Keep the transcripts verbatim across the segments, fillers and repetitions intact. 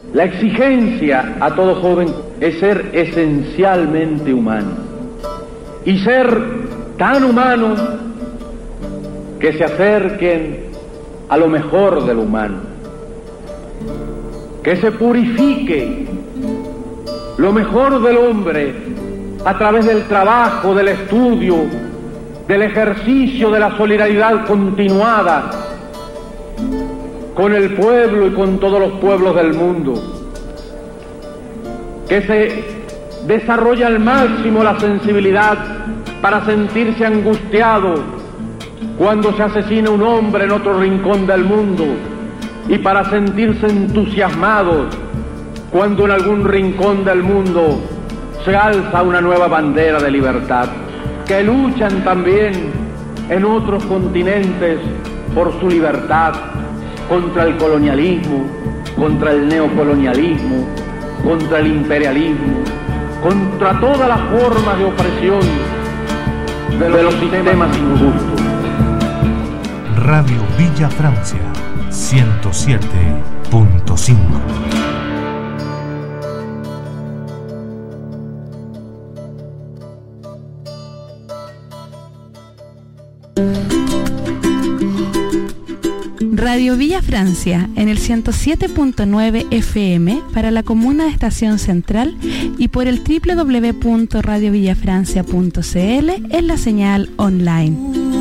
La exigencia a todo joven es ser esencialmente humano y ser tan humanos que se acerquen a lo mejor del humano, que se purifique lo mejor del hombre a través del trabajo, del estudio, del ejercicio de la solidaridad continuada con el pueblo y con todos los pueblos del mundo, que se desarrolla al máximo la sensibilidad para sentirse angustiado cuando se asesina un hombre en otro rincón del mundo y para sentirse entusiasmados cuando en algún rincón del mundo se alza una nueva bandera de libertad, que luchan también en otros continentes por su libertad, contra el colonialismo, contra el neocolonialismo, contra el imperialismo, contra todas las formas de opresión de los, de los sistemas injustos. Radio Villa Francia, ciento siete punto cinco. Radio Villa Francia en el ciento siete punto nueve F M para la comuna de Estación Central y por el doble u doble u doble u punto radio villafrancia punto c l en la señal online.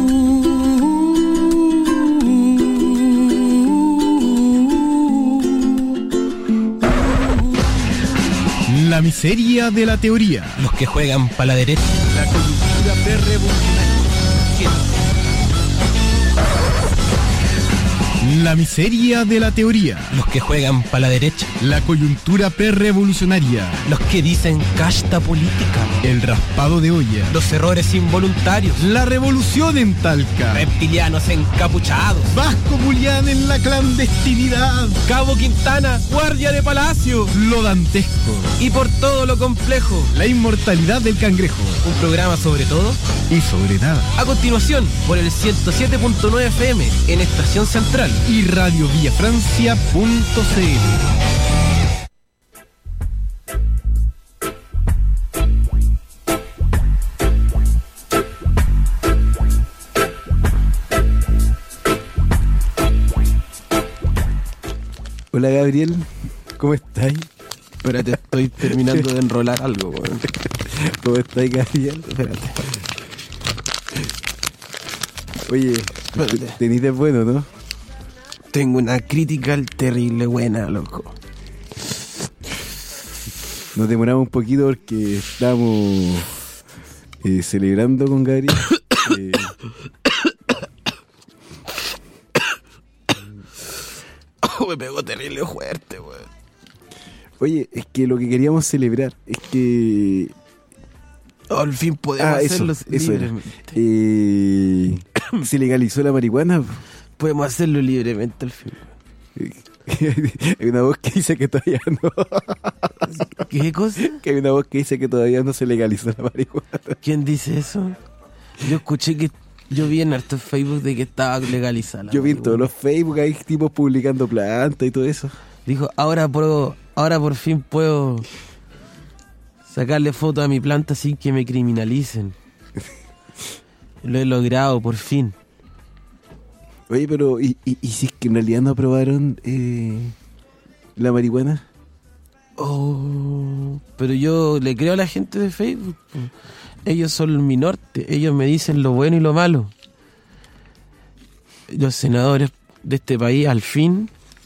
La miseria de la teoría. Los que juegan para la derecha. La coyuntura pre-revolucionaria. La miseria de la teoría. Los que juegan para la derecha. La coyuntura pre-revolucionaria. Los que dicen casta política. El raspado de olla. Los errores involuntarios. La revolución en Talca. Reptilianos encapuchados. Vasco Mulián en la clandestinidad. Cabo Quintana, guardia de palacio. Lo dantesco. Y por todo lo complejo. La inmortalidad del cangrejo. Un programa sobre todo y sobre nada. A continuación, por el ciento siete punto nueve F M en Estación Central y radio villafrancia punto c l. Hola Gabriel, ¿cómo estáis? Espérate, estoy terminando de enrolar algo, weón. ¿Cómo estáis, Gabriel? Espérate. Oye, tenís de bueno, ¿no? Tengo una critical terrible buena, loco. Nos demoramos un poquito porque estamos eh, celebrando con Gabriel. eh, oh, me pegó terrible fuerte, weón. Oye, es que lo que queríamos celebrar es que... Oh, al fin podemos ah, hacerlo eso, eso libremente. Eh, se legalizó la marihuana. Podemos hacerlo libremente al fin. Hay una voz que dice que todavía no. ¿Qué cosa? Que hay una voz que dice que todavía no se legalizó la marihuana. ¿Quién dice eso? Yo escuché que... Yo vi en harto Facebook de que estaba legalizada. Yo vi en todos los Facebook, hay tipos publicando plantas y todo eso. Dijo, ahora puedo, ahora por fin puedo sacarle fotos a mi planta sin que me criminalicen. Lo he logrado, por fin. Oye, pero ¿y, y, y si es que en realidad no aprobaron eh, la marihuana? Oh, pero yo le creo a la gente de Facebook. Ellos son mi norte, ellos me dicen lo bueno y lo malo. Los senadores de este país al fin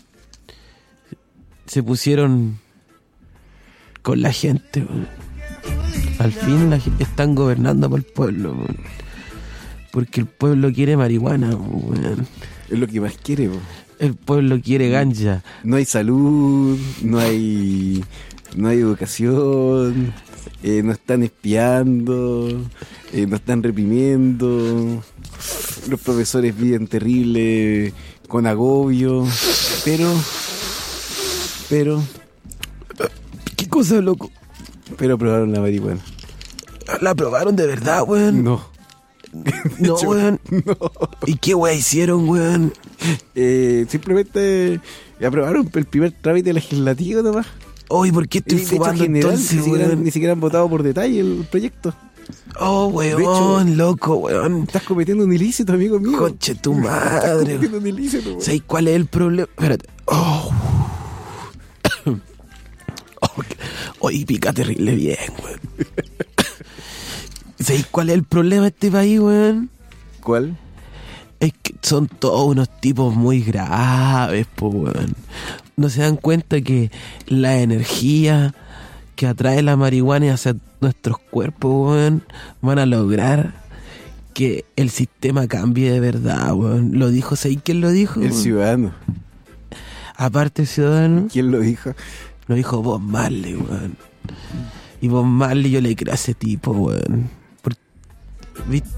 se pusieron con la gente, man. Al fin la gente, están gobernando por el pueblo, man. Porque el pueblo quiere marihuana, man. Es lo que más quiere, man. El pueblo quiere ganja. No hay salud, no hay no hay educación, eh, no están espiando, eh, no están reprimiendo, los profesores viven terrible, con agobio, pero, pero, ¿qué cosa, loco? Pero aprobaron la marihuana. ¿La aprobaron de verdad, weón? No. No, hecho, weón. No. ¿Y qué weá hicieron, weón? Eh, simplemente aprobaron el primer trámite legislativo nomás. Oye, ¿por qué estoy Y, de hecho, fumando general, entonces, ni, siquiera, weón? ni siquiera han votado por detalle el proyecto. Oh, weón, De hecho, loco, weón. Estás cometiendo un ilícito, amigo mío. Conche tu Estás madre. cometiendo un ilícito, weón. ¿Sabes cuál es el problema? Espérate. Oh. Oh, que- Oye, pica terrible bien, weón. ¿Sabes cuál es el problema de este país, weón? ¿Cuál? Es que son todos unos tipos muy graves, po, weón. No se dan cuenta que la energía que atrae la marihuana hacia nuestros cuerpos, weón, van a lograr que el sistema cambie de verdad, weón. Lo dijo, ¿sabes quién lo dijo? El weón? ciudadano. Aparte el ciudadano, ¿Quién lo dijo? lo dijo Bob Marley, weón. Y Bob Marley yo le creo a ese tipo, weón. Por- ¿Viste?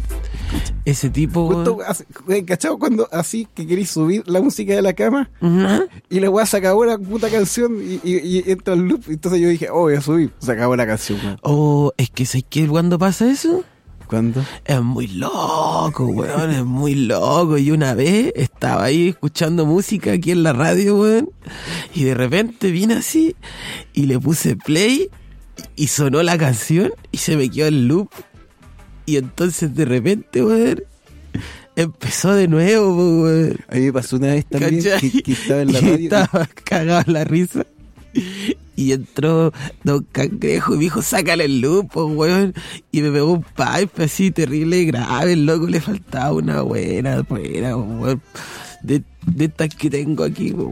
Ese tipo, Justo, weón. así- ¿cachado? Cuando así que querís subir la música de la cama Ujú. y la weá se acabó la puta canción y, y- y entra el loop. Entonces yo dije, oh, voy a subir. Se acabó la canción, weón. Oh, es que ¿sabes qué? Cuando pasa eso, ¿Cuándo? es muy loco, weón, es muy loco. Y una vez estaba ahí escuchando música aquí en la radio, weón, y de repente vine así y le puse play y sonó la canción y se me quedó el loop. Y entonces de repente, weón, empezó de nuevo, po, weón. A mí me pasó una vez también ¿Cachai? que, que estaba en la Y radio. estaba cagado en la risa. Y entró Don Cangrejo y me dijo, sácale el lupo, weón. Y me pegó un pipe así terrible, grave. El loco le faltaba una buena, buena, weón. De, de estas que tengo aquí, weón.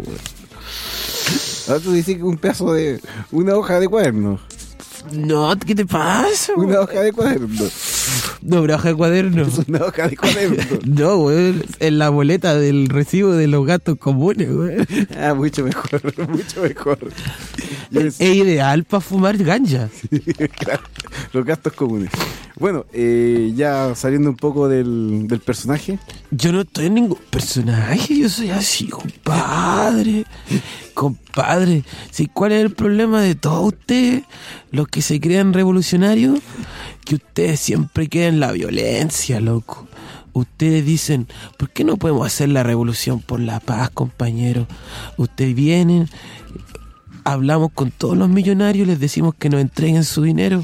Ahora tú dices que un pedazo de. Una hoja de cuaderno. No, ¿qué te pasa, weón? Una hoja de cuaderno. No, pero hoja de cuaderno. Es una hoja de cuaderno. No, weón. En la boleta del recibo de los gastos comunes, weón. Ah, mucho mejor, mucho mejor. Yo Es pensé- ideal para fumar ganja. Claro, los gastos comunes. Bueno, eh, ya saliendo un poco del, del personaje. Yo no estoy en ningún personaje, yo soy así, compadre. Compadre, ¿sí? ¿Cuál es el problema de todos ustedes? Los que se crean revolucionarios, que ustedes siempre quedan en la violencia, loco. Ustedes dicen, ¿por qué no podemos hacer la revolución por la paz, compañeros? Ustedes vienen, hablamos con todos los millonarios, les decimos que nos entreguen su dinero.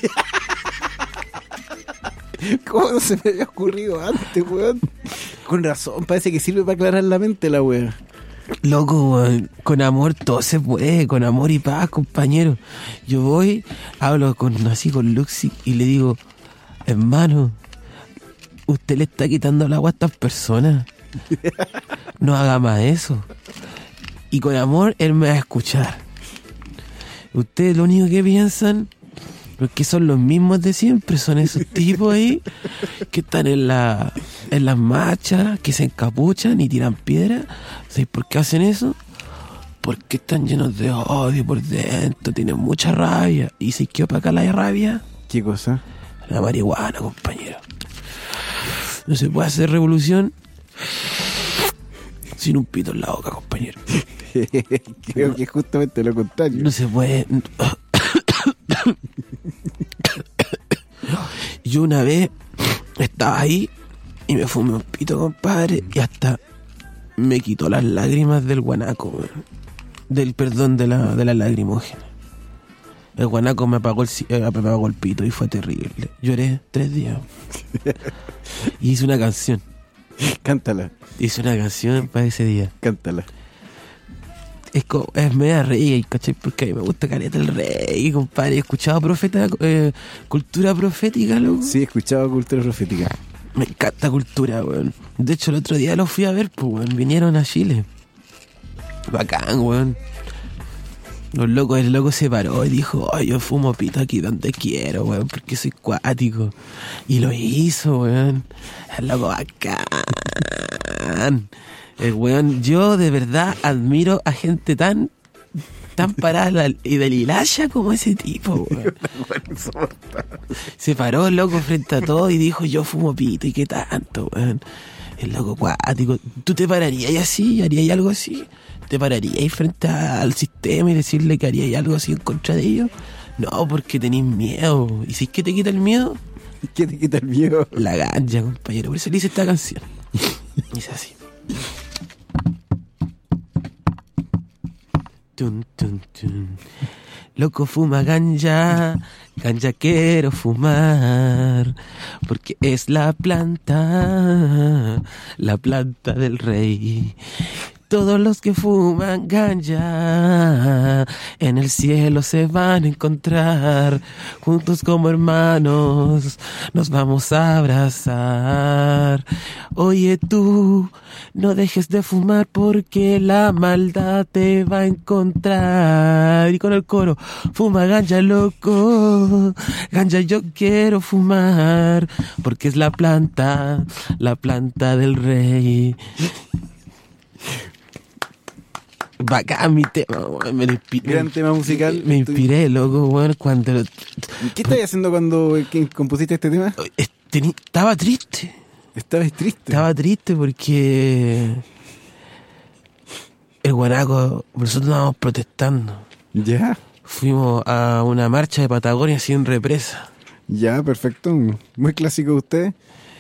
¿Cómo no se me había ocurrido antes, weón? Con razón, parece que sirve para aclarar la mente la weá. Loco, weón, con amor todo se puede, con amor y paz, compañero. Yo voy, hablo con así con Luxi y le digo, hermano, usted le está quitando el agua a estas personas. No haga más eso. Y con amor él me va a escuchar. Ustedes lo único que piensan, porque son los mismos de siempre, son esos tipos ahí que están en la en las marchas, que se encapuchan y tiran piedras. ¿Sabes por qué hacen eso? Porque están llenos de odio por dentro, tienen mucha rabia. ¿Y si qué para acá la rabia? ¿Qué cosa? La marihuana, compañero. No se puede hacer revolución sin un pito en la boca, compañero. Creo que es justamente lo contrario. No se puede. Yo una vez estaba ahí y me fumé un pito, compadre, y hasta me quitó las lágrimas del guanaco, weón. Del perdón de la, de la lagrimógena. El guanaco me apagó el, ci- eh, me apagó el pito y fue terrible. Lloré tres días. Y hice una canción. Cántala, Hice una canción para ese día. cántala. Es, co- es media reggae, ¿cachai? Porque a mí me gusta caleta el reggae, compadre. He escuchado profeta, eh, cultura profética, loco. Sí, he escuchado cultura profética. Me encanta cultura, weón. De hecho, el otro día los fui a ver, pues, weón. Vinieron a Chile. Bacán, weón. Los locos, el loco se paró y dijo, oh, yo fumo pito aquí donde quiero, weón, porque soy cuático. Y lo hizo, weón. El loco bacán. El weón, yo de verdad admiro a gente tan, tan parada y del hilacha como ese tipo, weón. Se paró, loco, frente a todo y dijo, yo fumo pito y qué tanto, weón. El loco cuático. ¿Tú te pararías así? ¿Harías algo así? ¿Te pararías frente a- al sistema y decirle que harías algo así en contra de ellos? No, porque tenés miedo. ¿Y si es que te quita el miedo? ¿Qué te quita el miedo? La ganja, compañero. Por eso le hice esta canción. Dice así. Tun, tun, tun. Loco fuma ganja, ganja quiero fumar, porque es la planta, la planta del rey. Todos los que fuman ganja en el cielo se van a encontrar, juntos como hermanos nos vamos a abrazar. Oye tú, no dejes de fumar porque la maldad te va a encontrar. Y con el coro, fuma ganja loco, ganja yo quiero fumar, porque es la planta, la planta del rey. Bacán mi tema, weón. Me inspiré. Gran tema musical. Me inspiré, loco, weón, cuando... lo- ¿Qué estabas haciendo cuando que compusiste este tema? Tení- Estaba triste. Estabas triste. Estaba triste porque... El guanaco... Nosotros estábamos protestando. Ya, Fuimos a una marcha de Patagonia sin represa. ya, perfecto. Muy clásico de usted.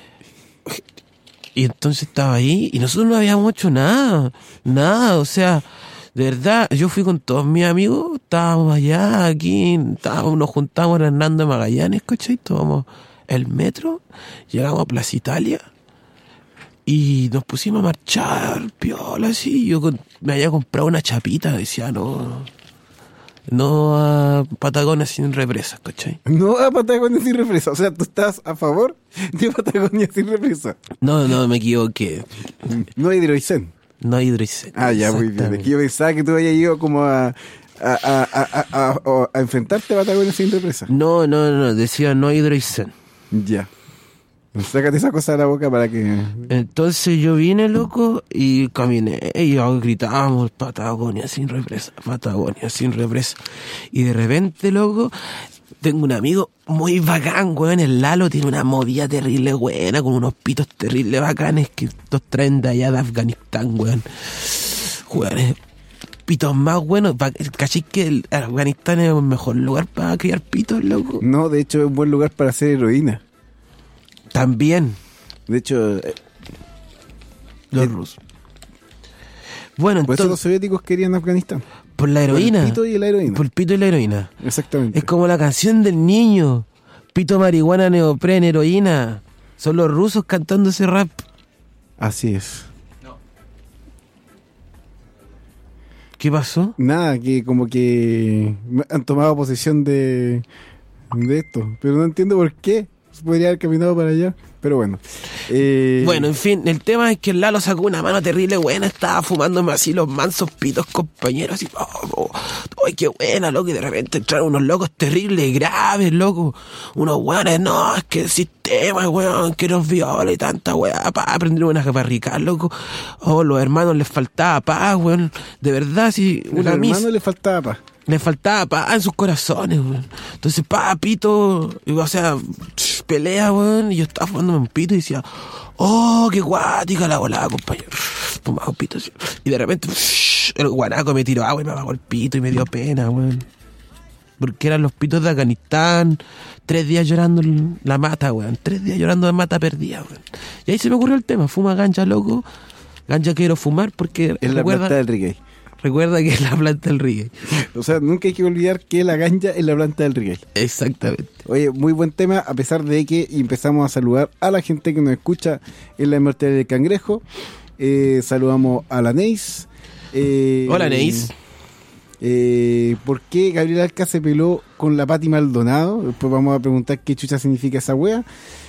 Y entonces estaba ahí y nosotros no habíamos hecho nada. Nada, o sea... De verdad, yo fui con todos mis amigos, estábamos allá, aquí, estábamos, nos juntamos en Hernando de Magallanes, ¿cachai? Tomamos el metro, llegamos a Plaza Italia y nos pusimos a marchar, piola, así. Yo con- me había comprado una chapita, decía, no, no a Patagonia sin represas, ¿cachai? No a Patagonia sin represa. O sea, tú estás a favor de Patagonia sin represa. No, no, me equivoqué, No hay hidroicén. no hidroicén. Ah, ya, muy bien. Es que yo pensaba que tú habías ido como a, a, a, a, a, a- a enfrentarte a Patagonia sin represa. No, no, no, decía no hidroicén. Ya. Sácate esa cosa de la boca para que... Entonces yo vine, loco, y caminé, y gritábamos Patagonia sin represa, Patagonia sin represa. Y de repente, loco, tengo un amigo muy bacán, weón, el Lalo tiene una movida terrible buena, con unos pitos terribles bacanes que estos traen de allá de Afganistán, weón. Weón, pitos más buenos, ¿cachai que el Afganistán es el mejor lugar para criar pitos, loco? No, de hecho es un buen lugar para hacer heroína. También. De hecho, eh, Los eh, rusos. Bueno, por eso los entonces, soviéticos querían Afganistán. por la heroína. Por el pito y la heroína. Por el pito y la heroína. Exactamente. Es como la canción del niño. Pito, marihuana, neopren, heroína. Son los rusos cantando ese rap. Así es. ¿Qué pasó? Nada, que como que han tomado posesión de, de esto. Pero no entiendo por qué. Podría haber caminado para allá. Pero bueno. Eh, Bueno, en fin, el tema es que el Lalo sacó una mano terrible buena, estaba fumándome así los mansos pitos, compañeros, así, oh, oh, ¡ay, qué buena, loco! Y de repente entraron unos locos terribles, graves, loco. Unos weones, no, es que el sistema, weón, que nos viola y tanta weá, pa, aprendieron unas barricadas, loco. Oh, los hermanos les faltaba paz, weón. De verdad, sí, a una los misa. hermanos le faltaba paz. Le faltaba paz en sus corazones, weón. Entonces, pa, pito, o sea, pelea, weón. Y yo estaba fumándome un pito y decía, oh, qué guática la volada, compañero. Fumaba un pito así. Y de repente, el guanaco me tiró agua y me apagó el pito y me dio pena, weón. Porque eran los pitos de Afganistán. Tres días llorando en la mata, weón. Tres días llorando de mata perdida, weón. Y ahí se me ocurrió el tema. Fuma ganja, loco. Ganja quiero fumar porque Es la recuerda, planta del reggae. recuerda que es la planta del reggae. O sea, nunca hay que olvidar que la ganja es la planta del reggae. Exactamente. Oye, muy buen tema, a pesar de que empezamos a saludar a la gente que nos escucha en la Inmortalidad del Cangrejo. Eh, saludamos a la Neis. Eh, Hola, Neis. Eh, ¿Por qué Gabriel Alca se peló con la Pati Maldonado? Después vamos a preguntar qué chucha significa esa wea.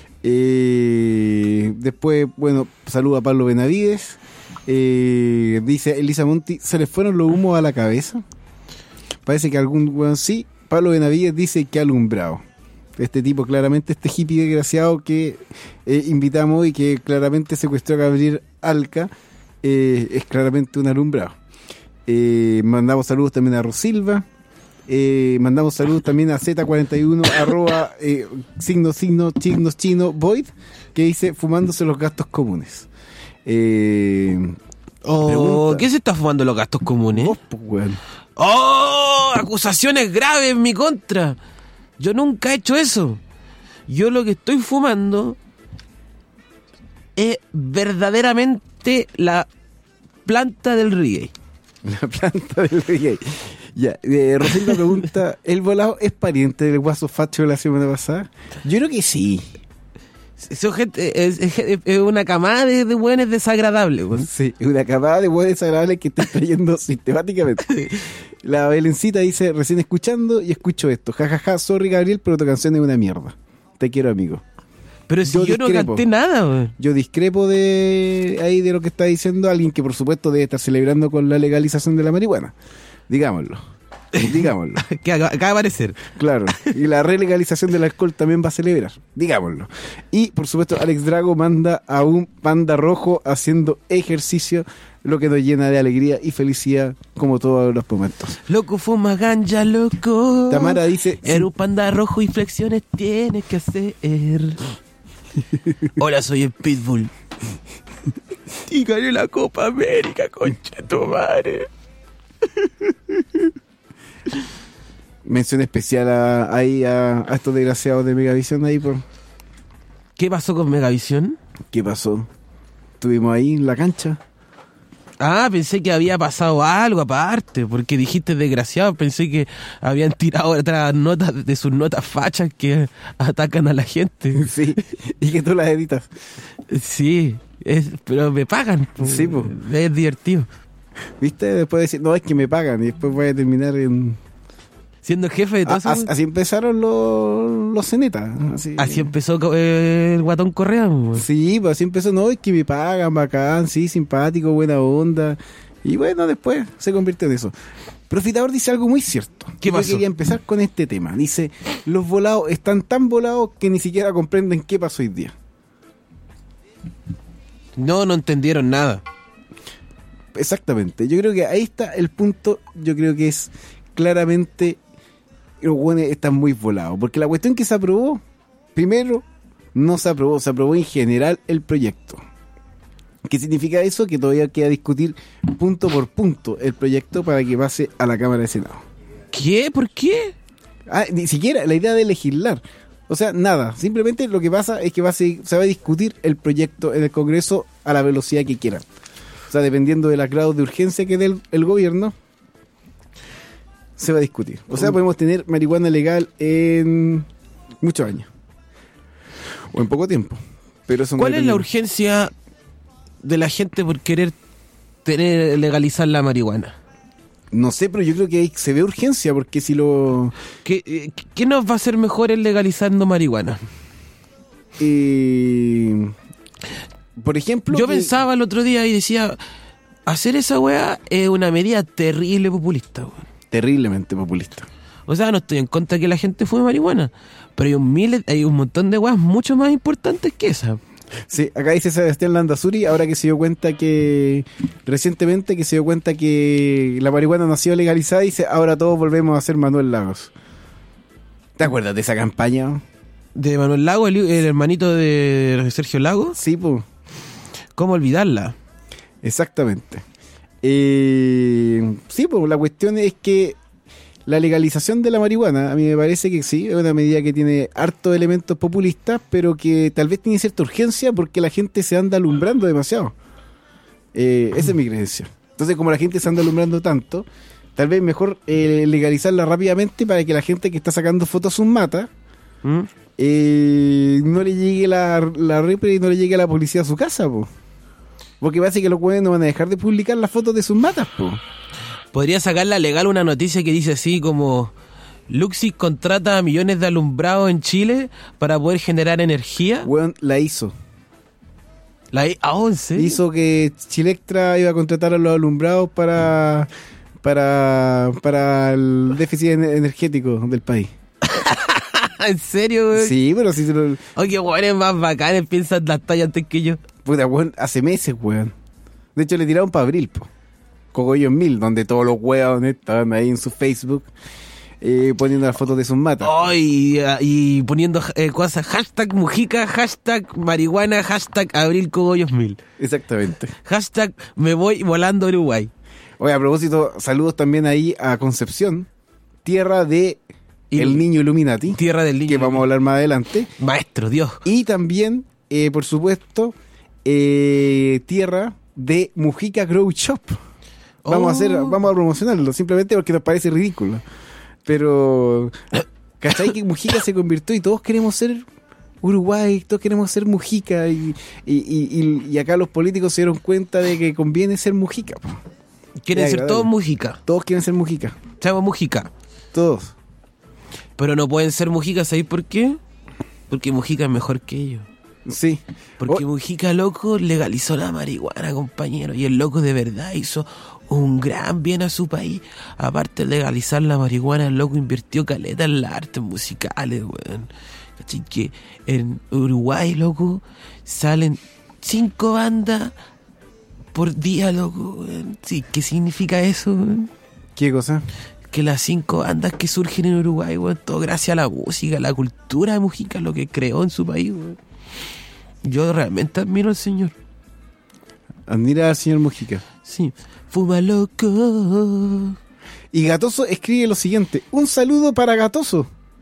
Eh, después, bueno, saluda a Pablo Benavides. Eh, dice Elisa Monti, ¿se les fueron los humos a la cabeza? Parece que algún weón sí. Pablo Benavides dice que alumbrado. Este tipo, claramente, este hippie desgraciado que eh, invitamos y que claramente secuestró a Gabriel Alca, eh, es claramente un alumbrado. Eh, mandamos saludos también a Rosilva. Eh, mandamos saludos también a Z cuarenta y uno arroba eh, signo signo signos chino void, que dice fumándose los gastos comunes. Eh, Oh, pregunta. ¿qué se está fumando los gastos comunes? Vos, pues, weón. ¡Oh! Acusaciones graves en mi contra. Yo nunca he hecho eso. Yo lo que estoy fumando es verdaderamente la planta del reggae. La planta del reggae. Ya, eh, Rosilda pregunta, ¿el volado es pariente del guaso facho de la semana pasada? Yo creo que sí. Eso, gente, es, es, es una camada de, de hueones desagradables, weón. Sí, una camada de hueones desagradables que está trayendo sistemáticamente. La Belencita dice, recién escuchando y escucho esto. Jajaja, ja, ja, sorry Gabriel, pero tu canción es una mierda. Te quiero, amigo. Pero si yo, yo no canté nada, weón. Yo discrepo de ahí de lo que está diciendo alguien que por supuesto debe estar celebrando con la legalización de la marihuana. Digámoslo. Digámoslo. Que acaba de aparecer. Claro. Y la relegalización del alcohol también va a celebrar. Digámoslo. Y por supuesto Alex Drago manda a un panda rojo haciendo ejercicio, lo que nos llena de alegría y felicidad como todos los momentos. Loco fuma ganja, loco. Tamara dice... Era un panda rojo y flexiones tienes que hacer. Hola, soy el Pitbull. Y gané la Copa América, concha de tu madre. Mención especial a, ahí a, a estos desgraciados de Megavisión ahí por... ¿Qué pasó con Megavisión? ¿Qué pasó? Estuvimos ahí en la cancha. Ah, pensé que había pasado algo aparte, porque dijiste desgraciado, pensé que habían tirado otras notas de sus notas fachas que atacan a la gente. Sí, y que tú las editas. Sí, es, pero me pagan. Sí, pues. Es divertido. ¿Viste? Después decir, no, es que me pagan y después voy a terminar en... Siendo jefe de todo eso. Así, así empezaron los, los cenetas. Así, así empezó eh, el Guatón Correa. Pues. Sí, pues así empezó, no, es que me pagan, bacán, sí, simpático, buena onda. Y bueno, después se convirtió en eso. Profitador dice algo muy cierto. ¿Qué pasó? Yo quería empezar con este tema. Dice, los volados están tan volados que ni siquiera comprenden qué pasó hoy día. No, no entendieron nada. Exactamente. Yo creo que ahí está el punto. Yo creo que es claramente... Los buenos están muy volados. Porque la cuestión que se aprobó, primero, no se aprobó, se aprobó en general el proyecto. ¿Qué significa eso? Que todavía queda discutir punto por punto el proyecto para que pase a la Cámara de Senado. ¿Qué? ¿Por qué? Ah, ni siquiera la idea de legislar. O sea, nada. Simplemente lo que pasa es que va a se, se va a discutir el proyecto en el Congreso a la velocidad que quieran. O sea, dependiendo de la grado de urgencia que dé el, el gobierno, se va a discutir. O sea, podemos tener marihuana legal en muchos años. O en poco tiempo. Pero eso no ¿Cuál es la depende. urgencia de la gente por querer tener legalizar la marihuana? No sé, pero yo creo que ahí se ve urgencia, porque si lo... ¿Qué, eh, ¿qué nos va a hacer mejor en legalizando marihuana? Eh, por ejemplo... Yo que- pensaba el otro día y decía, hacer esa weá es una medida terrible populista, weón. Terriblemente populista. O sea, no estoy en contra de que la gente fume marihuana, pero hay un, miles, hay un montón de weas mucho más importantes que esa. Sí, acá dice Sebastián Landazuri, ahora que se dio cuenta que... Recientemente que se dio cuenta que la marihuana no ha sido legalizada, dice, ahora todos volvemos a ser Manuel Lagos. ¿Te acuerdas de esa campaña? De Manuel Lago, el, el hermanito de Sergio Lago. Sí, pues. ¿Cómo olvidarla? Exactamente. Eh, sí, pues la cuestión es que la legalización de la marihuana, a mí me parece que sí, es una medida que tiene hartos elementos populistas, pero que tal vez tiene cierta urgencia porque la gente se anda alumbrando demasiado. Eh, esa es mi creencia. Entonces, como la gente se anda alumbrando tanto, tal vez mejor eh, legalizarla rápidamente para que la gente que está sacando fotos a sus matas ¿Mm? eh, no le llegue la, la repre y no le llegue a la policía a su casa, po. Porque parece que los güeyes no van a dejar de publicar las fotos de sus matas, po. Podría sacarla legal una noticia que dice así como: Luxi contrata a millones de alumbrados en Chile para poder generar energía. Weón, la hizo. La I- ah, ¿en serio? Hizo que Chilectra iba a contratar a los alumbrados para para para el déficit ener- energético del país. ¿En serio, güey? Sí, pero si se lo... Oye, weones más bacanes piensan las tallas antes que yo. Puta, weón, hace meses, weón. De hecho, le tiraron para abril, po. Cogollos Mil, donde todos los weones estaban ahí en su Facebook eh, poniendo las fotos de sus matas. Ay, y, y poniendo eh, cosas, hashtag Mujica, hashtag marihuana, hashtag Abril Cogollos Mil, Exactamente. hashtag me voy volando a Uruguay. Oye, a propósito, saludos también ahí a Concepción, tierra de Y- el niño Illuminati, Tierra del Niño. que vamos a hablar más adelante. Maestro, Dios. Y también, eh, por supuesto, eh, tierra de Mujica Grow Shop. Vamos Oh. a hacer, vamos a promocionarlo, simplemente porque nos parece ridículo. Pero, ¿cachai? Que Mujica se convirtió y todos queremos ser Uruguay, todos queremos ser Mujica. Y, y, y, y- y acá los políticos se dieron cuenta de que conviene ser Mujica. Po. Quieren Qué ser agradable. todos Mujica. Todos quieren ser Mujica. Chavo Mujica. Todos. Pero no pueden ser Mujica, ¿sabéis por qué? Porque Mujica es mejor que ellos. Sí. Porque Oh, Mujica, loco, legalizó la marihuana, compañero. Y el loco de verdad hizo un gran bien a su país. Aparte de legalizar la marihuana, el loco invirtió caleta en las artes musicales, weón. ¿Cachai? Que en Uruguay, loco, salen cinco bandas por día, loco, weón. Sí, ¿qué significa eso, weón? ¿Qué cosa? Que las cinco bandas que surgen en Uruguay, weón, todo gracias a la música, a la cultura de Mujica, lo que creó en su país, weón. Yo realmente admiro al señor. Admira al señor Mujica. Sí. Fuma loco. Y Gatoso escribe lo siguiente: un saludo para Gatoso.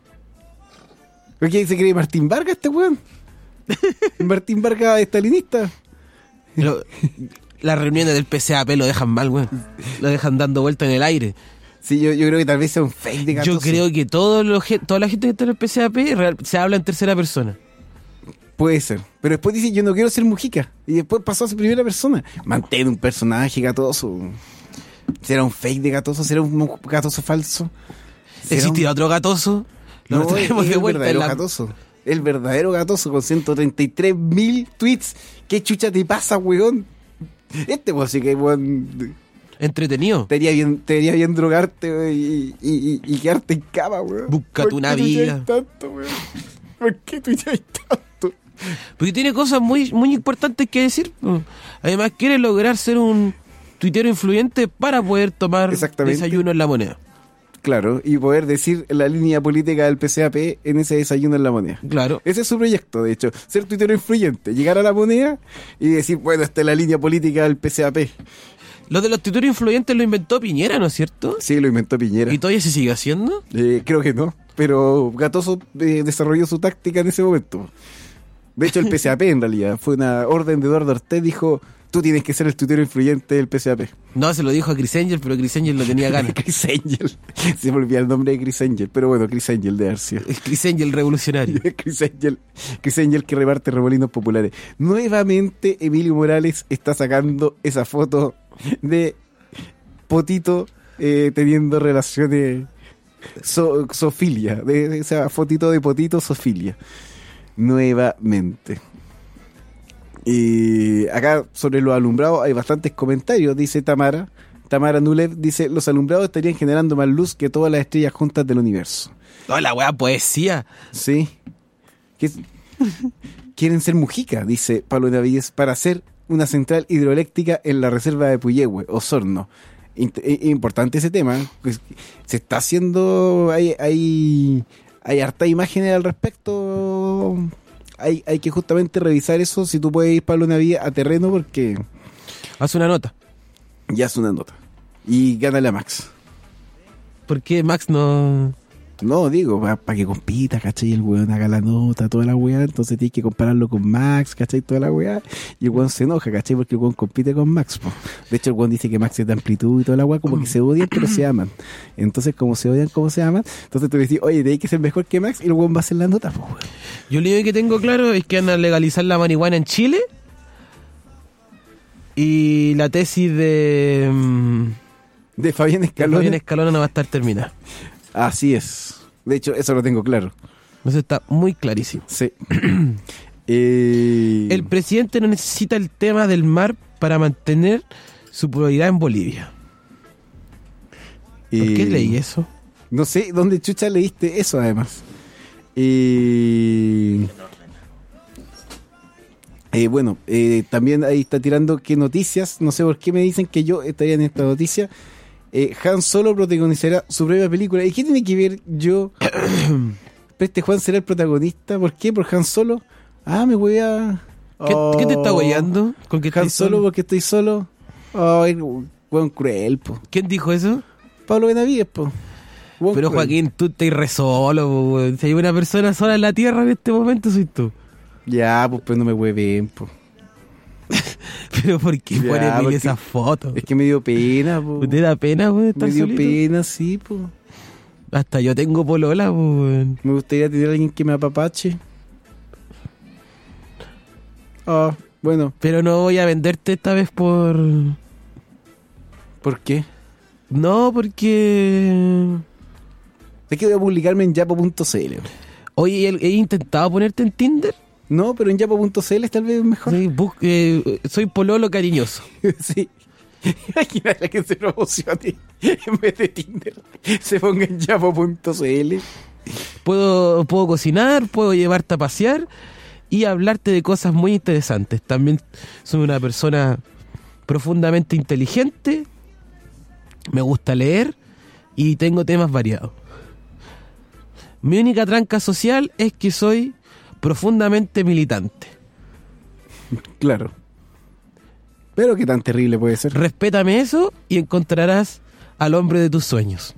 ¿Qué se cree Martín Vargas este weón? Martín Vargas estalinista. Lo- las reuniones del P C A P lo dejan mal, weón. Lo dejan dando vueltas en el aire. Sí, yo, yo creo que tal vez sea un fake de Gatoso. Yo creo que todo lo, ge- toda la gente que está en el P C A P real- se habla en tercera persona. Puede ser. Pero después dice: yo no quiero ser Mujica. Y después pasó a ser primera persona. Mantén un personaje Gatoso. ¿Será un fake de Gatoso? ¿Será un mu- Gatoso falso? ¿Será ¿Existirá un- otro Gatoso? Lo No, traemos es de el vuelta en verdadero la... Gatoso. El verdadero Gatoso con ciento treinta y tres mil tweets. ¿Qué chucha te pasa, weón? Este weón sí que weón, Entretenido. te haría bien, te haría bien drogarte, weón, y, y, y, y quedarte en cama, weón. Búscate ¿Por una qué tuiteáis vida. tanto, weón? ¿Por qué tuiteáis tanto? Porque tiene cosas muy, muy importantes que decir. po. Además, quiere lograr ser un tuitero influyente para poder tomar Exactamente. desayuno en La Moneda. Claro, y poder decir la línea política del P C A P en ese desayuno en La Moneda. Claro. Ese es su proyecto, de hecho, ser tuitero influyente, llegar a La Moneda y decir, bueno, esta es la línea política del P C A P. Lo de los tuiteros influyentes lo inventó Piñera, ¿no es cierto? Sí, lo inventó Piñera. ¿Y todavía se sigue haciendo? Eh, creo que no, pero Gatoso eh, desarrolló su táctica en ese momento. De hecho, el P C A P en realidad fue una orden de Eduardo Ortez, dijo, tú tienes que ser el tuitero influyente del P C A P. No, se lo dijo a Chris Angel, pero Chris Angel no tenía ganas. Chris Angel. Se me olvidó el nombre de Chris Angel, pero bueno, Chris Angel de Arcia. Es Chris Angel revolucionario. Chris Angel, Chris Angel que reparte remolinos populares. Nuevamente Emilio Morales está sacando esa foto de Potito eh, teniendo relaciones so, sofilia, de, de esa fotito de Potito sofilia. Nuevamente. Y acá sobre los alumbrados hay bastantes comentarios, dice Tamara. Tamara Nulev dice, los alumbrados estarían generando más luz que todas las estrellas juntas del universo. No, la weá poesía. Sí. ¿Qué es? Quieren ser Mujica, dice Pablo Navíez, para hacer una central hidroeléctrica en la reserva de Puyehue, Osorno. Int- eh, importante ese tema. Pues, se está haciendo, hay, hay, hay harta imágenes al respecto. Hay, hay que justamente revisar eso. Si tú puedes ir, Pablo Navíez, a terreno, porque Haz una nota. ya es una nota. Y gana la Max. ¿Por qué Max no...? No, digo, para que compita, ¿cachai? El weón haga la nota, toda la weá, entonces tienes que compararlo con Max, ¿cachai? Toda la weá, y el weón se enoja, ¿cachai? Porque el weón compite con Max, po. De hecho, el weón dice que Max es de amplitud y toda la weá, como que se odian, pero se aman. Entonces, como se odian, como se aman, entonces tú le dices, oye, tenés que ser mejor que Max, y el weón va a hacer la nota, po, weón. Yo lo único que tengo claro es que van a legalizar la marihuana en Chile. Y la tesis de... mm, De Fabián de Escalona. Fabián Escalona no va a estar terminada. Así es. De hecho, eso lo tengo claro. Eso está muy clarísimo. Sí. eh... El presidente no necesita el tema del mar para mantener su prioridad en Bolivia. ¿Por qué eh, leí eso? No sé dónde chucha leíste eso, además. Eh, eh, bueno, eh, también ahí está tirando que noticias. No sé por qué me dicen que yo estaría en esta noticia. Eh, Han Solo protagonizará su propia película. ¿Y qué tiene que ver yo? ¿Este Juan será el protagonista? ¿Por qué? ¿Por Han Solo? Ah, me voy a... ¿Qué, qué te está huellando? ¿Con qué Han estás Solo porque estoy solo. Ay, weón cruel, po. ¿Quién dijo eso? Pablo Benavides, po. Weón Pero cruel. Joaquín, tú estás re solo, po, weón. Si hay una persona sola en la tierra en este momento, soy tú. Ya, pues, pues no me hueven, pues. Pero ¿por qué Ya, pones porque- esas fotos? Es que me dio pena, pues. ¿Te da pena, weón, Me estar dio solito? pena, sí, pues. Hasta yo tengo polola, po, weón. Me gustaría tener a alguien que me apapache. Ah, bueno, Pero no voy a venderte esta vez por... ¿por qué? No, porque... Es que voy a publicarme en yapo punto c l. Oye, ¿he he intentado ponerte en Tinder? No, pero en yapo punto c l tal vez es mejor. Sí, bus- eh, soy pololo cariñoso. Sí. Imagínate que se promocione en vez de Tinder. Se ponga en yapo punto c l. Puedo, puedo cocinar, puedo llevarte a pasear y hablarte de cosas muy interesantes. También soy una persona profundamente inteligente, me gusta leer y tengo temas variados. Mi única tranca social es que soy profundamente militante. Claro. Pero qué tan terrible puede ser. Respétame eso y encontrarás al hombre de tus sueños.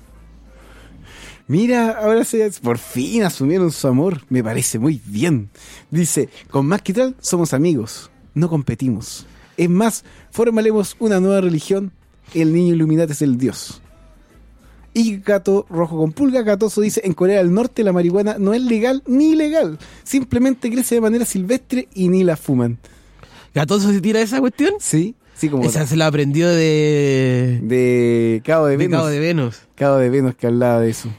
Mira, ahora se, por fin asumieron su amor. Me parece muy bien. Dice, con más que tal, somos amigos. No competimos. Es más, formalemos una nueva religión. El niño Illuminati es el dios. Y Gato Rojo con Pulga Gatoso dice, en Corea del Norte la marihuana no es legal ni ilegal. Simplemente crece de manera silvestre y ni la fuman. ¿Gatoso se tira esa cuestión? Sí, sí, como Esa se la aprendió de... de Cabo de de Venus. Cabo de Venus. Cabo de Venus que hablaba de eso.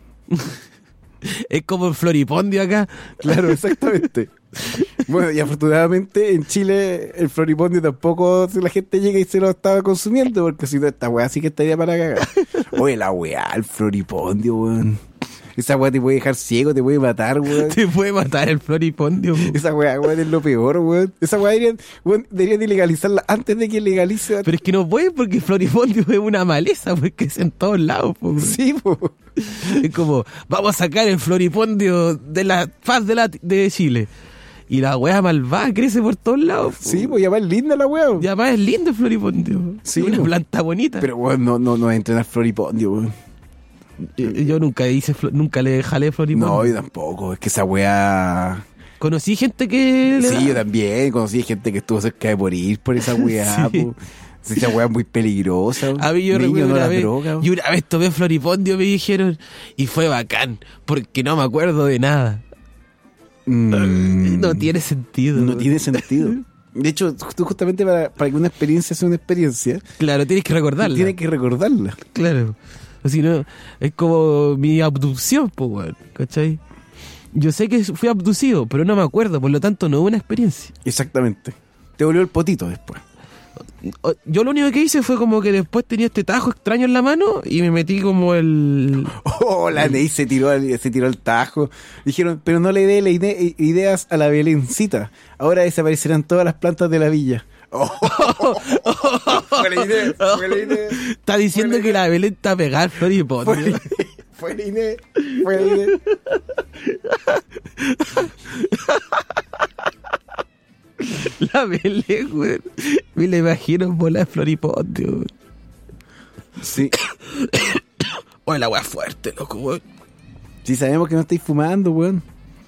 Es como el floripondio acá. Claro, exactamente. Bueno, y afortunadamente en Chile el floripondio tampoco la gente llega y se lo estaba consumiendo, porque si no, esta weá sí que estaría para cagar. Oye, la weá, el floripondio, weón. Esa weá te puede dejar ciego, te puede matar, weón. Te puede matar el floripondio. po. Esa weá, weón, es lo peor, weón. Esa weá deberían, weón, deberían de legalizarla antes de que legalice. Pero es que no puede porque el floripondio es una maleza, pues que es en todos lados. po. Sí, po. Es como, vamos a sacar el floripondio de la faz de, la, de Chile. Y la weá malvada crece por todos lados. po. Sí, pues ya va linda la weá. Y además es lindo el floripondio. Sí, Es una po. planta bonita. Pero weón, no, no, no entren al floripondio, weón. yo, yo nunca hice, flo- nunca le jalé floripondio. No, yo tampoco. Es que esa weá. Conocí gente que... le Sí, da- yo también conocí gente que estuvo cerca de morir por esa weá, Sí. po. Esa weá es muy peligrosa. A mí yo Niño, recuerdo no una la vez, droga. y una vez tomé floripondio, me dijeron, y fue bacán, porque no me acuerdo de nada. Mm, No tiene sentido. no tiene sentido. De hecho, tú justamente para, para que una experiencia sea una experiencia, Claro, tienes que recordarla. tienes que recordarla. Claro. O si no, es como mi abducción, pues, weón, ¿cachai? Yo sé que fui abducido, pero no me acuerdo, por lo tanto no hubo una experiencia. Exactamente. Te volvió el potito después. O- Yo lo único que hice fue como que después tenía este tajo extraño en la mano y me metí como el... Oh, la Ney se tiró, al- se tiró al tajo. Dijeron, pero no le dé la ide- ideas a la Belencita. Ahora desaparecerán todas las plantas de la villa. Oh, fue la idea, fue la idea. Está diciendo Fue la que la Belén está pegada al floripondio. Fue la idea, fue la idea, fue la idea. La Belén, güey. Me la imagino en bola de floripondio, güey. Sí. Oye, la weá fuerte, loco, güey. Sí, sabemos que no estáis fumando, weón.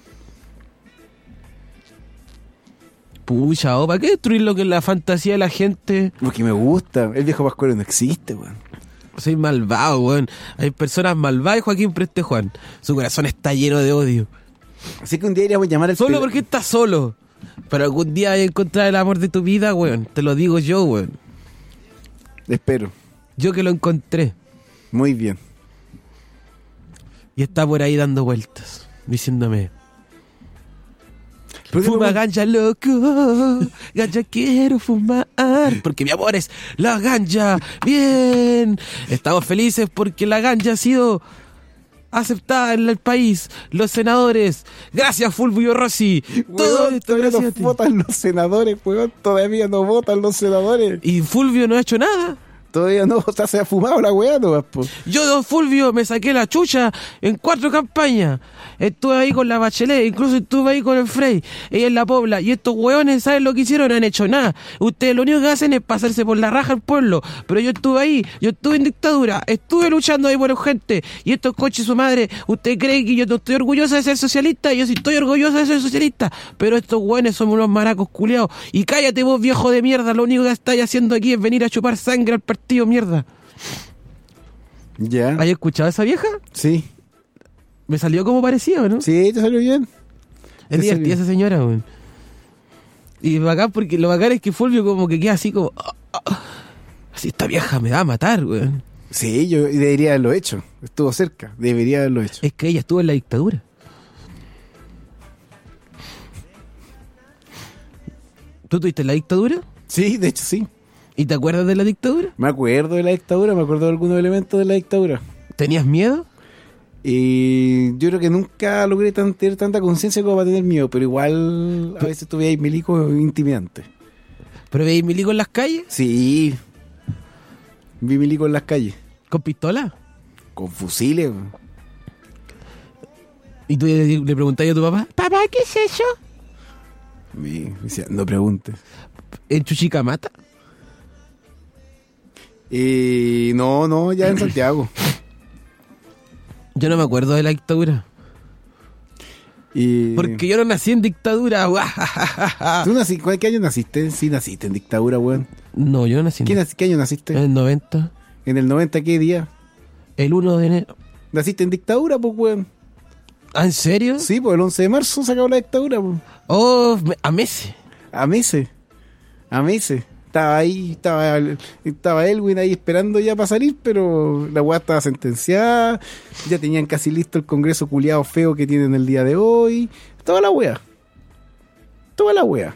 Pucha, oh, ¿para qué destruir lo que es la fantasía de la gente? Porque me gusta. El viejo Pascuero no existe, weón. Soy malvado, weón. Hay personas malvadas y Joaquín Preste Juan. Su corazón está lleno de odio. Así que un día iríamos a llamar al Solo peda- porque estás solo. Pero algún día vas a encontrar el amor de tu vida, weón. Te lo digo yo, weón. Espero. Yo que lo encontré. Muy bien. Y está por ahí dando vueltas. Diciéndome... ¿Por qué Fuma no- ganja, loco. Ganja quiero fumar. Porque mi amor es la ganja. Bien. Estamos felices porque la ganja ha sido aceptada en el país. Los senadores. Gracias, Fulvio Rossi. Todo Weón, esto todavía gracias no a ti. votan los senadores, weón. Todavía no votan los senadores. Y Fulvio no ha hecho nada. Todavía no, o sea, se ha fumado la weá, no, po. Yo, don Fulvio, me saqué la chucha en cuatro campañas. Estuve ahí con la Bachelet, incluso estuve ahí con el Frey, ella en la Pobla. Y estos hueones, ¿saben lo que hicieron? No han hecho nada. Ustedes lo único que hacen es pasarse por la raja al pueblo. Pero yo estuve ahí, yo estuve en dictadura, estuve luchando ahí por gente. Y estos coches su madre, ¿usted cree que yo no estoy orgullosa de ser socialista? Yo sí estoy orgullosa de ser socialista. Pero estos hueones son unos maracos culiados. Y cállate vos, viejo de mierda, lo único que estáis haciendo aquí es venir a chupar sangre al partido, mierda. Ya. ¿Has escuchado a esa vieja? Sí. Me salió como parecía, ¿no? Sí, te salió bien. Es Te divertida salió. esa señora, weón. Y bacán, porque lo bacán es que Fulvio como que queda así como... ah, ah, así, esta vieja me va a matar, weón. Sí, yo debería haberlo hecho. Estuvo cerca, debería haberlo hecho. Es que ella estuvo en la dictadura. ¿Tú tuviste en la dictadura? Sí, de hecho sí. ¿Y te acuerdas de la dictadura? Me acuerdo de la dictadura, me acuerdo de algunos elementos de la dictadura. ¿Tenías miedo? Y yo creo que nunca logré tan- tener tanta conciencia como para tener miedo, pero igual a veces tuve ahí milicos intimidantes. ¿Pero veis milico en las calles? Sí, vi milicos en las calles, ¿Con pistola? con fusiles. ¿Y tú le, le preguntabas a tu papá? ¿Papá, qué es eso? Y me decía, no preguntes. ¿En Chuchicamata? Y no, no, ya en Santiago. Yo no me acuerdo de la dictadura. Y... Porque yo no nací en dictadura. ¿Tú nací, ¿Qué año naciste? Sí, naciste en dictadura, weón. No, yo no nací en ¿Qué, nac- ¿Qué año naciste? En el noventa. ¿En el noventa qué día? El uno de enero. ¿Naciste en dictadura, pues, weón? ¿Ah, en serio? Sí, pues el once de marzo se acabó la dictadura, pues. Oh, me- a meses. A meses. A meses. Estaba ahí, estaba, estaba Elwin ahí esperando ya para salir, pero la weá estaba sentenciada. Ya tenían casi listo el congreso culiado feo que tienen el día de hoy. Toda la weá. Toda la weá.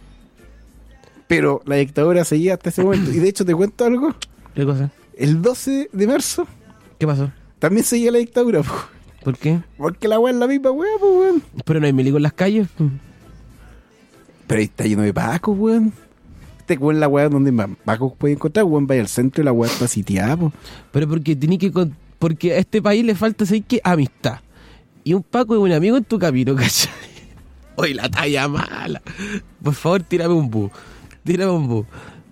Pero la dictadura seguía hasta ese momento. Y de hecho, te cuento algo. ¿Qué cosa? El doce de marzo ¿Qué pasó? también seguía la dictadura, po. ¿Por qué? Porque la weá es la misma weá, pues, weón. Pero no hay milico en las calles. Pero ahí está lleno de pacos, weón. Este weón la weá donde más pacos puede encontrar, weón, vaya al centro y la weá está sitiada, po. Pero porque tiene que... con- Porque a este país le falta, ¿sabes qué? Amistad. Y un Paco es un amigo en tu camino, ¿cachai? Oye, la talla mala. Por favor, tírame un bu. Tírame un bu.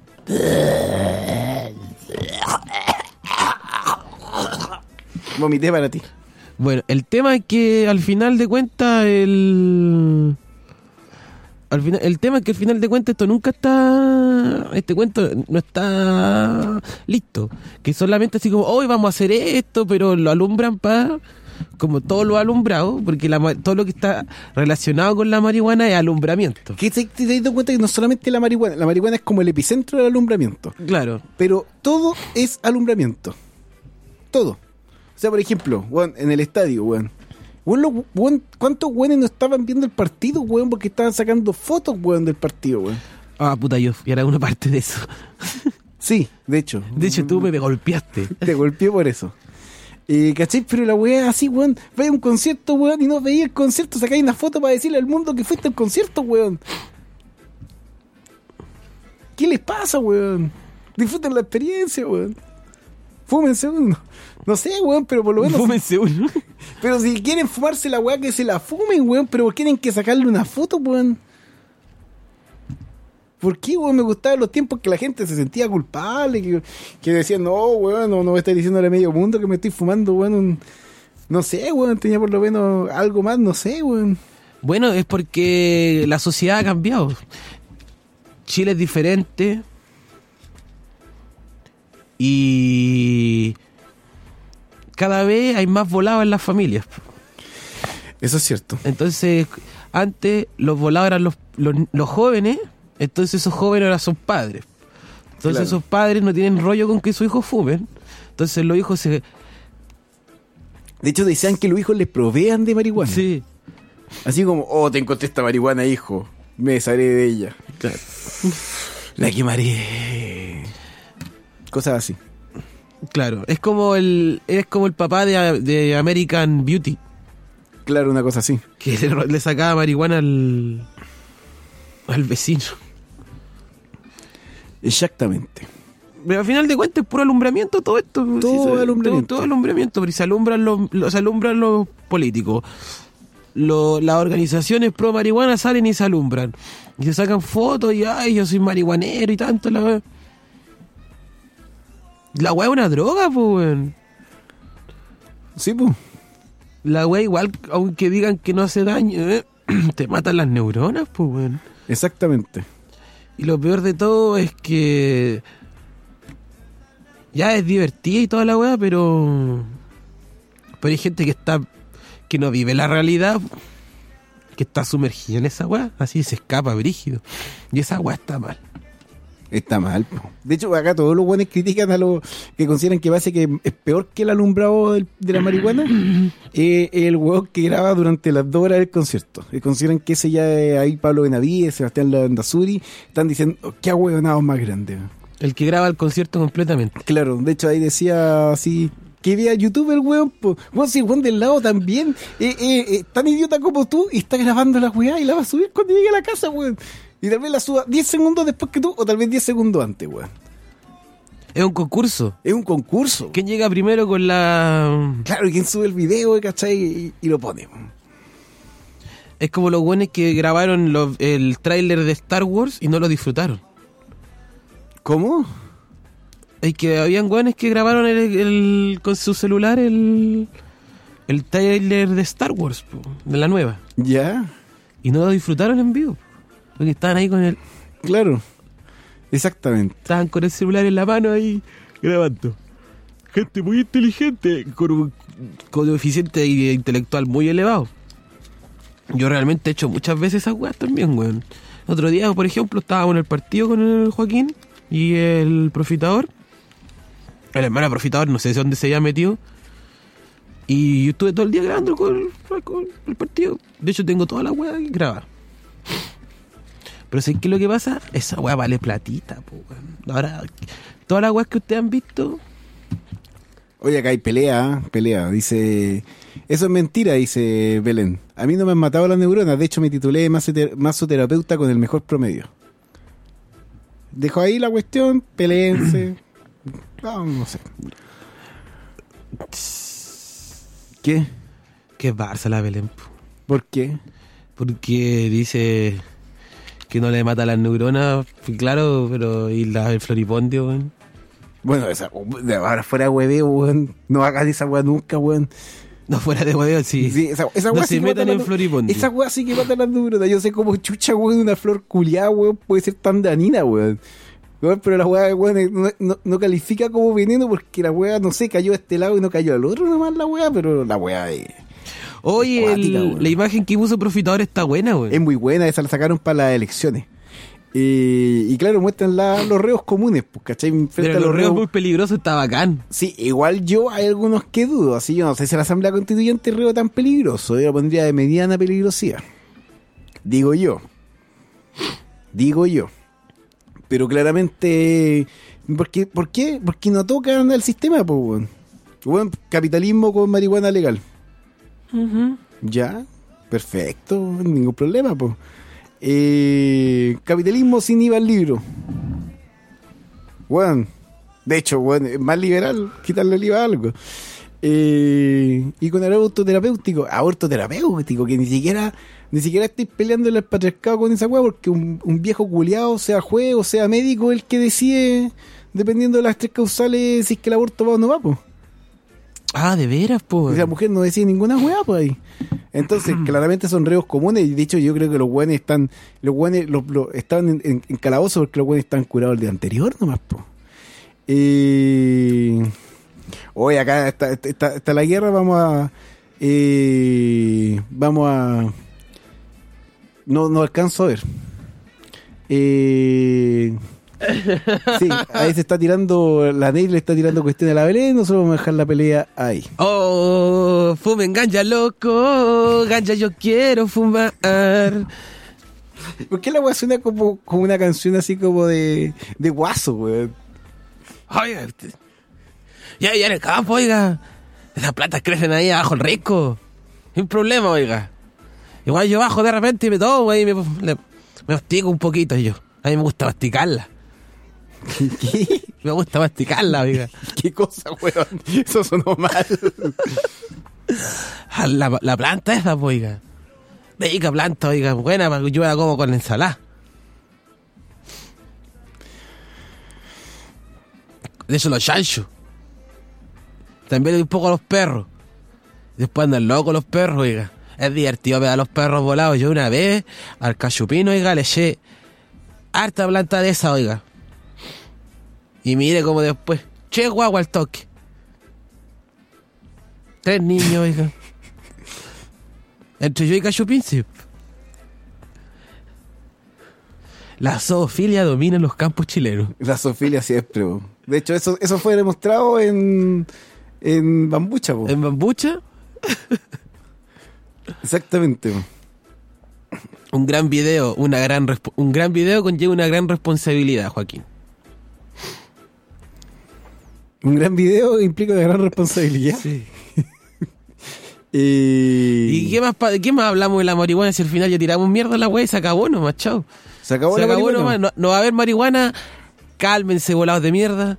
Vomité para ti. Bueno, el tema es que al final de cuentas el... Al final, el tema es que al final de cuentas esto nunca está... Este cuento no está listo. Que solamente así como, hoy vamos a hacer esto, pero lo alumbran para... Como todo lo alumbrado, porque la, ma- todo lo que está relacionado con la marihuana es alumbramiento. Que te, te, te has dado cuenta que no solamente la marihuana, la marihuana es como el epicentro del alumbramiento. Claro. Pero todo es alumbramiento. Todo. O sea, por ejemplo, weón, en el estadio, weón. Weón, lo- weón, ¿cuántos weones no estaban viendo el partido, weón? Porque estaban sacando fotos, weón, del partido, weón. Ah, puta, yo y era una parte de eso. Sí, de hecho. De hecho, tú me golpeaste. Te golpeé por eso. Eh, ¿Cachai? Pero la weá así, weón. Vaya a un concierto, weón, y no veía el concierto. Sacáis una foto para decirle al mundo que fuiste al concierto, weón. ¿Qué les pasa, weón? Disfruten la experiencia, weón. Fúmense uno. No sé, weón, pero por lo menos... Fúmense uno. Pero si quieren fumarse la weá, que se la fumen, weón. Pero tienen que sacarle una foto, weón. ¿Por qué, weón? Me gustaban los tiempos que la gente se sentía culpable, que, que decían, no, weón, no, no me estoy diciéndole a medio mundo que me estoy fumando, weón, un... No sé, weón, tenía por lo menos algo más, no sé, weón. Bueno, es porque la sociedad ha cambiado. Chile es diferente. Y cada vez hay más volados en las familias. Eso es cierto. Entonces, antes los volados eran los, los, los jóvenes, entonces esos jóvenes ahora son padres. Entonces Claro. esos padres no tienen rollo con que sus hijos fumen. Entonces los hijos se... De hecho, decían que los hijos les provean de marihuana. Sí, Así como, oh, te encontré esta marihuana, hijo. Me desharé de ella. claro. La quemaré. Cosas así. Claro, es como el es como el papá de, de American Beauty, Claro, una cosa así. que le, le sacaba marihuana al, al vecino. Exactamente. Pero al final de cuentas es puro alumbramiento todo esto. Todo Sí, se- alumbramiento. Todo, todo alumbramiento, pero se alumbran los, los- se alumbran los políticos. Lo- las organizaciones pro marihuana salen y se alumbran. Y se sacan fotos y ay, yo soy marihuanero y tanto la weá. La weá es una droga, pues weón. Sí, pues. La weá igual, aunque digan que no hace daño, ¿eh? Te matan las neuronas, pues weón. Exactamente. Y lo peor de todo es que ya es divertida y toda la weá, pero pero hay gente que está que no vive la realidad, que está sumergida en esa weá, así se escapa brígido. Y esa weá está mal. Está mal, po. De hecho, acá todos los buenos critican a los que consideran que parece que es peor que el alumbrado del- de la marihuana. eh, el hueón que graba durante las dos horas del concierto. Y consideran que ese ya es ahí Pablo Benavides, Sebastián Landazuri. Están diciendo, oh, qué ahueonados más grandes. El que graba el concierto completamente. Claro, de hecho ahí decía así, que vea YouTube el weón, pues. Weón, si el weón del lado también, eh, eh, eh, tan idiota como tú, y está grabando la weá y la va a subir cuando llegue a la casa, weón. Y tal vez la suba diez segundos después que tú, o tal vez diez segundos antes, weón. Es un concurso. Es un concurso. ¿Quién llega primero con la...? Claro, y quien sube el video, ¿cachai? Y, y lo pone. Es como los buenos que grabaron los- el tráiler de Star Wars y no lo disfrutaron. ¿Cómo? Es que habían güeyes que grabaron el, el- con su celular el, el tráiler de Star Wars, po, de la nueva. Ya, Y no lo disfrutaron en vivo. Porque estaban ahí con el. claro. Exactamente. Estaban con el celular en la mano ahí grabando. Gente muy inteligente, con un coeficiente intelectual muy elevado. Yo realmente he hecho muchas veces esas weas también, weón. Otro día, por ejemplo, estábamos en el partido con el Joaquín y el Profitador. El hermano Profitador, no sé de dónde se había metido. Y yo estuve todo el día grabando con el, con el partido. De hecho, tengo toda la wea grabada. Pero ¿sabes qué es lo que pasa? Esa wea vale platita, po, weón. Ahora, todas las weas que ustedes han visto... Oye, acá hay pelea, ¿eh? pelea. Dice, eso es mentira, dice Belén. A mí no me han matado las neuronas. De hecho, me titulé masoter- masoterapeuta con el mejor promedio. Dejo ahí la cuestión, peleense. No, no sé. ¿Qué? Que es Barça la Belén, po. ¿Por qué? Porque dice que no le mata las neuronas, pues claro, pero y la, el floripondio, weón. Bueno, esa, de ahora fuera hueveo, weón. No hagas esa weá nunca, weón. No fuera de hueveo, sí. Sí, esa, esa No weá se sí que metan mata en las- floripondio. Esa weá sí que mata las neuronas. Yo sé cómo chucha, weón, una flor culiada, weón, puede ser tan danina, weón. Weón, pero la weá, weón, no, no, no califica como veneno porque la weá, no sé, cayó a este lado y no cayó al otro nomás la weá, pero la weá es, Oye, Cuática, el- weón. la imagen que puso Profitador está buena, weón. es muy buena, esa la sacaron para las elecciones. Eh, y claro, muestran la- los reos comunes, pues, ¿cachai? Frente Pero a los reos reos- muy peligrosos está bacán. Sí, igual yo hay algunos que dudo, así yo no sé si la Asamblea Constituyente es reo tan peligroso, yo lo pondría de mediana peligrosidad. Digo yo. Digo yo. Pero claramente, ¿por qué? ¿Por qué? Porque no tocan al sistema, pues, weón. Weón, capitalismo con marihuana legal. Ya, perfecto, ningún problema, pues. Eh, capitalismo sin I V A al libro. Bueno, de hecho, bueno, es más liberal quitarle el I V A a algo. Eh, y con el aborto terapéutico, aborto terapéutico, que ni siquiera ni siquiera estáis peleando el patriarcado con esa weá, porque un, un viejo culiado, sea juez o sea médico, el que decide, dependiendo de las tres causales, si es que el aborto va o no va, pues. Ah, de veras, po. Y la mujer no decide ninguna weá, pues ahí. Entonces, claramente son reos comunes. Y de hecho, yo creo que los weones están. Los weones los, los, estaban en, en, en calabozo porque los weones están curados el día anterior nomás, pues. Eh, hoy acá está, está, está la guerra. Vamos a. Eh, vamos a. No, no alcanzo a ver. Eh. Sí, ahí se está tirando, la Ney le está tirando cuestión a la Belén, nosotros vamos a dejar la pelea ahí. Oh, fumen ganja, loco. Ganja, yo quiero fumar. ¿Por qué la weá suena como, como una canción así como de, de guaso, weón? Oiga, este- ya, ya en el campo, oiga. Esas plantas crecen ahí abajo el risco. Sin problema, oiga. Igual yo bajo de repente y me tomo, güey, y me, le- me mastico un poquito yo. A mí me gusta masticarla. ¿Qué? Me gusta masticarla, oiga. ¿Qué cosa, weón? Eso sonó mal. Ah, La, la planta esa, pues, oiga. Rica planta, oiga, buena, para que yo la como con la ensalada. De eso los chanchos. También le doy un poco a los perros. Después andan locos los perros, oiga. Es divertido ver a los perros volados. Yo una vez al cachupino, oiga, le eché harta planta de esa, oiga. Y mire como después, che guagua al toque. Tres niños, oiga. Entre yo y Cachupín, sí. La zoofilia domina en los campos chilenos. La zoofilia siempre, po. De hecho, eso, eso fue demostrado en, en Bambucha, po. ¿En Bambucha? Exactamente, po. Un gran video, una gran resp- un gran video conlleva una gran responsabilidad, Joaquín. Un gran video implica una gran responsabilidad. Sí. Eh, ¿Y qué más, pa- qué más hablamos de la marihuana si al final ya tiramos mierda a la wea y se acabó nomás, chao? Se acabó Se la acabó marihuana. nomás, no, no va a haber marihuana. Cálmense, volados de mierda.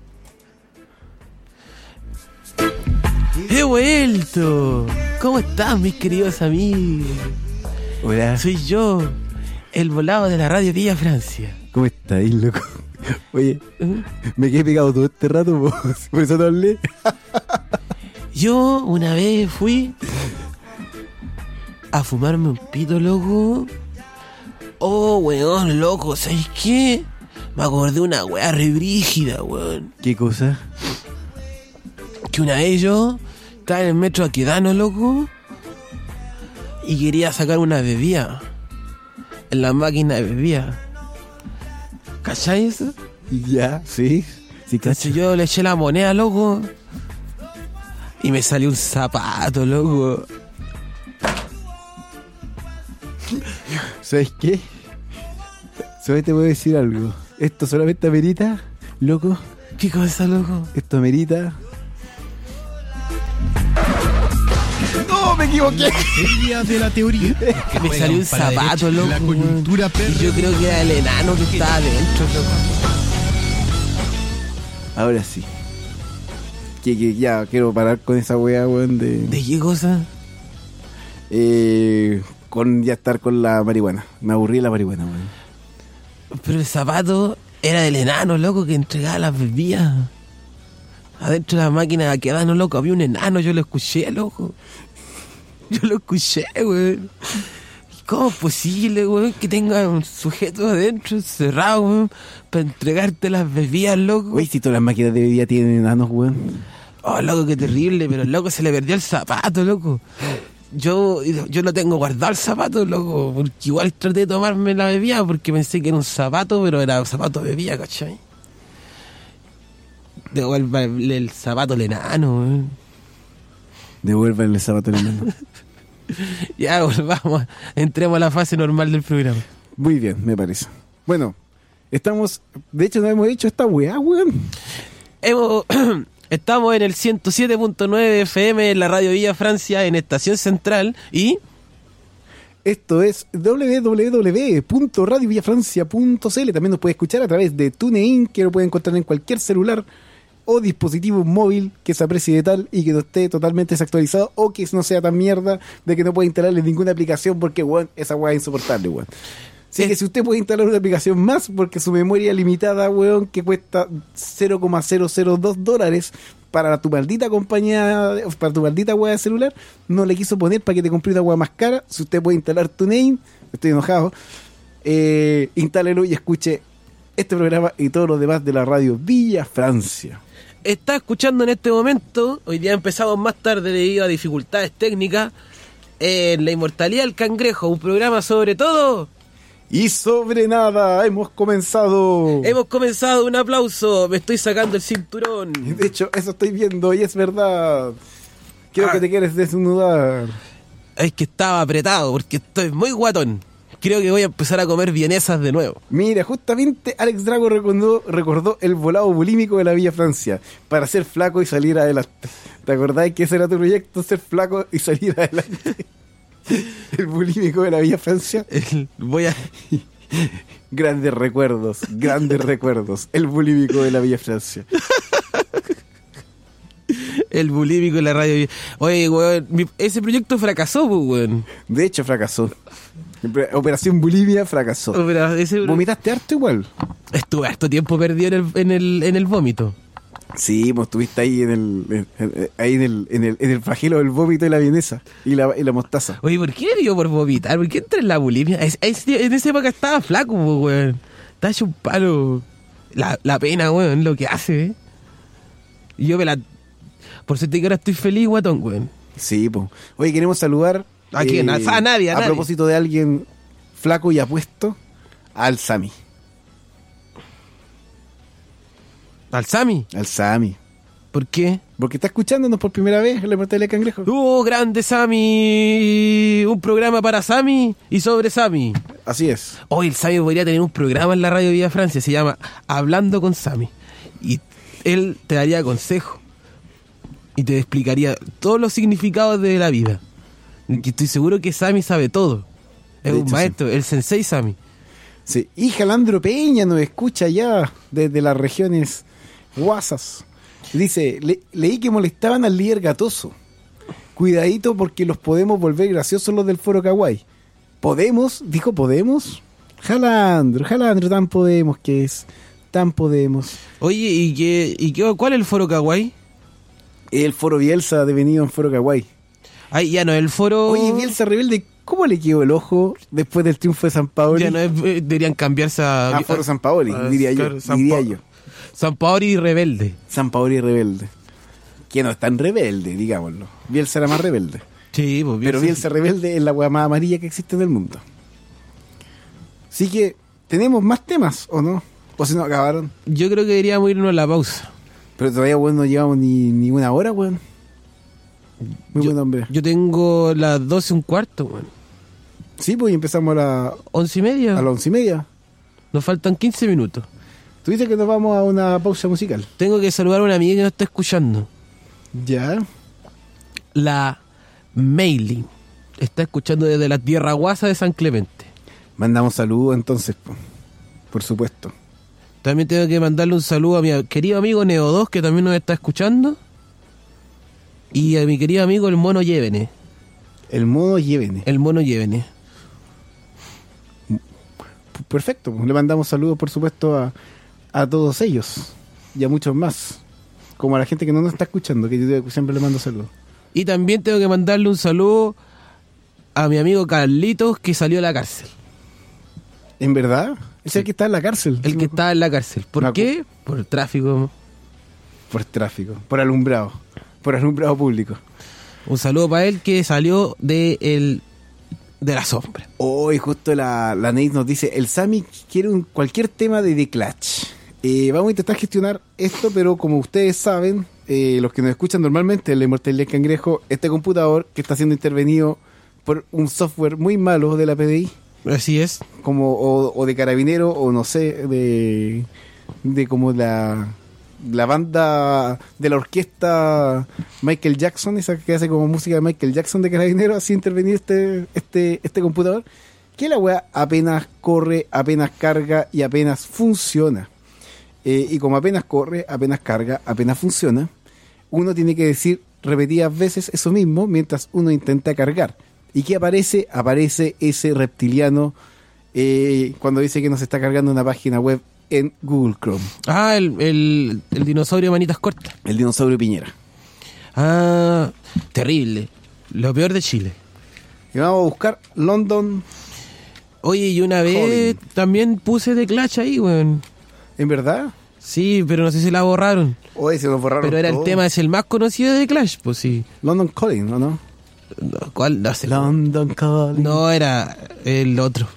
¡He vuelto! ¿Cómo están, mis queridos amigos? Hola. Soy yo, el volado de la radio Villa Francia. ¿Cómo estáis, loco? Oye, ¿Eh? me quedé pegado todo este rato, po. Por eso no hablé. Yo una vez fui a fumarme un pito, loco. Oh, weón, loco, ¿sabes qué? Me acordé de una weá re brígida, weón. ¿Qué cosa? Que una vez yo estaba en el metro Aquedano, loco, y quería sacar una bebida en la máquina de bebida. ¿Cachai eso? Ya, sí. Sí, Entonces cacho. yo le eché la moneda, loco, y me salió un zapato, loco. ¿Sabes qué? Solamente te voy a decir algo. Esto solamente amerita, loco. ¿Qué cosa, loco? Esto amerita. ¡No, me equivoqué! Teoría de la teoría. Que Me juegan salió un para la zapato, derecha, loco. La coyuntura weón. Y yo creo que era el enano que estaba adentro, loco. Ahora sí. Que, que ya quiero parar con esa weá, weón, de... ¿De qué cosa? Eh, con ya estar con la marihuana. Me aburrí de la marihuana, weón. Pero el zapato era del enano, loco, que entregaba las bebidas. Adentro de la máquina de Aquedano, loco, había un enano, yo lo escuché, loco. Yo lo escuché, weón. ¿Cómo es posible, weón, que tenga un sujeto adentro, encerrado, weón, para entregarte las bebidas, loco? Oye, si todas las máquinas de bebida tienen enanos, weón. Oh, loco, qué terrible, pero el loco se le perdió el zapato, loco. Yo, yo lo tengo guardado el zapato, loco, porque igual traté de tomarme la bebida porque pensé que era un zapato, pero era un zapato de bebida, ¿cachai? Devuelve el zapato al enano, weón. Devuélvanle el zapato al enano. Ya, volvamos, entremos a la fase normal del programa. Muy bien, me parece. Bueno, estamos... De hecho, no hemos dicho esta weá, weón. Hemos... Estamos en el ciento siete punto nueve F M en la radio Villa Francia en Estación Central y... Esto es doble u doble u doble u punto radio villa francia punto c l. También nos puede escuchar a través de TuneIn, que lo puede encontrar en cualquier celular o dispositivo móvil que se aprecie de tal y que no esté totalmente desactualizado o que no sea tan mierda de que no puede instalarle ninguna aplicación porque, weón, esa weá es insoportable, weón. Así Eh. que si usted puede instalar una aplicación más porque su memoria limitada, weón, que cuesta cero coma cero cero dos dólares para tu maldita compañía, para tu maldita weá de celular, no le quiso poner para que te compre una weá más cara. Si usted puede instalar TuneIn, estoy enojado, eh, instálelo y escuche este programa y todos los demás de la radio Villa Francia. Está escuchando en este momento, hoy día empezamos más tarde debido a dificultades técnicas, en La Inmortalidad del Cangrejo, un programa sobre todo... Y sobre nada, hemos comenzado. Hemos comenzado, un aplauso, me estoy sacando el cinturón. De hecho, eso estoy viendo y es verdad. Creo Ah. que te quieres desnudar. Es que estaba apretado porque estoy muy guatón. Creo que voy a empezar a comer vienesas de nuevo. Mira, justamente Alex Drago recordó, recordó el volado bulímico de la Villa Francia para ser flaco y salir adelante. ¿Te acordás que ese era tu proyecto, ser flaco y salir adelante? El bulímico de la Villa Francia. El- voy a Grandes recuerdos, grandes recuerdos. El bulímico de la Villa Francia. El bulímico de la radio. Oye, weón, mi- ese proyecto fracasó, pues, weón. De hecho, fracasó. Operación Bulimia fracasó. Pero ese- ¿Vomitaste harto igual? Estuve harto tiempo perdido en el, en el, en el vómito. Sí, pues estuviste ahí en el, en, en- ahí en el, en el, en el flagelo del vómito y la vienesa y la, y la mostaza. Oye, ¿por qué dio por vomitar? ¿Por qué entré en la bulimia? Es- es- en esa época estaba flaco, po, weón. Estaba hecho un palo. La, la pena, weón, lo que hace, ¿eh? Y yo me la... Por suerte que ahora estoy feliz, guatón, weón. Sí, pues. Oye, queremos saludar... ¿A quién? A- a nadie, a nadie. propósito de alguien flaco y apuesto, al Sami. ¿Al Sami? Al Sami. ¿Por qué? Porque está escuchándonos por primera vez en la Mortalidad de Cangrejo. ¡Oh, grande Sami! Un programa para Sami y sobre Sami. Así es. Hoy el Sami podría tener un programa en la radio Villa Francia, se llama Hablando con Sami. Y él te daría consejo y te explicaría todos los significados de la vida. Y estoy seguro que Sami sabe todo. Es De un hecho, maestro, el sensei Sami. Sí. Y Jalandro Peña nos escucha ya desde las regiones guasas. Dice, le- leí que molestaban al líder Gatoso. Cuidadito porque los podemos volver graciosos los del Foro Kawaii. ¿Podemos? ¿Dijo Podemos? Jalandro, Jalandro, tan Podemos que es. Tan Podemos. Oye, ¿y qué, y qué, cuál es el foro Kawaii? El Foro Bielsa devenido en Foro Kawaii. Ay, ya no es el foro... Oye, Bielsa Rebelde, ¿cómo le quedó el ojo después del triunfo de San Paoli? Ya no es, eh, deberían cambiarse a... Ah, Foro San Paoli, a- diría yo, claro, San diría Pa- yo. San Paoli Rebelde. San Paoli Rebelde. Que no es tan rebelde, digámoslo. Bielsa era más rebelde. Sí, pues Pero Bielsa Rebelde es la hueá más amarilla que existe en el mundo. Así que, ¿tenemos más temas o no? ¿O se nos acabaron? Yo creo que deberíamos irnos a la pausa. Pero todavía, weón, no llevamos ni, ni una hora, weón. Muy yo, buen hombre. Yo tengo las doce un cuarto, weón. Sí, pues y empezamos a, la, Once y media. a las once y media. Nos faltan quince minutos. Tú dices que nos vamos a una pausa musical. Tengo que saludar a una amiga que nos está escuchando. Ya. La Mailing. Está escuchando desde la tierra guasa de San Clemente. Mandamos saludos entonces, po. Por supuesto. También tengo que mandarle un saludo a mi querido amigo Neo dos, que también nos está escuchando. Y a mi querido amigo el Mono Llévene. El modo Llévene. El Mono Llévene. Perfecto. Le mandamos saludos, por supuesto, a, a todos ellos. Y a muchos más. Como a la gente que no nos está escuchando, que yo siempre le mando saludos. Y también tengo que mandarle un saludo a mi amigo Carlitos, que salió de la cárcel. ¿En verdad? Es el que está en la cárcel. El que está en la cárcel. ¿Por Me acu- qué? Por el tráfico. Por tráfico. Por alumbrado. Por alumbrado público. Un saludo para él que salió de el de la sombra. Hoy justo la, la Nate nos dice, el Sami quiere un, cualquier tema de The Clash. Eh, vamos a intentar gestionar esto, pero como ustedes saben, eh, los que nos escuchan normalmente, el Inmortalidad Cangrejo, este computador que está siendo intervenido por un software muy malo de la P D I, Así es. como o, o de carabinero, o no sé, de, de como la, la banda de la orquesta Michael Jackson, esa que hace como música de Michael Jackson de carabinero, así intervenir este, este, este computador, que la weá apenas corre, apenas carga y apenas funciona. Eh, y como apenas corre, apenas carga, apenas funciona, uno tiene que decir repetidas veces eso mismo mientras uno intenta cargar. ¿Y qué aparece? Aparece ese reptiliano eh, cuando dice que nos está cargando una página web en Google Chrome. Ah, el, el, el dinosaurio manitas cortas. El dinosaurio Piñera. Ah, terrible. Lo peor de Chile. Y vamos a buscar London. Oye, y una vez Calling. también puse de Clash ahí, weón. ¿En verdad? Sí, pero no sé si la borraron. Oye, se nos borraron Pero era el todo. tema, es el más conocido de Clash, pues sí. London Calling, ¿o no? No, ¿cuál? No sé. London Calling. No, era el otro.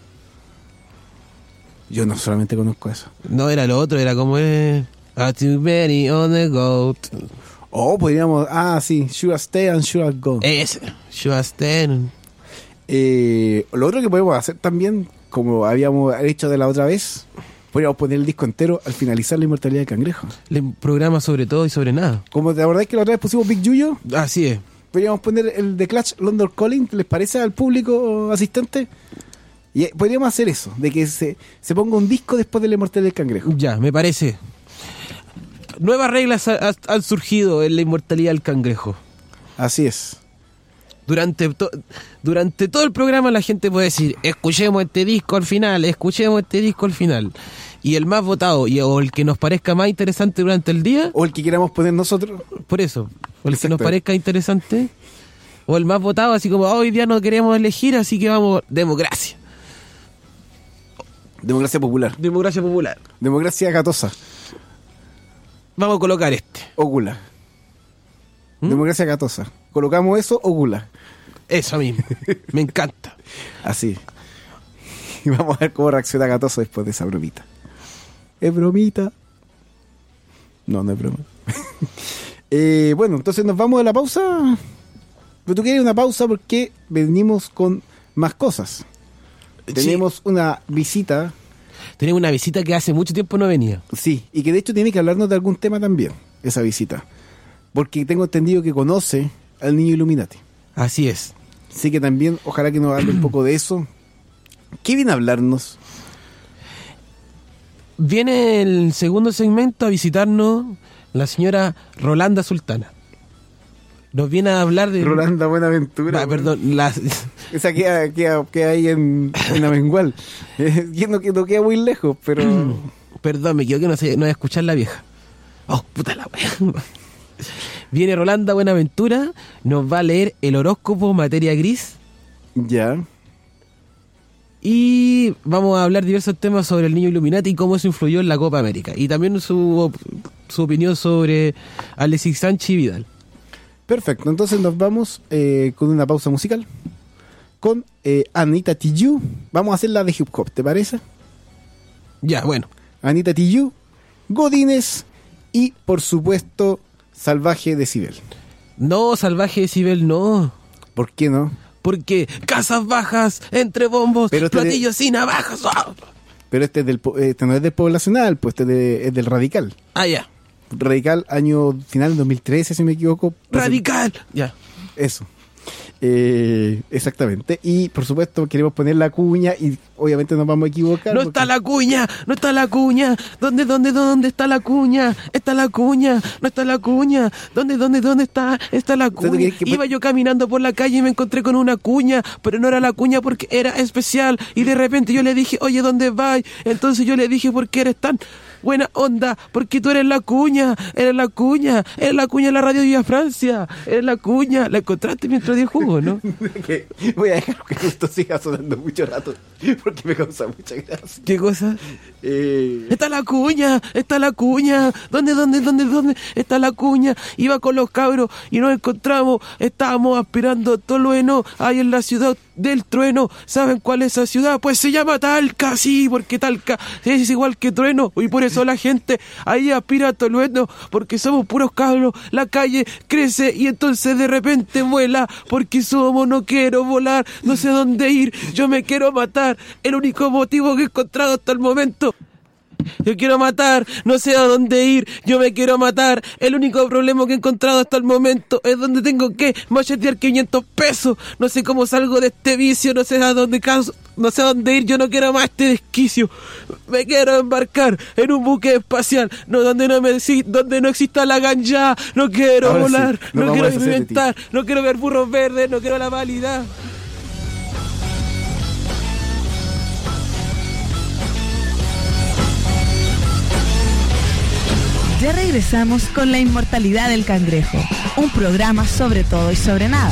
Yo no solamente conozco eso. No, era lo otro, era como es... Are too many on the go. Oh, podríamos... Ah, sí. Should I stay and should I go? Ese. Should I stand? Eh, lo otro que podemos hacer también, como habíamos hecho de la otra vez, podríamos poner el disco entero al finalizar la inmortalidad de Cangrejo. Le programa sobre todo y sobre nada. Como te acordás que la otra vez pusimos Big Yuyo, Así es. podríamos poner el de Clash London Calling, ¿les parece al público asistente? Y eh, podríamos hacer eso, de que se, se ponga un disco después de La Inmortalidad del Cangrejo. Ya, me parece. Nuevas reglas ha, ha, han surgido en La Inmortalidad del Cangrejo. Así es. Durante, to, durante todo el programa la gente puede decir, escuchemos este disco al final, escuchemos este disco al final. Y el más votado, y, o el que nos parezca más interesante durante el día... O el que queramos poner nosotros. Por eso, o el Exacto. que nos parezca interesante, o el más votado, así como, oh, hoy día no queremos elegir, así que vamos, democracia. Democracia popular. Democracia popular. Democracia gatosa. Vamos a colocar este. Ócula. ¿Mm? Democracia gatosa. Colocamos eso, ócula. Eso mismo. Me encanta. Así. Y vamos a ver cómo reacciona Gatoso después de esa bromita. ¿Es bromita? No, no es broma. eh, bueno, entonces nos vamos a la pausa. Pero tú quieres una pausa porque venimos con más cosas. Tenemos sí. una visita. Tenemos una visita que hace mucho tiempo no venía. Sí, y que de hecho tiene que hablarnos de algún tema también, esa visita. Porque tengo entendido que conoce al niño Illuminati. Así es. Así que también, ojalá que nos hable un poco de eso. ¿Qué viene a hablarnos? Viene el segundo segmento a visitarnos la señora Rolanda Sultana. Nos viene a hablar de... Rolanda Buenaventura. Ah, perdón, la... Esa queda, queda, queda ahí en, en Amengual. Eh, no, no queda muy lejos, pero... Perdón, me equivoqué, no sé, no voy a escuchar la vieja. Oh, puta la wea. Viene Rolanda Buenaventura, nos va a leer el horóscopo materia gris. Ya. Y vamos a hablar diversos temas sobre el niño Illuminati y cómo eso influyó en la Copa América. Y también su, su opinión sobre Alexis Sánchez y Vidal. Perfecto, entonces nos vamos eh, con una pausa musical. Con eh, Anita Tijoux. Vamos a hacer la de hip hop, ¿te parece? Ya, bueno. Anita Tijoux, Godínez y, por supuesto, Salvaje Decibel. No, Salvaje Decibel no. ¿Por qué no? Porque casas bajas, entre bombos, pero este platillos de... y navajas. ¡Oh! Pero este, es del, este no es del poblacional, pues este de, es del Radical. Ah, ya. Radical, año final de dos mil trece, si me equivoco. Radical. Ya. Eso. Eh, exactamente. Y por supuesto queremos poner la cuña y obviamente nos vamos a equivocar. No porque... está la cuña, no está la cuña. ¿Dónde, dónde, dónde está la cuña? Está la cuña, no está la cuña. ¿Dónde, dónde, dónde está? Está la cuña. O sea, que... Iba yo caminando por la calle y me encontré con una cuña, pero no era la cuña porque era especial. Y de repente yo le dije, oye, ¿dónde vas? Entonces yo le dije, ¿por qué eres tan buena onda? Porque tú eres la cuña, eres la cuña, eres la cuña de la radio Villa Francia, eres la cuña. La encontraste mientras dio jugo, ¿no? Voy a dejar que esto siga sonando mucho rato porque me causa mucha gracia. ¿Qué cosa? Eh... Está la cuña, está la cuña. ¿Dónde, dónde, dónde, dónde está la cuña? Iba con los cabros y nos encontramos. Estábamos aspirando tolueno ahí en la ciudad del trueno. ¿Saben cuál es esa ciudad? Pues se llama Talca, sí, porque Talca es igual que trueno y por eso la gente ahí aspira a tolueno, porque somos puros cabros. La calle crece y entonces de repente vuela, porque somos, no quiero volar, no sé dónde ir, yo me quiero matar. El único motivo que he encontrado hasta el momento, yo quiero matar, no sé a dónde ir, yo me quiero matar. El único problema que he encontrado hasta el momento es donde tengo que machetear quinientos pesos. No sé cómo salgo de este vicio, no sé a dónde caso, no sé a dónde ir, yo no quiero más este desquicio. Me quiero embarcar en un buque espacial, no donde no me donde no exista la ganja. No quiero Ahora volar, sí, no quiero inventar, no quiero ver burros verdes, no quiero la validad. Ya regresamos con La Inmortalidad del Cangrejo, un programa sobre todo y sobre nada.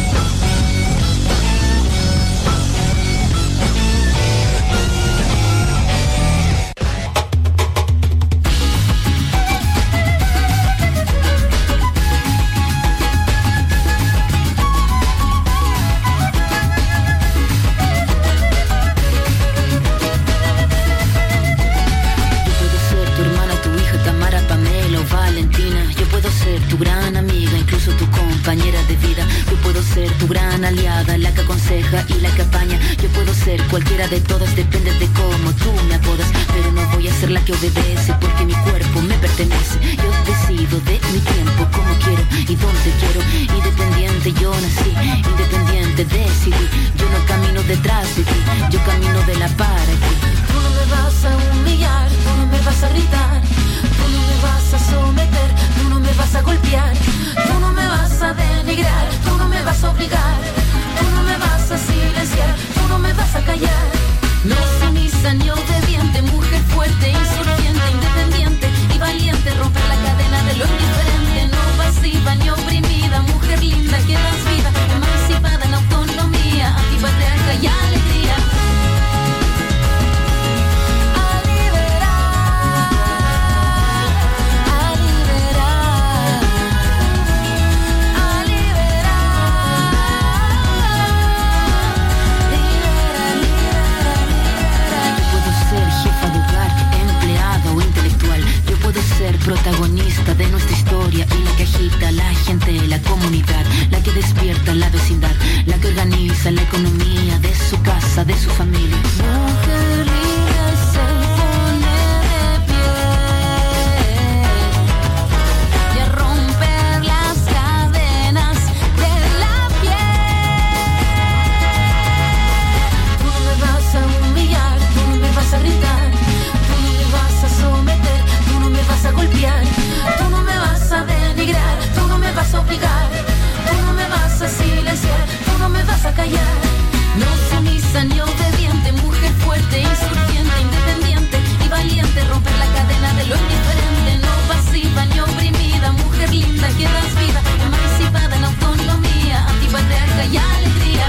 Tu gran amiga, incluso tu compañera de vida. Yo puedo ser tu gran aliada, la que aconseja y la que apaña. Yo puedo ser cualquiera de todas, depende de cómo tú me apodas. Pero no voy a ser la que obedece, porque mi cuerpo me pertenece. Yo decido de mi tiempo, como quiero y donde quiero. Independiente yo nací, independiente decidí. Yo no camino detrás de ti, yo camino de la par aquí. Tú no me vas a humillar, tú no me vas a gritar, tú no me vas a someter, tú no me vas a golpear, tú no me vas a denigrar, tú no me vas a obligar, tú no me vas a silenciar, tú no me vas a callar. No sumisa ni obediente, mujer fuerte, insurgente, independiente y valiente, romper la cadena de lo indiferente, no pasiva ni oprimida, mujer linda que das vida, emancipada en autonomía, antipatriarca y alegría. Ser protagonista de nuestra historia y la que agita a la gente, la comunidad, la que despierta la vecindad, la que organiza la economía de su casa, de su familia. Mujer libre se pone de pie y a romper las cadenas de la piel. Tú no me vas a humillar, tú no me vas a gritar, tú no me vas a someter, tú no me vas a golpear, tú no me vas a denigrar, tú no me vas a obligar, tú no me vas a silenciar, tú no me vas a callar. No sumisa ni obediente, mujer fuerte, insurgente, independiente y valiente, romper la cadena de lo indiferente, no pasiva ni oprimida, mujer linda que das vida, emancipada en autonomía, antipatriarca y alegría.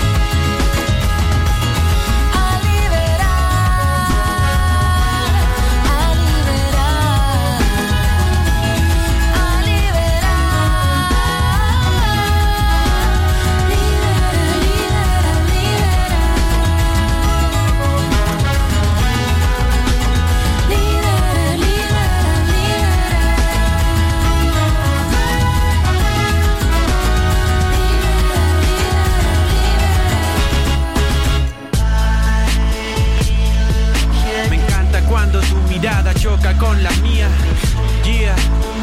Choca con la mía, yeah.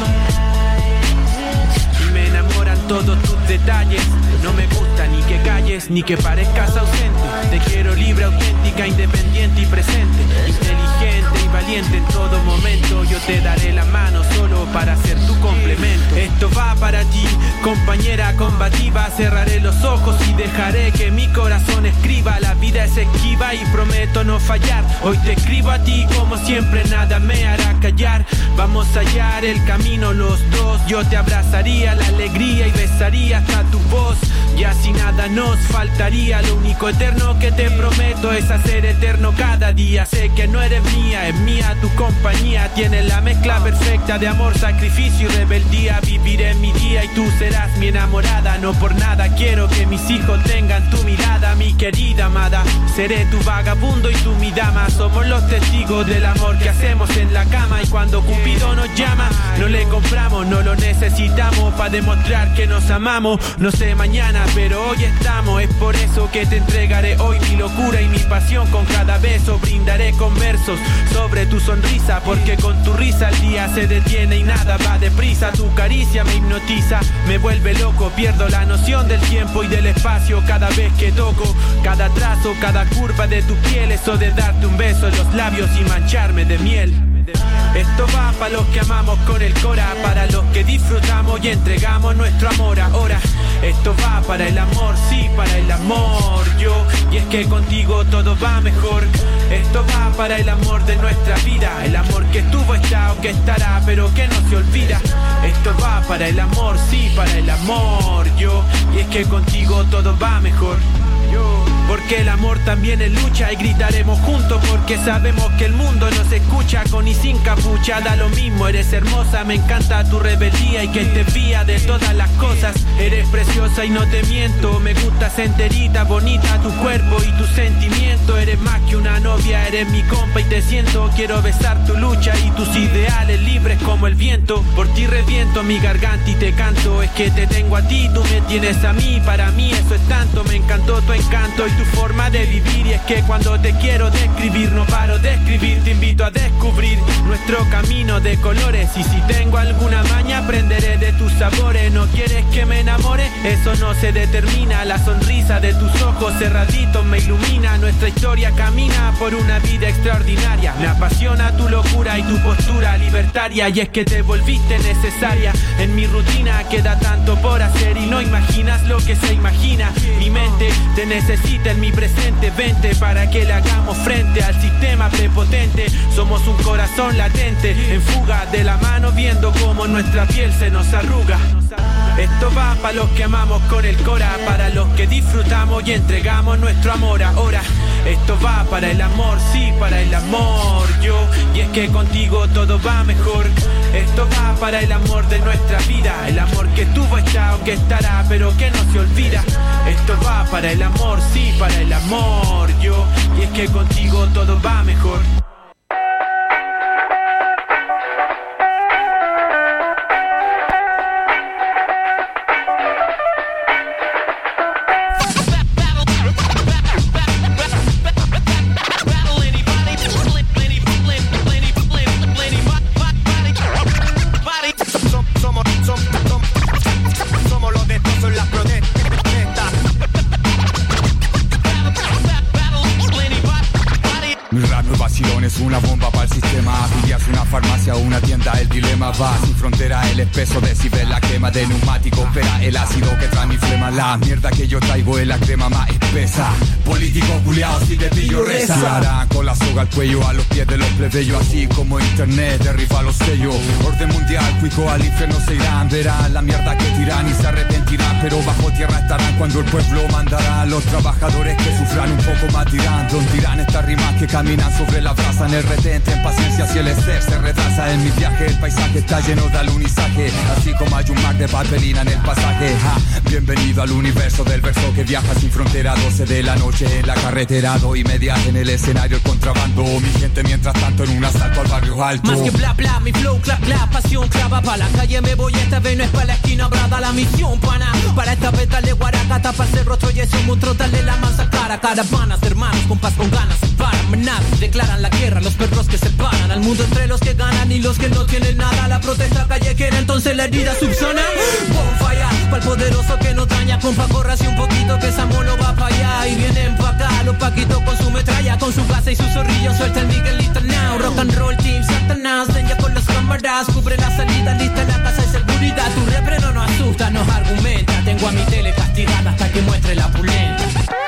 Y me enamoran todos tus detalles. No me gusta ni que calles, ni que parezcas ausente. Te quiero libre, auténtica, independiente y presente, inteligente y valiente en todo momento. Yo te daré la mano solo para ser tu complemento. Esto va para ti, compañera combativa. Cerraré los ojos y dejaré que mi corazón escriba. La vida es esquiva y prometo no fallar. Hoy te escribo a ti como siempre, nada me hará callar. Vamos a hallar el camino los dos. Yo te abrazaría la alegría y besaría hasta tu voz. Y así nada nos faltaría. Lo único eterno que te prometo es hacer eterno cada día. Sé que no eres mía, es mía tu compañía. Tienes la mezcla perfecta de amor, sacrificio y rebeldía. Viviré mi día y tú serás mi enamorada. No por nada quiero que mis hijos tengan tu mirada, mi querida amada. Seré tu vagabundo y tú mi dama. Somos los testigos del amor que hacemos en la cama. Y cuando Cupido nos llama, no le compramos, no lo necesitamos para demostrar que nos amamos. No sé mañana, pero hoy estamos. Es por eso que te entregaré hoy mi locura y mi pasión con cada beso. Brindaré con versos sobre tu sonrisa, porque con tu risa el día se detiene y nada va deprisa. Tu caricia me hipnotiza, me vuelve loco. Pierdo la noción del tiempo y del espacio cada vez que toco cada trazo, cada curva de tu piel. Eso de darte un beso en los labios y mancharme de miel. Esto va para los que amamos con el cora, para los que disfrutamos y entregamos nuestro amor ahora. Esto va para el amor, sí, para el amor, yo. Y es que contigo todo va mejor. Esto va para el amor de nuestra vida, el amor que estuvo, está o que estará, pero que no se olvida. Esto va para el amor, sí, para el amor, yo. Y es que contigo todo va mejor. Porque el amor también es lucha y gritaremos juntos porque sabemos que el mundo nos escucha con y sin capucha. Da lo mismo, eres hermosa, me encanta tu rebeldía y que te fía de todas las cosas. Eres preciosa y no te miento, me gustas enterita, bonita tu cuerpo y tu sentimiento. Eres más que una novia, eres mi compa y te siento. Quiero besar tu lucha y tus ideales libres como el viento. Por ti reviento mi garganta y te canto. Es que te tengo a ti, tú me tienes a mí. Para mí eso es tanto, me encantó tu encanto y tu forma de vivir. Y es que cuando te quiero describir, no paro de escribir. Te invito a descubrir nuestro camino de colores. Y si tengo alguna maña, aprenderé de tus sabores. ¿No quieres que me enamore? Eso no se determina. La sonrisa de tus ojos cerraditos me ilumina. Nuestra historia camina por una vida extraordinaria. Me apasiona tu locura y tu postura libertaria. Y es que te volviste necesaria en mi rutina. Queda tanto por hacer y no imaginas lo que se imagina. Mi mente te necesita en mi presente. Vente para que le hagamos frente al sistema prepotente. Somos un corazón latente en fuga de la mano, viendo cómo nuestra piel se nos arruga. Esto va para los que amamos con el cora, para los que disfrutamos y entregamos nuestro amor ahora. Esto va para el amor, sí, para el amor, yo. Y es que contigo todo va mejor. Esto va para el amor de nuestra vida. El amor que tuvo, está o que estará, pero que no se olvida. Esto va para el amor, sí, para el amor, yo. Y es que contigo todo va mejor. Es una bomba para el sistema. Pillas una farmacia o una tienda, el dilema va sin frontera. El espeso decibel, la quema de neumáticos. Espera el ácido que trae mi flema. La mierda que yo traigo es la crema más espesa. Político culiao, si te pillo reza. Harán con la soga al cuello, a los pies de los plebeyos. Así como internet derriba los sellos. Orden mundial, cuico al infierno se irán. Verán la mierda que tiran y se arrepentirán. Pero bajo tierra estarán cuando el pueblo mandará. Los trabajadores que sufran un poco más dirán. Donde irán estas rimas que caminan sobre la brasa. En el retente, en paciencia si el estrés se retrasa. En mi viaje el paisaje está lleno de alunizaje. Así como hay un mar de papelina en el pasaje. Ja, bienvenido al universo del verso que viaja sin frontera. doce de la noche en la carretera, doy media en el escenario el contrabando. Mi gente mientras tanto en un asalto al barrio alto. Más que bla bla, mi flow clap clap, pasión clava. Pa' la calle me voy, esta vez no es pa' la esquina brada. La misión pana, para esta vez dale guaraca. Tapa el cerro, troye su monstruo, dale la mansa cara. Caravanas de hermanos con paz, con ganas se paran. Menadas declaran la guerra, los perros que separan al mundo entre los que ganan y los que no tienen nada. La protesta callejera, entonces la herida subsona. Bonfire, pa'l poderoso que no daña. Compa, corras y un poquito que esa mono va pa' allá. Y vienen pa' acá los paquitos con su metralla, con su gasa y su zorrillo. Suelta el Miguelito now. Rock and roll team, Satanás, ven ya con las cámaras. Cubre la salida, lista la casa de seguridad. Tu repre no nos asusta, nos argumenta. Tengo a mi tele castigada hasta que muestre la pulenta.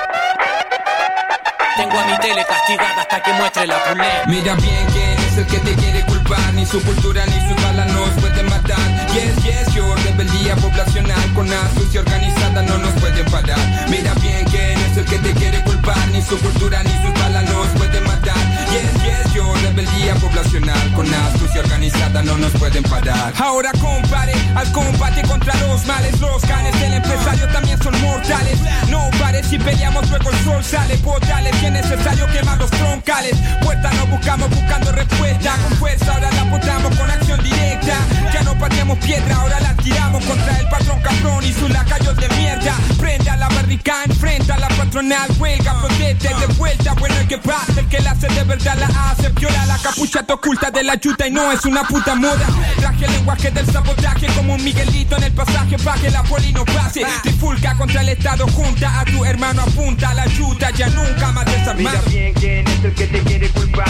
Tengo a mi tele castigada hasta que muestre la pulenta. Mira bien quién es el que te quiere culpar. Ni su cultura ni sus balas nos pueden matar. Yes, yes, yo, rebeldía poblacional. Con astucia organizada no nos pueden parar. Mira bien quién es el que te quiere culpar. Ni su cultura ni sus balas nos pueden matar. Yes, yes, yo, rebeldía poblacional. Con astucia organizada no nos pueden parar. Ahora compare al combate contra los males. Los canes del empresario también son mortales. No pares si peleamos luego el sol sale. Portales, que es necesario quemar los troncales. Puerta no buscamos buscando respuesta. Con fuerza ahora la apuntamos con acción directa. Ya no pateamos piedra, ahora la tiramos contra el patrón cabrón y sus lacayos de mierda. Prende a la barrica, enfrenta a la patronal. Huelga, proteste de vuelta. Bueno, el que pasa, el que la hace de verdad la hace. Viola la capucha te oculta de la yuta y no es una puta moda. Traje el lenguaje del sabotaje como un Miguelito en el pasaje pa' que la poli no pase. Trifulca contra el estado, junta a tu hermano, apunta a la yuta, ya nunca más desarmado. Mira bien quién es el que te quiere culpar.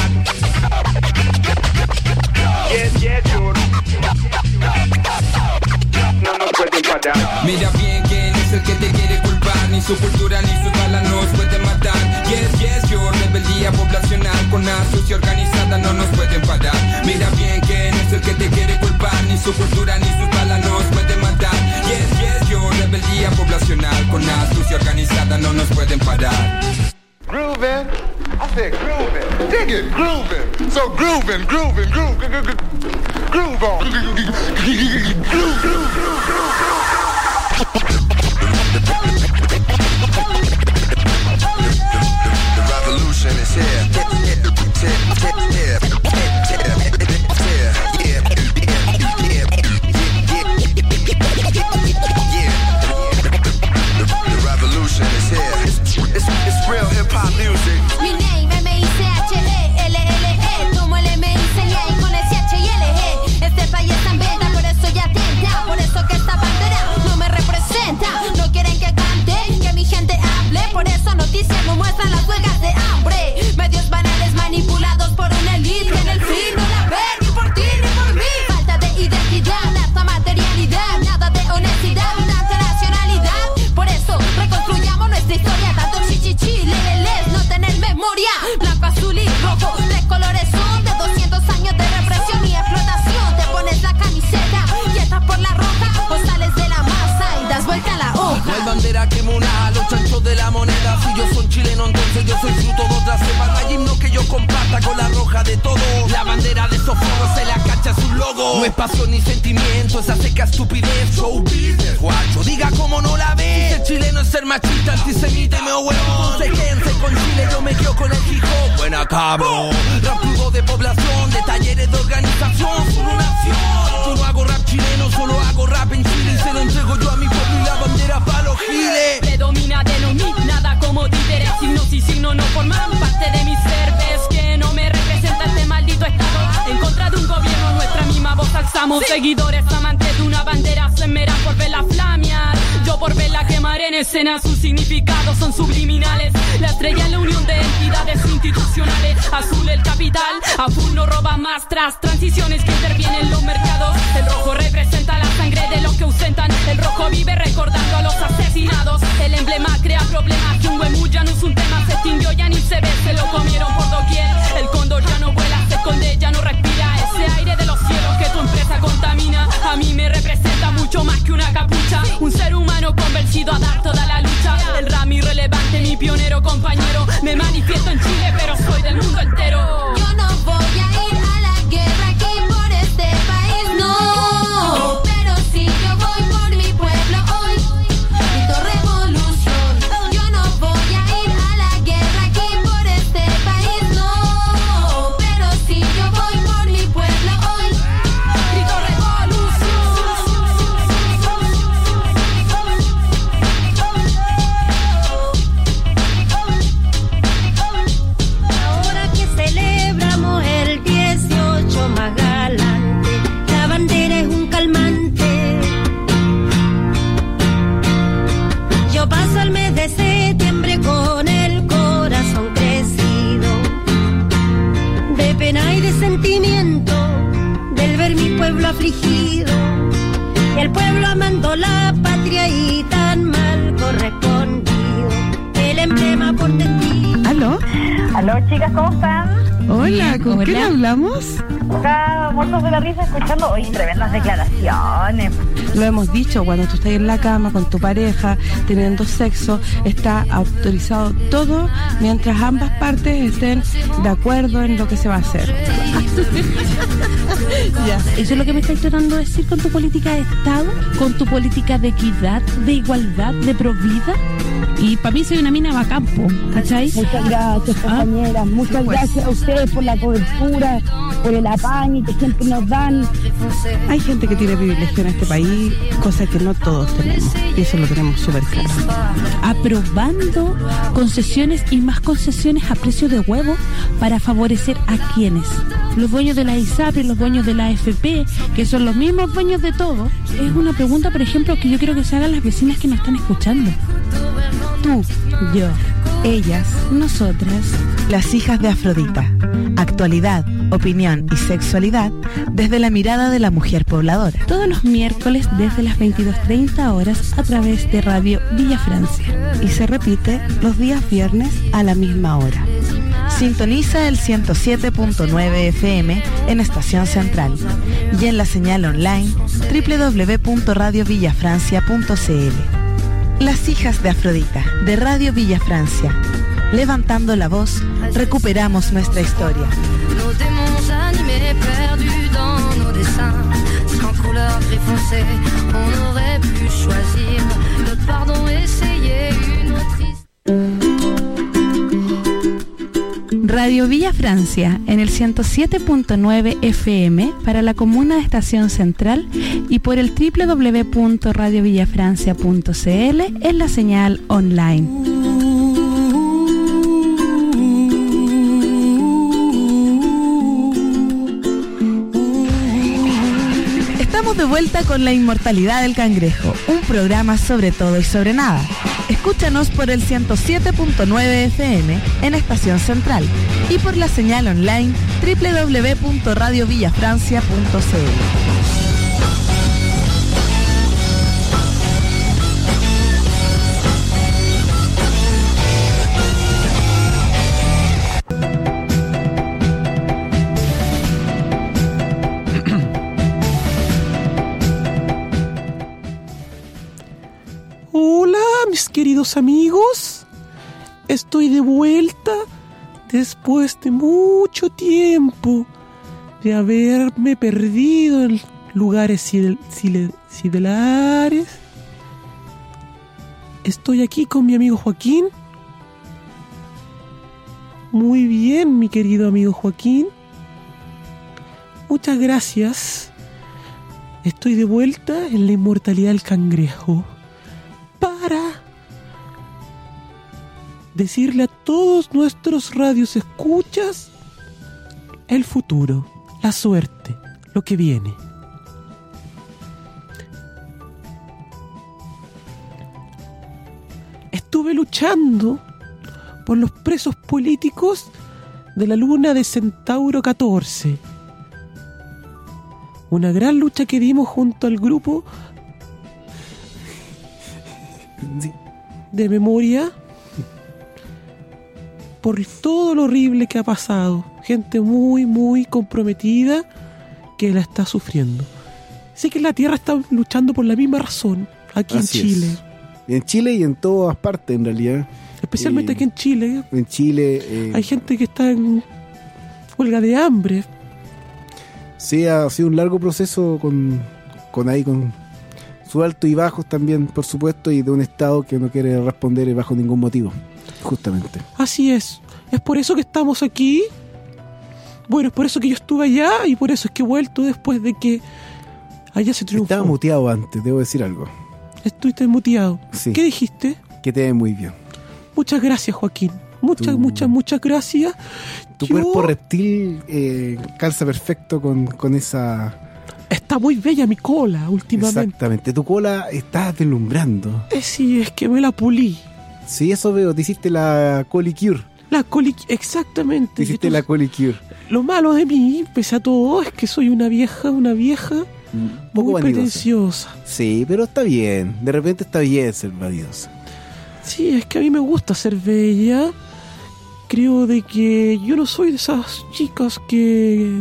Yes, yes, yo. No nos pueden parar. Mira bien quién es el que te quiere culpar. Ni su cultura ni sus balas nos pueden matar. Yes, yes, yo, rebeldía poblacional. Con astucia organizada no nos pueden parar. Mira bien quién es el que te quiere culpar. Ni su cultura ni sus balas nos pueden matar. Yes, yes, yo, rebeldía poblacional. Con astucia organizada no nos pueden parar. Groovin', I said groovin', dig it, groovin'. So groovin', groovin', groove, groove, groove, groove on, groove, groove, groove, groove. The revolution is here. The revolution is here. It's, it's, it's real chileno, entonces yo soy fruto de otra cepa. No hay himno que yo comparta con la roja de todos. La bandera de esos foros se la cacha su logo. No es pasión ni sentimiento, esa seca estupidez. Show business, guacho, diga cómo no la ve. Si el chileno es ser machista, antisemita y meo huevón. Se quédense con Chile, yo me quedo con el hip hop. Buena cabrón, rap crudo de población, de talleres de organización, solo nación. Yo no hago rap chileno, solo hago rap en Chile. Y se lo entrego yo a mi pueblo y la bandera pa' los giles. Predomina de lo mí, nada como títeres. Signos y signos no forman parte de mi ser. Ves que no me representa este maldito estado. En contra de un gobierno, nuestra misma voz alzamos. Sí. Seguidores amantes de una bandera se enmeran por verla flamear. Yo por verla quemar en escena, sus significados son subliminales. La estrella es la unión de entidades institucionales. Azul el capital, azul no roba más tras transiciones que intervienen los mercados. El rojo representa la sangre de los que ausentan. El rojo vive recordando a los asesinados. El emblema crea problemas, que un huemú ya no es un tema. Se extinguió, ya ni se ve, se lo comieron por doquier. El cóndor ya no vuela, se esconde, ya no respira. Ese aire de los cielos que tu empresa contamina, a mí me representa mucho más que una capucha. Un ser humano convencido a dar toda la lucha. El rap irrelevante, mi pionero compañero. Me manifiesto en Chile, pero soy del mundo entero. Yo no voy a ir a la guerra aquí por este país, no. Pero si yo voy por mi pueblo hoy, grito revolución. Yo no voy a ir a la guerra aquí por este país, no. Pero si yo voy por mi pueblo hoy, grito revolución. Ahora que celebramos el dieciocho más galante, la bandera es un calmante. Yo paso el mes de septiembre con el corazón crecido, de pena y de sentimiento, del ver mi pueblo afligido, y el pueblo amando la patria y tan mal correspondido, el emblema por testigo. ¿Aló? Aló, chicas, ¿cómo están? Hola, ¿con Hola. quién hablamos? Acá, muertos de la risa, escuchando hoy tremendas declaraciones. Lo hemos dicho, cuando tú estás en la cama con tu pareja, teniendo sexo, está autorizado todo mientras ambas partes estén de acuerdo en lo que se va a hacer. Ya. ¿Eso es lo que me estáis tratando de decir con tu política de Estado? ¿Con tu política de equidad, de igualdad, de provida? Y para mí soy una mina bacán, po, ¿cachai? Muchas gracias, compañeras. ¿Ah? Muchas pues. gracias a ustedes por la cobertura, por el apaño que siempre nos dan. Hay gente que tiene privilegio en este país, cosa que no todos tenemos, y eso lo tenemos súper claro. Aprobando concesiones y más concesiones a precio de huevo para favorecer a quienes. Los dueños de la ISAPRE, los dueños de la A F P, que son los mismos dueños de todo. Es una pregunta, por ejemplo, que yo quiero que se hagan las vecinas que nos están escuchando. Tú, yo, ellas, nosotras, las hijas de Afrodita. Actualidad, opinión y sexualidad desde la mirada de la mujer pobladora. Todos los miércoles desde las veintidós treinta horas a través de Radio Villa Francia. Y se repite los días viernes a la misma hora. Sintoniza el ciento siete punto nueve F M en Estación Central y en la señal online doble u doble u doble u punto radio villa francia punto c l. Las hijas de Afrodita, de Radio Villa Francia. Levantando la voz, recuperamos nuestra historia. Nos démons animés, perdus dans nos dessins. Sans couleur gris foncé, on aurait pu choisir le pardon, essayer une autre histoire. Radio Villa Francia en el ciento siete punto nueve F M para la comuna de Estación Central y por el doble u doble u doble u punto radio villa francia punto c l en la señal online. Estamos de vuelta con La Inmortalidad del Cangrejo, un programa sobre todo y sobre nada. Escúchanos por el ciento siete punto nueve F M en Estación Central y por la señal online doble u doble u doble u punto radio villa francia punto c l. Hola, mis queridos amigos. estoy de vuelta después de mucho tiempo de haberme perdido en lugares sil- sil- sidellares. Estoy aquí con mi amigo Joaquín. Muy bien, mi querido amigo Joaquín. Muchas gracias. Estoy de vuelta en la inmortalidad del cangrejo para decirle a todos nuestros radios escuchas el futuro, la suerte, lo que viene. Estuve luchando por los presos políticos de la luna de Centauro catorce. Una gran lucha que dimos junto al grupo de memoria por todo lo horrible que ha pasado. Gente muy, muy comprometida que la está sufriendo. Sé que la Tierra está luchando por la misma razón aquí Así en Chile. es. En Chile y en todas partes, en realidad. Especialmente Eh, aquí en Chile. En Chile... eh, Hay gente que está en huelga de hambre. Sí, ha sido un largo proceso con, con ahí, con sus altos y bajos también, por supuesto, y de un Estado que no quiere responder bajo ningún motivo, justamente. Así es. Es por eso que estamos aquí. Bueno, es por eso que yo estuve allá y por eso es que he vuelto después de que allá se triunfó. Estaba muteado antes, debo decir algo. Estuviste muteado. Sí. ¿Qué dijiste? Que te ve muy bien. Muchas gracias, Joaquín. Muchas, Tu- muchas, muchas gracias. Tu Yo- cuerpo reptil eh, calza perfecto con, con esa... Está muy bella mi cola últimamente. Exactamente, tu cola está deslumbrando. Eh, sí, es que me la pulí. Sí, eso veo, te hiciste la colicure. La coli... Exactamente. Te hiciste Entonces, la colicure. Lo malo de mí, pese a todo, es que soy una vieja, una vieja Poco muy vanidosa. pretenciosa. Sí, pero está bien. De repente está bien ser vanidosa. Sí, es que a mí me gusta ser bella. Creo de que yo no soy de esas chicas que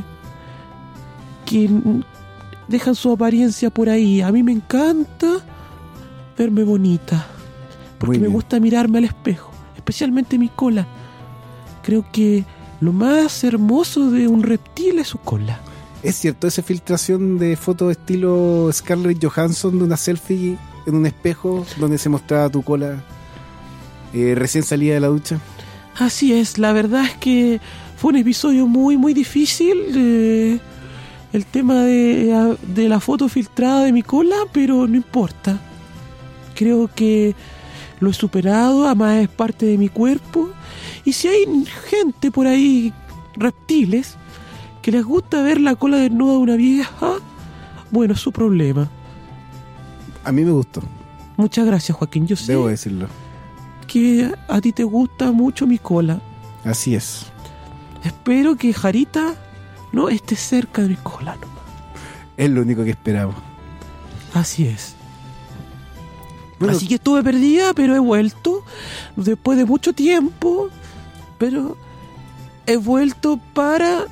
que dejan su apariencia por ahí. A mí me encanta verme bonita, porque me gusta mirarme al espejo, especialmente mi cola. Creo que lo más hermoso de un reptil es su cola. Es cierto, esa filtración de fotos estilo Scarlett Johansson de una selfie en un espejo donde se mostraba tu cola eh, recién salida de la ducha. Así es, la verdad es que fue un episodio muy, muy difícil. Eh, el tema de, de la foto filtrada de mi cola, pero no importa. Creo que lo he superado, además es parte de mi cuerpo. Y si hay gente por ahí, reptiles, que les gusta ver la cola desnuda de una vieja, bueno, es su problema. A mí me gustó. Muchas gracias, Joaquín. Yo sé Debo decirlo. que a ti te gusta mucho mi cola. Así es. Espero que Jarita no esté cerca de mi cola nomás. Es lo único que esperaba. Así es. Bueno, Así que estuve perdida, pero he vuelto después de mucho tiempo. Pero he vuelto para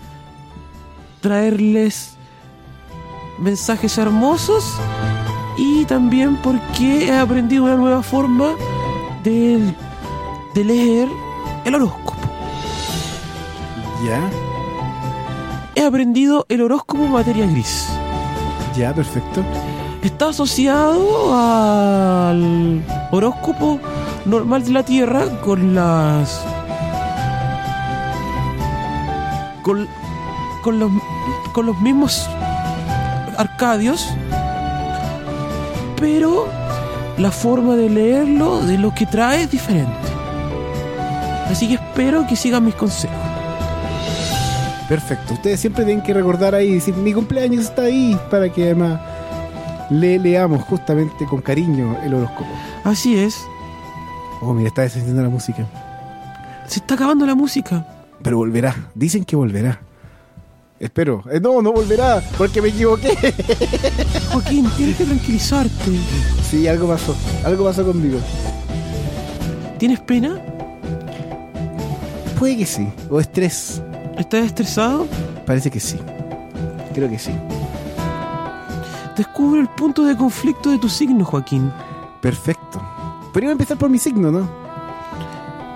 traerles mensajes hermosos y también porque he aprendido una nueva forma de, de leer el horóscopo. Ya, He aprendido el horóscopo materia gris. ya, perfecto. Está asociado al horóscopo normal de la Tierra con las con, con los con los mismos arcadios, pero la forma de leerlo, de lo que trae, es diferente. Así que espero que sigan mis consejos. Perfecto. Ustedes siempre tienen que recordar ahí, decir, mi cumpleaños está ahí, para que además le leamos justamente con cariño el horóscopo. Así es. Oh, mira, está descendiendo la música. Se está acabando la música. Pero volverá. Dicen que volverá. Espero. Eh, no, no volverá, porque me equivoqué. Joaquín, tienes que tranquilizarte. Sí, algo pasó. Algo pasó conmigo. ¿Tienes pena? Puede que sí. O estrés. ¿Estás estresado? Parece que sí. Creo que sí. Descubre el punto de conflicto de tu signo, Joaquín. Perfecto. Pero iba a empezar por mi signo, ¿no?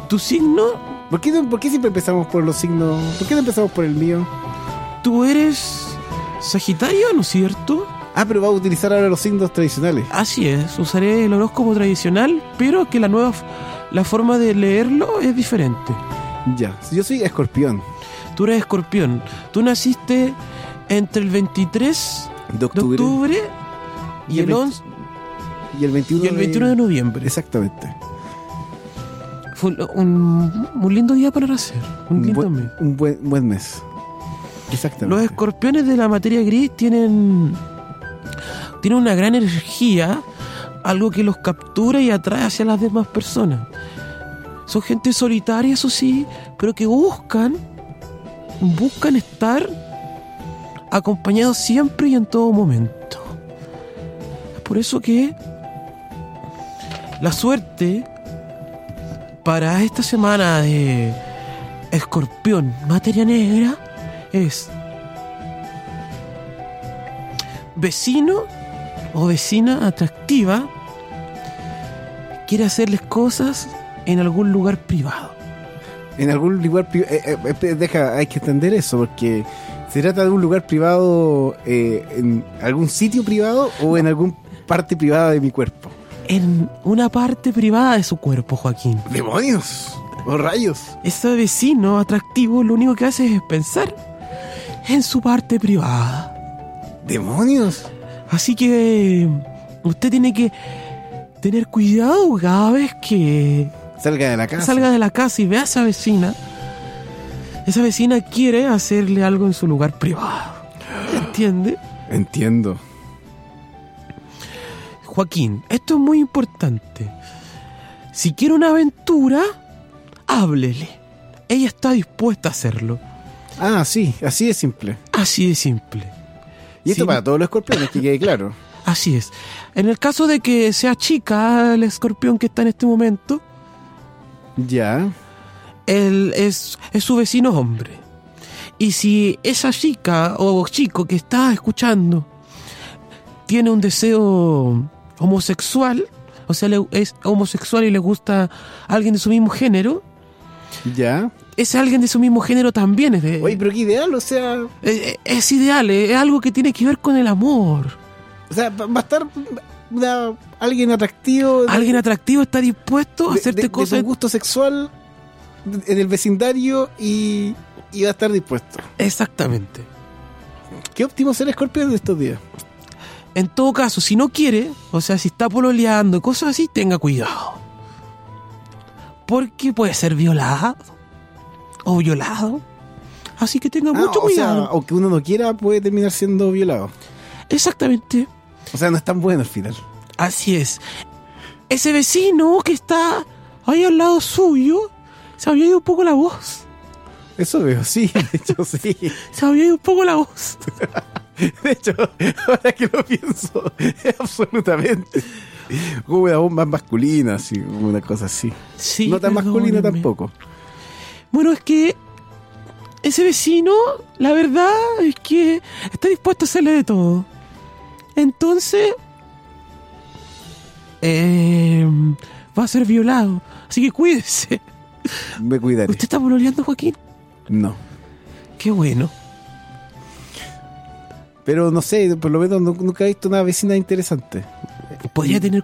Tu signo... ¿Por qué, ¿Por qué siempre empezamos por los signos? ¿Por qué no empezamos por el mío? Tú eres Sagitario, ¿no es cierto? Ah, pero va a utilizar ahora los signos tradicionales. Así es, usaré el horóscopo tradicional, pero que la nueva... La forma de leerlo es diferente. Ya, yo soy Escorpión. Tú eres Escorpión. Tú naciste entre el veintitrés de octubre, de octubre y, y el once y el veintiuno, y el veintiuno de... de noviembre. Exactamente. Fue un, un, un lindo día para nacer. Un, un lindo buen, mes. Un buen, buen mes. Exactamente. Los escorpiones de la materia gris tienen, tienen una gran energía, algo que los captura y atrae hacia las demás personas. Son gente solitaria, eso sí, pero que buscan, buscan estar acompañados siempre y en todo momento. Es por eso que la suerte para esta semana de Escorpión, materia negra, es vecino o vecina atractiva quiere hacerles cosas en algún lugar privado. En algún lugar privado. Eh, eh, deja, hay que entender eso, porque se trata de un lugar privado, eh, en algún sitio privado o no. En alguna parte privada de mi cuerpo. En una parte privada de su cuerpo, Joaquín. ¡Demonios! ¡Oh, rayos! Ese vecino atractivo lo único que hace es pensar en su parte privada. ¡Demonios! Así que usted tiene que tener cuidado cada vez que salga de la casa. Salga de la casa y vea a esa vecina. Esa vecina quiere hacerle algo en su lugar privado. ¿Entiende? Entiendo. Joaquín, esto es muy importante. Si quiere una aventura, háblele. Ella está dispuesta a hacerlo. Ah, sí, así de simple. Así de simple. Y esto sí, para todos los escorpiones, que quede claro. Así es. En el caso de que sea chica el escorpión que está en este momento, ya, él es, es su vecino hombre. Y si esa chica o chico que está escuchando tiene un deseo homosexual, o sea, le, es homosexual y le gusta a alguien de su mismo género, ya, ese alguien de su mismo género también es de... Oye, pero qué ideal, o sea... Es, es ideal, es algo que tiene que ver con el amor. O sea, va a estar una, alguien atractivo... De, alguien atractivo está dispuesto a de, hacerte de, cosas... De tu gusto sexual en el vecindario y, y va a estar dispuesto. Exactamente. Qué óptimo ser escorpión de estos días. En todo caso, si no quiere, o sea, si está pololeando y cosas así, tenga cuidado. Porque puede ser violado o violado. Así que tenga ah, mucho cuidado. O sea, aunque uno no quiera, puede terminar siendo violado. Exactamente. O sea, no es tan bueno al final. Así es. Ese vecino que está ahí al lado suyo, se había ido un poco la voz. Eso veo, sí, de hecho sí. Se había ido un poco la voz. De hecho, ahora que lo pienso, absolutamente. Como una voz más masculina, así, como una cosa así. Sí, no tan perdónenme. masculina tampoco. Bueno, es que ese vecino, la verdad es que está dispuesto a hacerle de todo. Entonces, eh, va a ser violado. Así que cuídese. Me cuidaré. ¿Usted está pololeando, Joaquín? No. Qué bueno. Pero no sé, por lo menos nunca he visto una vecina interesante. Podría tener...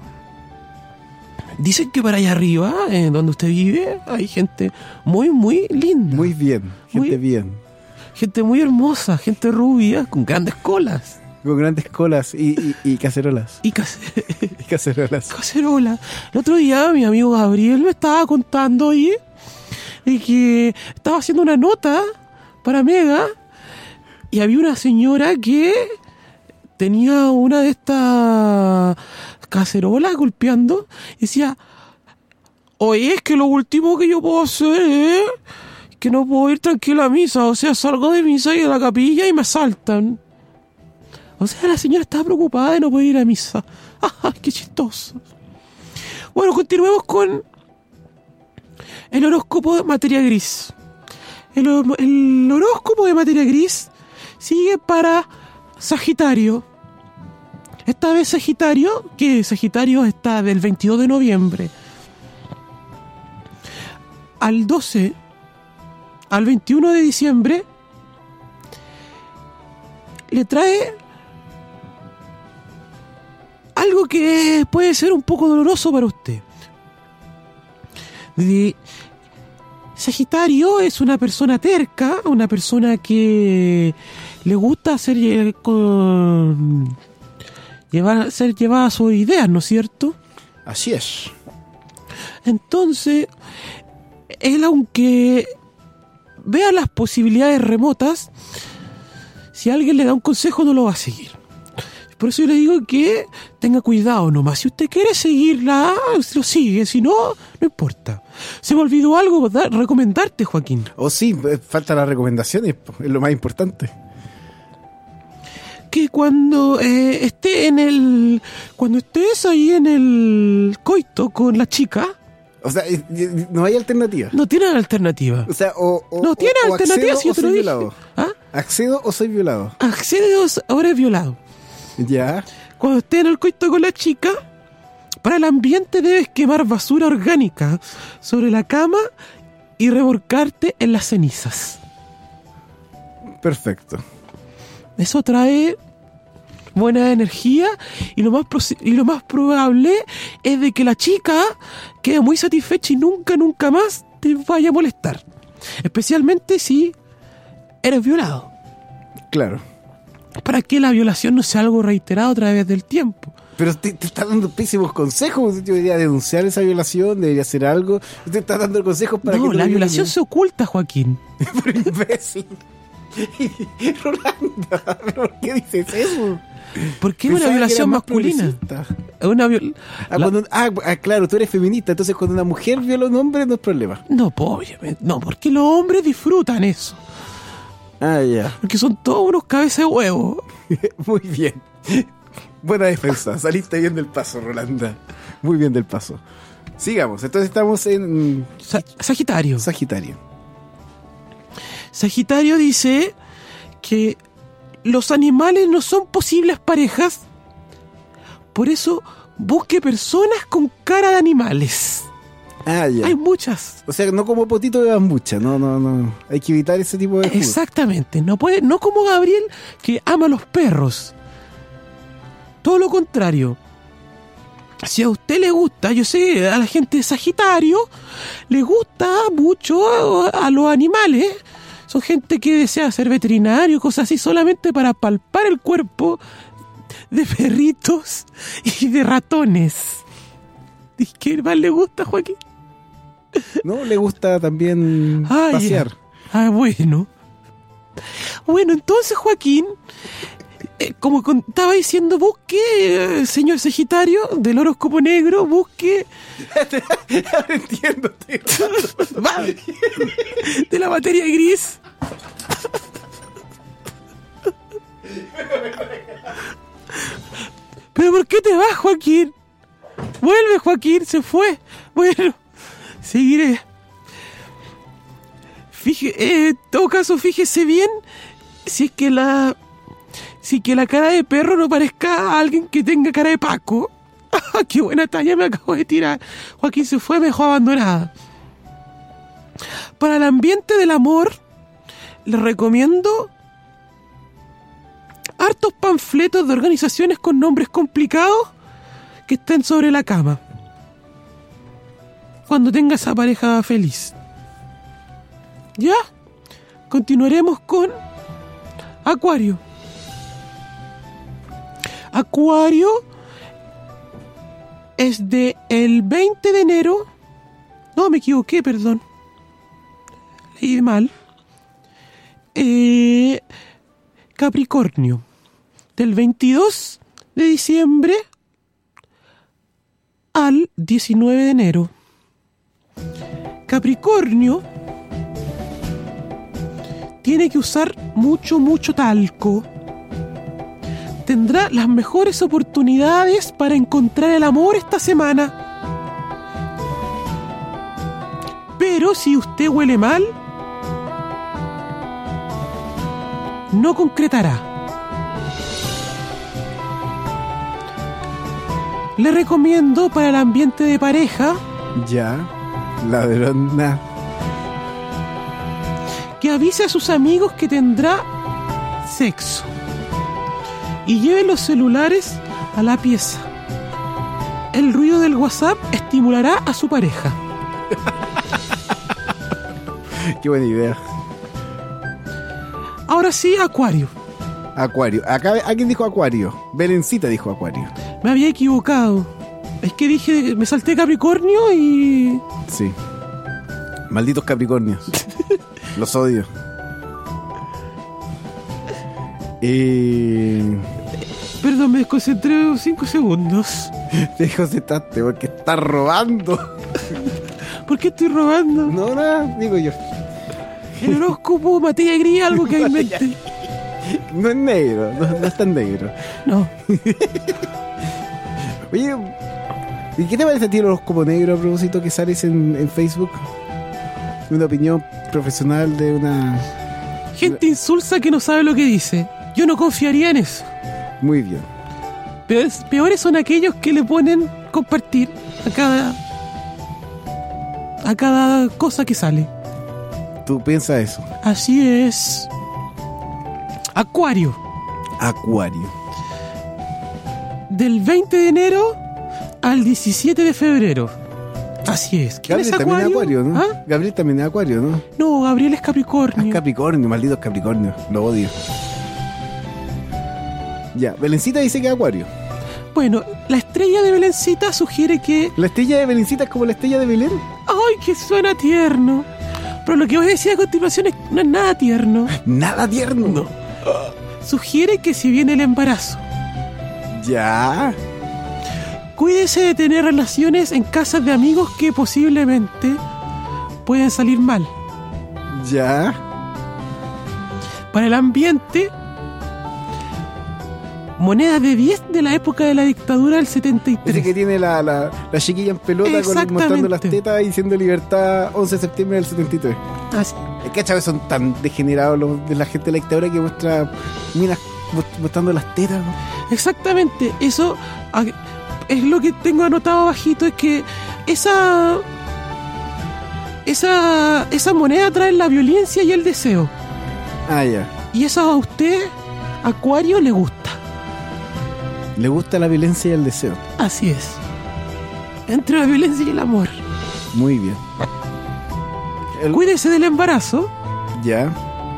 Dicen que para allá arriba, en donde usted vive, hay gente muy, muy linda. Muy bien, gente muy, bien. Gente muy hermosa, gente rubia, con grandes colas. Con grandes colas y, y, y cacerolas. Y, case... y cacerolas. Cacerolas. El otro día mi amigo Gabriel me estaba contando ahí de que estaba haciendo una nota para Mega y había una señora que tenía una de estas cacerolas golpeando y decía: oye, es que lo último que yo puedo hacer es que no puedo ir tranquila a misa, o sea, salgo de misa y de la capilla y me asaltan. O sea, la señora estaba preocupada de no poder ir a misa. ¡Ah, qué chistoso! Bueno, continuemos con el horóscopo de materia gris. El, el horóscopo de materia gris sigue para Sagitario. Esta vez Sagitario, que Sagitario está del veintidós de noviembre al doce, al veintiuno de diciembre, le trae algo que puede ser un poco doloroso para usted. De Sagitario es una persona terca, una persona que le gusta hacer con llevar ser llevada a sus ideas, ¿no es cierto? Así es. Entonces, él, aunque vea las posibilidades remotas, si alguien le da un consejo no lo va a seguir. Por eso yo le digo que tenga cuidado nomás. Si usted quiere seguirla, lo sigue. Si no, no importa. Se me olvidó algo, da, recomendarte, Joaquín. Oh, sí, falta las recomendaciones, es lo más importante. Que cuando eh, esté en el... Cuando estés ahí en el coito con la chica... O sea, no hay alternativa. No tiene alternativa. O sea, o... o no tiene o, alternativa o si yo te lo dije. Violado. ¿Ah? ¿Accedo o soy violado? Accedo ahora es violado. Ya. Cuando estés en el coito con la chica, para el ambiente debes quemar basura orgánica sobre la cama y revolcarte en las cenizas. Perfecto. Eso trae buena energía y lo más prosi- y lo más probable es de que la chica quede muy satisfecha y nunca, nunca más te vaya a molestar. Especialmente si eres violado. Claro. Para que la violación no sea algo reiterado a través del tiempo. Pero te, te está dando pésimos consejos. Yo debería denunciar esa violación, debería hacer algo. Te está dando consejos para no, que... No, la violación se oculta, Joaquín. Pero imbécil. Rolanda, ¿por qué dices eso? Porque es una violación masculina. Una viol... ah, cuando, ah, ah, claro, tú eres feminista, entonces cuando una mujer viola a un hombre no es problema. No, pues, obviamente. No, porque los hombres disfrutan eso. Ah, ya. Porque son todos unos cabezas de huevo. Muy bien. Buena defensa. Saliste bien del paso, Rolanda. Muy bien del paso. Sigamos. Entonces estamos en... Sa- Sagitario. Sagitario. Sagitario dice que los animales no son posibles parejas. Por eso busque personas con cara de animales. Ah, ya. Hay muchas. O sea, no como potito de bambucha, no, no, no. Hay que evitar ese tipo de... Exactamente. No puede, no como Gabriel, que ama a los perros. Todo lo contrario. Si a usted le gusta, yo sé, a la gente de Sagitario, le gusta mucho a los animales. Son gente que desea ser veterinario, cosas así, solamente para palpar el cuerpo de perritos y de ratones. ¿Y qué más le gusta, Joaquín? No, le gusta también ah, pasear. Yeah. Ah, bueno. Bueno, entonces, Joaquín, eh, como estaba diciendo, busque, eh, señor Sagitario, del horóscopo negro, busque... Ahora entiendo. De la materia gris. ¿Pero por qué te vas, Joaquín? Vuelve, Joaquín, se fue. Bueno, seguiré. Fije, eh, en todo caso, fíjese bien si es que la si que la cara de perro no parezca a alguien que tenga cara de Paco. ¡Qué buena talla me acabo de tirar! Joaquín se fue, me dejó abandonada. Para el ambiente del amor, les recomiendo hartos panfletos de organizaciones con nombres complicados que estén sobre la cama cuando tenga esa pareja feliz. ¿Ya? Continuaremos con Acuario. Acuario es de el veinte de enero. No, me equivoqué, perdón. Leí mal. Eh, Capricornio. Del veintidós de diciembre al diecinueve de enero. Capricornio tiene que usar mucho, mucho talco. Tendrá las mejores oportunidades para encontrar el amor esta semana. Pero si usted huele mal, no concretará. Le recomiendo para el ambiente de pareja. Ya, ladrona. que avise a sus amigos que tendrá sexo y lleve los celulares a la pieza. El ruido del WhatsApp estimulará a su pareja. Qué buena idea. Ahora sí, Acuario. Acuario. Acá alguien dijo Acuario. Belencita dijo Acuario. Me había equivocado. Es que dije, me salté Capricornio y... Sí. Malditos Capricornios. Los odio. Eh... Perdón, me desconcentré cinco segundos. Te desconcentraste porque estás robando. ¿Por qué estoy robando? No, nada, digo yo. El horóscopo, materia gris, algo que inventé. No es negro, no, no es tan negro. No. Oye, ¿y qué te parece a ti el horóscopo negro a propósito que sales en, en Facebook? Una opinión profesional de una... Gente insulsa que no sabe lo que dice. Yo no confiaría en eso. Muy bien. Peores, peores son aquellos que le ponen compartir a cada... a cada cosa que sale. ¿Tú piensas eso? Así es. Acuario. Acuario. Del veinte de enero al diecisiete de febrero. Así es. ¿Quién Gabriel es Acuario? También es Acuario, ¿no? ¿Ah? Gabriel también es Acuario, ¿no? No, Gabriel es Capricornio. Es Capricornio, malditos Capricornio. Lo odio. Ya, Belencita dice que es Acuario. Bueno, la estrella de Belencita sugiere que... ¿La estrella de Belencita es como la estrella de Belén? ¡Ay, que suena tierno! Pero lo que voy a decir a continuación es, no es nada tierno. ¿Nada tierno? No. Sugiere que si viene el embarazo. Ya. Cuídese de tener relaciones en casas de amigos que posiblemente pueden salir mal. Ya. Para el ambiente, monedas de diez de la época de la dictadura del setenta y tres. Ese que tiene la, la, la chiquilla en pelota con, mostrando las tetas y diciendo libertad once de septiembre del setenta y tres. Así. Es que chavos son tan degenerados los de la gente de la dictadura que muestra minas mostrando las tetas. Exactamente, eso es lo que tengo anotado abajito, es que esa esa esa moneda trae la violencia y el deseo. Ah, ya. Y eso a usted, Acuario, le gusta. Le gusta la violencia y el deseo. Así es. Entre la violencia y el amor. Muy bien. El... Cuídese del embarazo. Ya.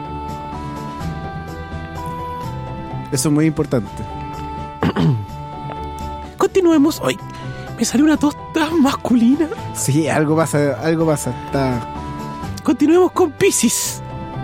Eso es muy importante. Continuemos. Hoy me salió una tos tan masculina. Sí, algo pasa, algo pasa. Está... Continuemos con Piscis.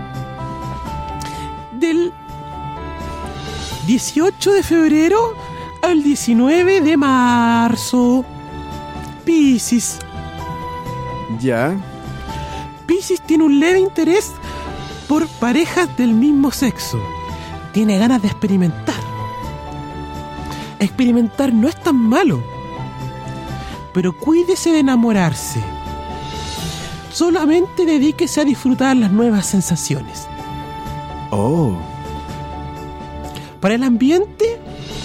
Del dieciocho de febrero al diecinueve de marzo. Piscis. Ya. Piscis tiene un leve interés por parejas del mismo sexo. Tiene ganas de experimentar. Experimentar no es tan malo, pero cuídese de enamorarse. Solamente dedíquese a disfrutar las nuevas sensaciones. Oh. Para el ambiente,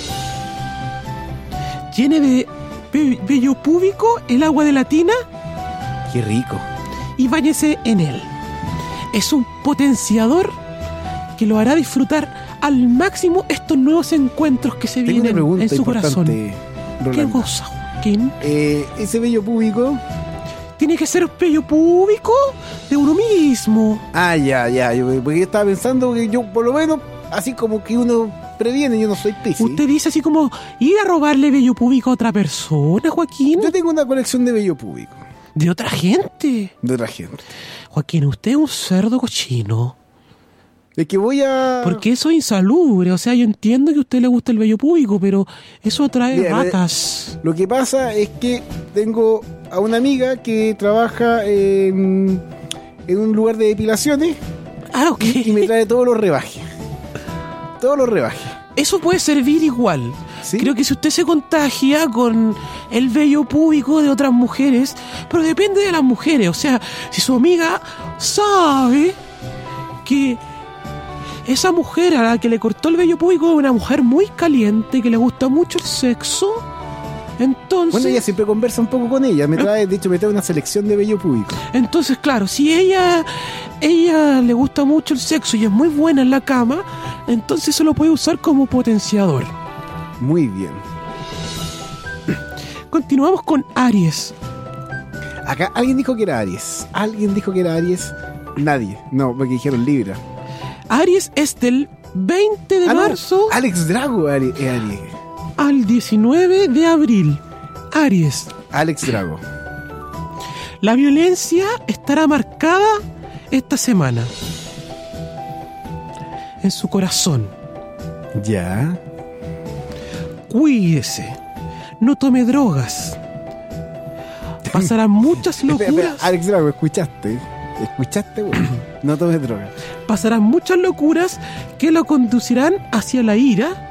llene de vello púbico el agua de la tina. Qué rico. Y báñese en él. Es un potenciador que lo hará disfrutar al máximo estos nuevos encuentros que se Tengo vienen en su corazón. Rolando. ¿Qué cosa, Joaquín? Eh, ese vello púbico tiene que ser vello púbico de uno mismo. Ah, ya, ya. Yo, porque yo estaba pensando que yo, por lo menos, así como que uno previene, yo no soy Piscis. Usted dice así como ir a robarle vello púbico a otra persona, Joaquín. Yo tengo una colección de vello púbico. ¿De otra gente? De otra gente. Joaquín, usted es un cerdo cochino. Es que voy a... Porque eso es insalubre. O sea, yo entiendo que a usted le gusta el vello púbico, pero eso atrae Bien, ratas. Lo que pasa es que tengo a una amiga que trabaja en, en un lugar de depilaciones. Ah, ok. Y, y me trae todos los rebajes. Todos los rebajes. Eso puede servir igual. ¿Sí? Creo que si usted se contagia con el vello púbico de otras mujeres, pero depende de las mujeres. O sea, si su amiga sabe que esa mujer a la que le cortó el vello púbico es una mujer muy caliente, que le gusta mucho el sexo, Entonces... Bueno, ella siempre conversa un poco con ella. Me trae, de hecho, me trae una selección de vello público. Entonces, claro, si ella ella le gusta mucho el sexo y es muy buena en la cama, entonces se lo puede usar como potenciador. Muy bien. Continuamos con Aries. Acá alguien dijo que era Aries. Alguien dijo que era Aries. Nadie. No, porque dijeron Libra. Aries es del veinte de ah, marzo. No. Alex Drago es Aries. Aries. Al diecinueve de abril. Aries. Alex Drago. La violencia estará marcada esta semana en su corazón. Ya. Cuídese. No tome drogas. Pasarán muchas locuras. Espera, espera, Alex Drago, ¿escuchaste? ¿Escuchaste? Bueno, no tome drogas. Pasarán muchas locuras que lo conducirán hacia la ira,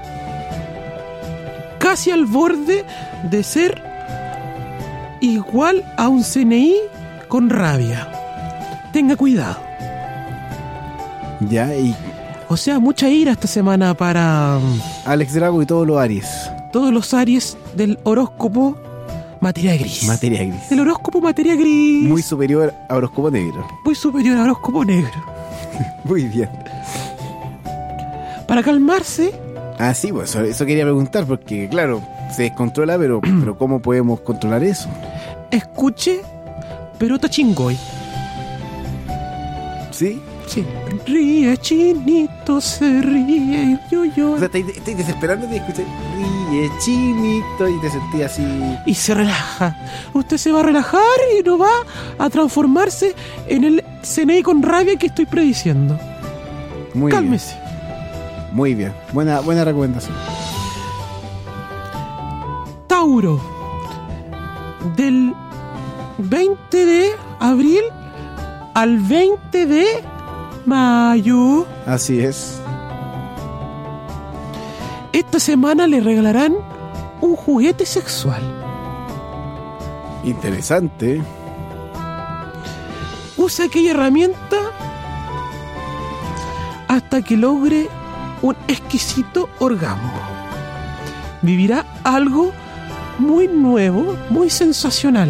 casi al borde de ser igual a un C N I con rabia. Tenga cuidado. Ya, y... O sea, mucha ira esta semana para... Alex Drago y todos los Aries. Todos los Aries del horóscopo materia gris. Materia gris. El horóscopo materia gris. Muy superior a horóscopo negro. Muy superior a horóscopo negro. Muy bien. Para calmarse... Ah, sí, pues eso, eso quería preguntar, porque claro, se descontrola, pero, pero ¿cómo podemos controlar eso? Escuche Perota Chingoy. ¿Sí? Sí. Ríe, chinito, se ríe, yo, yo. O sea, estoy, estoy desesperando de escuchar ríe, chinito, y te sentí así. Y se relaja. Usted se va a relajar y no va a transformarse en el C N I con rabia que estoy prediciendo. Muy Cálmese. Bien. Muy bien. Buena, buena recomendación. Tauro. Del veinte de abril al veinte de mayo. Así es. Esta semana le regalarán un juguete sexual. Interesante. Usa aquella herramienta hasta que logre un exquisito orgasmo. Vivirá algo muy nuevo, muy sensacional.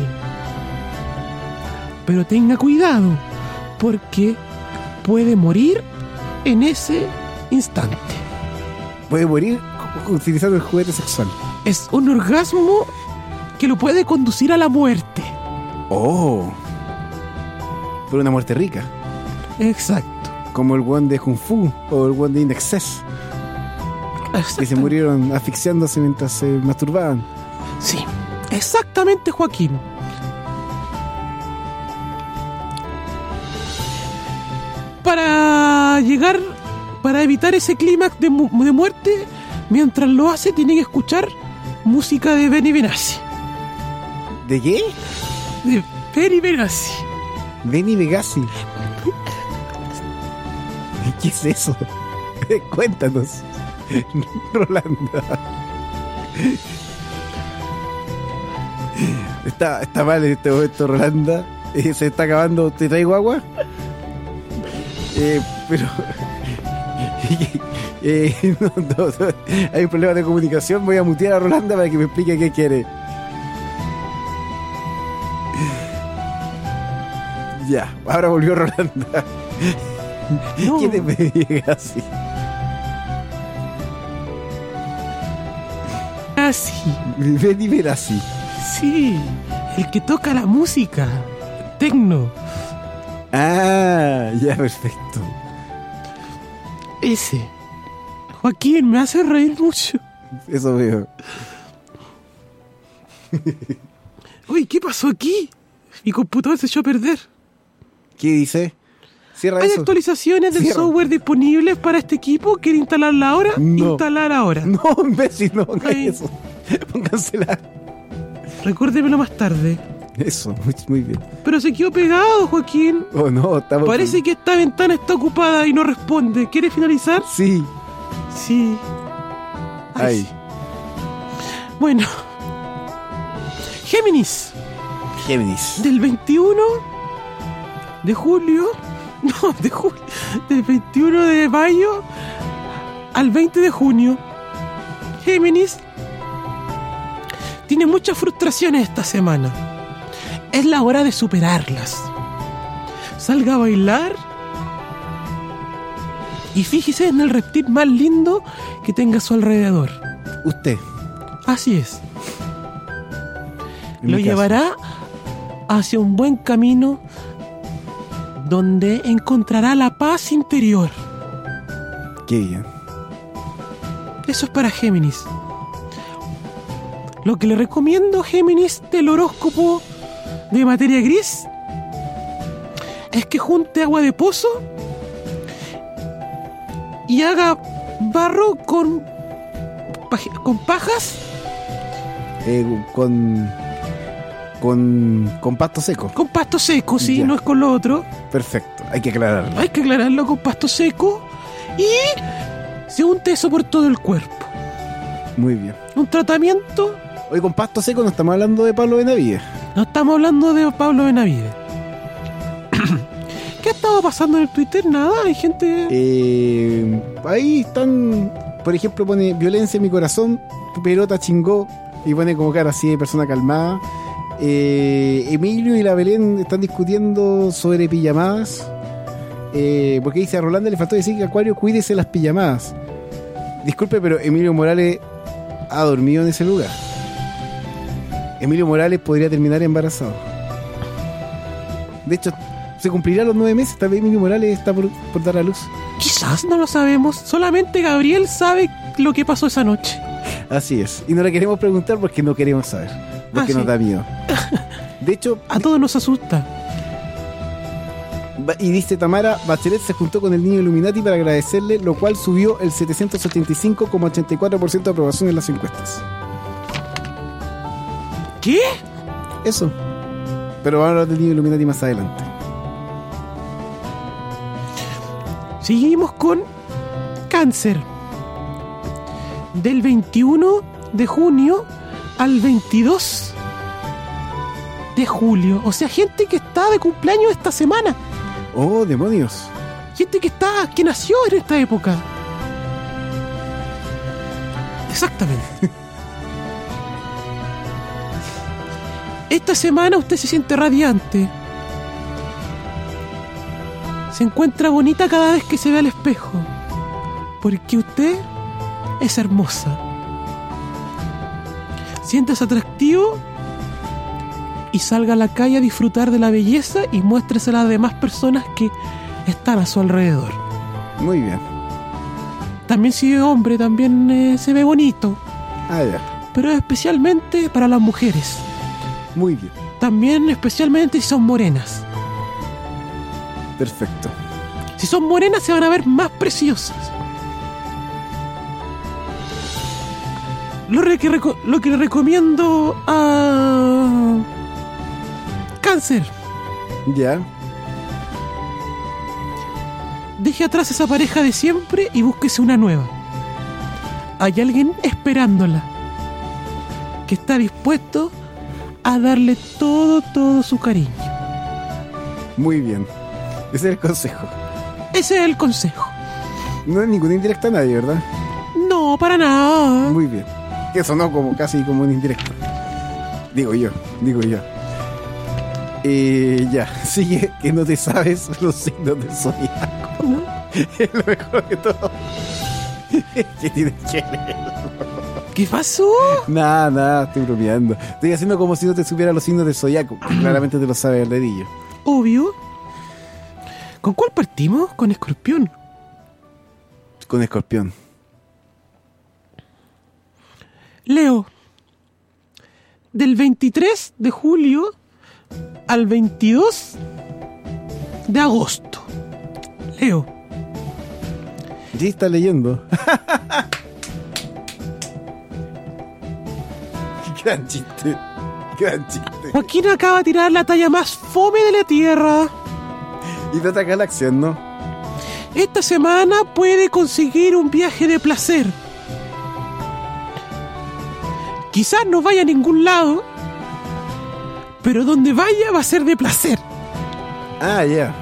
Pero tenga cuidado, porque puede morir en ese instante. Puede morir utilizando el juguete sexual. Es un orgasmo que lo puede conducir a la muerte. Oh. Pero una muerte rica. Exacto. Como el one de Kung Fu o el one de In Excess, que se murieron asfixiándose mientras se masturbaban. Sí, exactamente, Joaquín. Para llegar, para evitar ese clímax de, mu- de muerte, mientras lo hace, tiene que escuchar música de Benny Benassi. ¿De qué? De Benny Benassi. Benny Benassi. ¿Qué es eso? Cuéntanos, Rolanda. Está, está mal en este momento, Rolanda. Eh, se está acabando. ¿Te traigo agua? Eh, pero... eh, no, no, no. Hay un problema de comunicación. Voy a mutear a Rolanda para que me explique qué quiere. Ya, ahora volvió Rolanda. No. ¿Quién es Benny Benassi? Así. Benny Benassi. Sí, el que toca la música. Tecno. Ah, ya, perfecto. Ese. Joaquín, me hace reír mucho. Eso veo. Uy, ¿qué pasó aquí? Mi computador se echó a perder. ¿Qué dice? Cierra ¿Hay eso. actualizaciones del Cierra. software disponibles para este equipo? ¿Quiere instalarla ahora? No. Instalar ahora. No, imbécil, no haga eso. Póngansela. Recuérdemelo más tarde. Eso, muy, muy bien. Pero se quedó pegado, Joaquín. Oh, no, estamos... Parece que esta ventana está ocupada y no responde. ¿Quiere finalizar? Sí. Sí. Ay, Ahí. sí. Bueno. Géminis. Géminis. Del veintiuno de julio... No, de julio... Del veintiuno de mayo al veinte de junio. Géminis tiene muchas frustraciones esta semana. Es la hora de superarlas. Salga a bailar y fíjese en el reptil más lindo que tenga a su alrededor. Usted. Así es. En Lo mi caso. llevará hacia un buen camino donde encontrará la paz interior. Qué bien. Eso es para Géminis. Lo que le recomiendo, Géminis, del horóscopo de materia gris, es que junte agua de pozo y haga barro con, paj- con pajas. Eh, con, con. Con pasto seco. Con pasto seco, sí, Ya. no es con lo otro. Perfecto. Hay que aclararlo. Hay que aclararlo con pasto seco y se unte eso por todo el cuerpo. Muy bien. Un tratamiento. Hoy con pasto seco no estamos hablando de Pablo Benavides. No estamos hablando de Pablo Benavides. ¿Qué ha estado pasando en el Twitter? Nada, hay gente... Eh, ahí están, por ejemplo, pone violencia en mi corazón, pelota chingó, y pone como cara así de persona calmada. Eh, Emilio y la Belén están discutiendo sobre pijamadas. Eh, porque dice a Rolanda le faltó decir que Acuario cuídese las pijamadas. Disculpe, pero Emilio Morales ha dormido en ese lugar. Emilio Morales podría terminar embarazado. De hecho, se cumplirá los nueve meses. Tal vez Emilio Morales está por, por dar a luz. Quizás no lo sabemos. Solamente Gabriel sabe lo que pasó esa noche. Así es. Y no le queremos preguntar porque no queremos saber. Porque Ah, nos sí. da miedo. De hecho, a todos nos asusta. Y dice Tamara, Bachelet se juntó con el niño Illuminati para agradecerle, lo cual subió el setecientos ochenta y cinco coma ochenta y cuatro por ciento de aprobación en las encuestas. ¿Qué? Eso. Pero vamos a hablar del niño Illuminati más adelante. Seguimos con Cáncer. Del veintiuno de junio al veintidós de julio. O sea, gente que está de cumpleaños esta semana. Oh, demonios. Gente que está, que nació en esta época. Exactamente. Esta semana usted se siente radiante. Se encuentra bonita cada vez que se ve al espejo. Porque usted es hermosa. Siéntese atractivo y salga a la calle a disfrutar de la belleza y muéstrese a las demás personas que están a su alrededor. Muy bien. También si es hombre, también eh, se ve bonito. Ah, ya. Pero especialmente para las mujeres. Muy bien. También especialmente si son morenas. Perfecto. Si son morenas se van a ver más preciosas. Lo, re- que reco- lo que le recomiendo a Cáncer: Ya. deje atrás esa pareja de siempre y búsquese una nueva. Hay alguien esperándola que está dispuesto a darle todo, todo su cariño. Muy bien. Ese es el consejo. Ese es el consejo. No es ninguna indirecta a nadie, ¿verdad? No, para nada. Muy bien. Que sonó como casi como un indirecto. Digo yo, digo yo. Eh, ya, sigue que no te sabes los signos del zodiaco. Es lo mejor de todo. ¿Qué tienes que leerlo? ¿Qué pasó? Nada, nada, estoy bromeando. Estoy haciendo como si no te supiera los signos del zodiaco. Claramente te lo sabe el dedillo. Obvio. ¿Con cuál partimos? Con Escorpión. Con Escorpión. Leo. Del veintitrés de julio al veintidós de agosto. Leo. Sí, está leyendo. Gran chiste. Gran chiste. Joaquín acaba de tirar la talla más fome de la tierra. Y de otra galaxia, ¿no? Esta semana puede conseguir un viaje de placer. Quizás no vaya a ningún lado, pero donde vaya va a ser de placer. Ah, ya.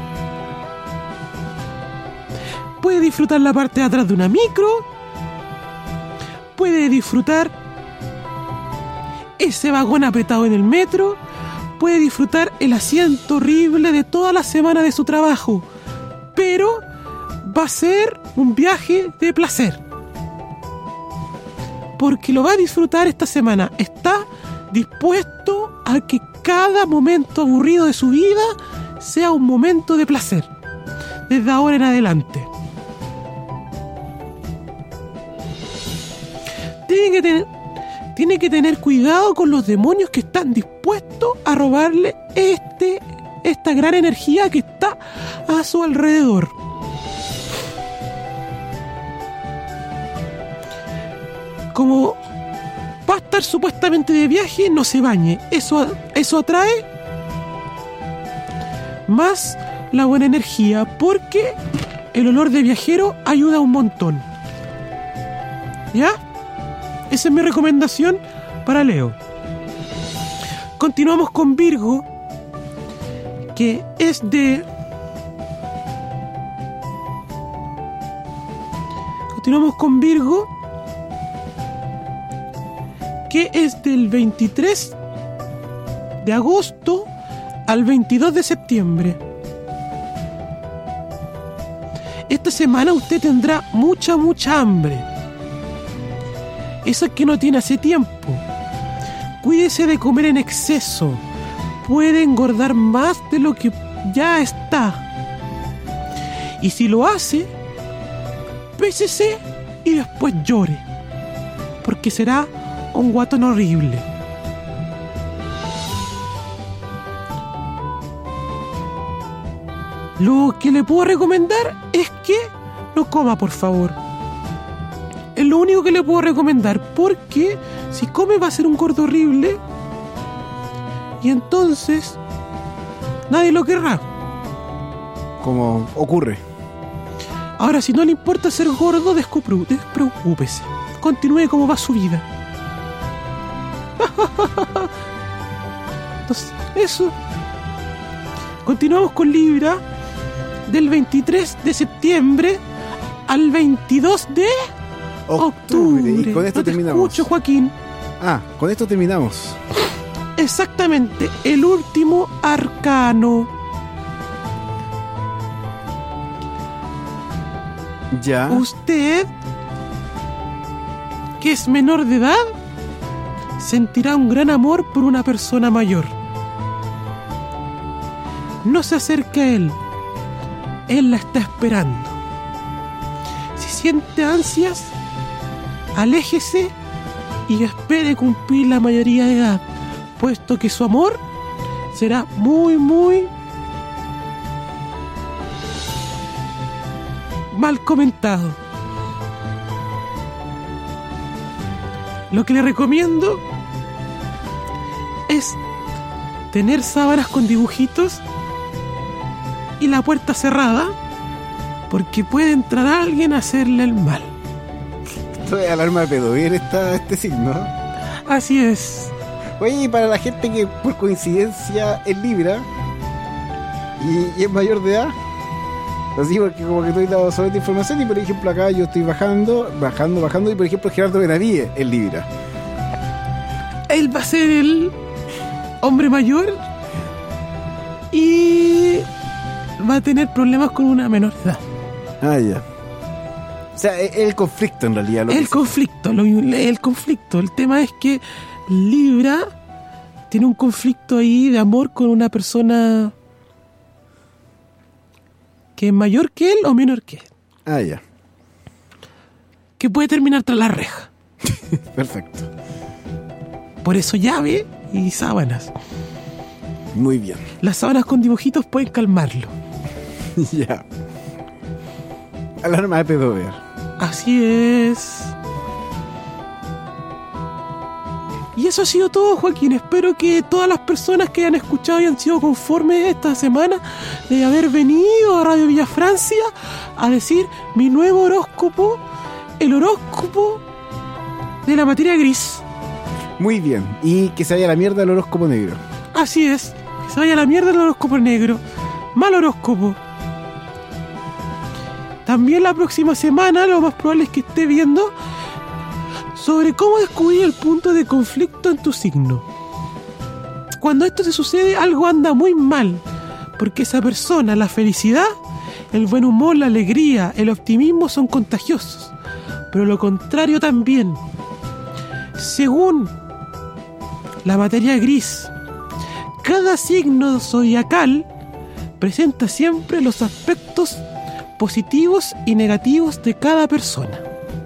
Puede disfrutar la parte de atrás de una micro. Puede disfrutar ese vagón apretado en el metro, puede disfrutar el asiento horrible de toda la semana de su trabajo, pero va a ser un viaje de placer. Porque lo va a disfrutar esta semana. Está dispuesto a que cada momento aburrido de su vida sea un momento de placer. Desde ahora en adelante. Tiene que tener, tiene que tener cuidado con los demonios que están dispuestos a robarle este, esta gran energía que está a su alrededor. Como va a estar supuestamente de viaje, no se bañe. Eso, eso atrae más la buena energía, porque el olor de viajero ayuda un montón. ¿Ya? Esa es mi recomendación para Leo. Continuamos con Virgo, que es de... Continuamos con Virgo, que es del veintitrés de agosto al veintidós de septiembre. Esta semana usted tendrá mucha, mucha hambre. Esa que no tiene hace tiempo. Cuídese de comer en exceso. Puede engordar más de lo que ya está. Y si lo hace, pésese y después llore, porque será un guatón horrible. Lo que le puedo recomendar es que no coma, por favor. Es lo único que le puedo recomendar, porque si come va a ser un gordo horrible y entonces nadie lo querrá. Como ocurre. Ahora, si no le importa ser gordo, despreocúpese. Continúe como va su vida. Entonces, eso. Continuamos con Libra, del veintitrés de septiembre al veintidós de octubre. Y con esto no te terminamos. Escucho, Joaquín. Ah, con esto terminamos. Exactamente, el último arcano. Ya. Usted, que es menor de edad, sentirá un gran amor por una persona mayor. No se acerque a él. Él la está esperando. Si siente ansias, aléjese y espere cumplir la mayoría de edad, puesto que su amor será muy, muy mal comentado. Lo que le recomiendo es tener sábanas con dibujitos y la puerta cerrada, porque puede entrar alguien a hacerle el mal. Esto es alarma de pedo. Bien está este signo. Así es. Oye, y para la gente que por coincidencia es Libra y, y es mayor de edad, así porque como que estoy dando sobre esta información, y por ejemplo acá yo estoy bajando, bajando, bajando, y por ejemplo Gerardo Benavides es Libra. Él va a ser el hombre mayor y va a tener problemas con una menor edad. Ah, ya. O sea, es el conflicto en realidad. Lo el que conflicto, lo, el conflicto. El tema es que Libra tiene un conflicto ahí de amor con una persona que es mayor que él o menor que él. Ah, ya. Que puede terminar tras la reja. Perfecto. Por eso llave y sábanas. Muy bien. Las sábanas con dibujitos pueden calmarlo. Ya. Alarma de pedo, ver. Así es. Y eso ha sido todo, Joaquín. Espero que todas las personas que hayan escuchado y han sido conformes esta semana de haber venido a Radio Villa Francia a decir mi nuevo horóscopo, el horóscopo de la materia gris. Muy bien. Y que se vaya a la mierda el horóscopo negro. Así es. Que se vaya a la mierda el horóscopo negro. Mal horóscopo. También la próxima semana lo más probable es que esté viendo sobre cómo descubrir el punto de conflicto en tu signo. Cuando esto se sucede, algo anda muy mal, porque esa persona, la felicidad, el buen humor, la alegría, el optimismo son contagiosos, pero lo contrario también. Según la materia gris, cada signo zodiacal presenta siempre los aspectos positivos y negativos de cada persona.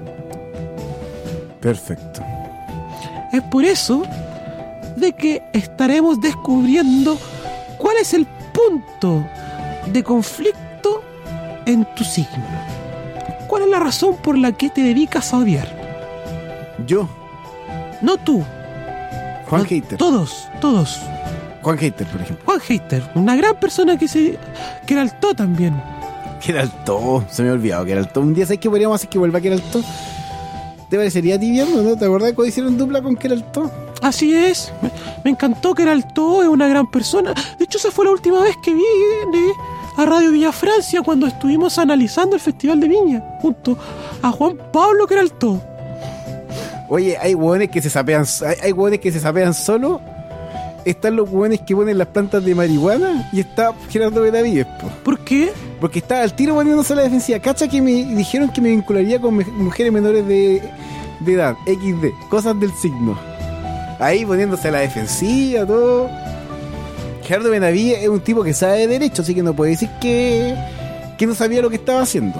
Perfecto. Es por eso de que estaremos descubriendo cuál es el punto de conflicto en tu signo. ¿Cuál es la razón por la que te dedicas a odiar? Yo. No tú. Juan no, Hater. Todos, todos. Juan Hater, por ejemplo. Juan Hater, una gran persona que se que era el To también. Que era el To, se me ha olvidado que era el To. Un día sabes que podríamos hacer que vuelva que era el To. ¿Te parecería a ti bien, no? ¿Te acordás cuando hicieron dupla con que era el To? Así es, me, me encantó que era el To, es una gran persona. De hecho, esa fue la última vez que vi eh, a Radio Villa Francia cuando estuvimos analizando el Festival de Viña, junto a Juan Pablo que era el To. Oye, hay hueones que se sapean, hay, hay hueones que se sapean solo. Están los hueones que ponen las plantas de marihuana y está Gerardo Benavides, po. ¿Por qué? Porque estaba al tiro poniéndose a la defensiva. Cacha que me dijeron que me vincularía con me- mujeres menores de, de edad, equis de, cosas del signo. Ahí poniéndose a la defensiva, todo. Gerardo Benavides es un tipo que sabe de derecho, así que no puede decir que, que no sabía lo que estaba haciendo.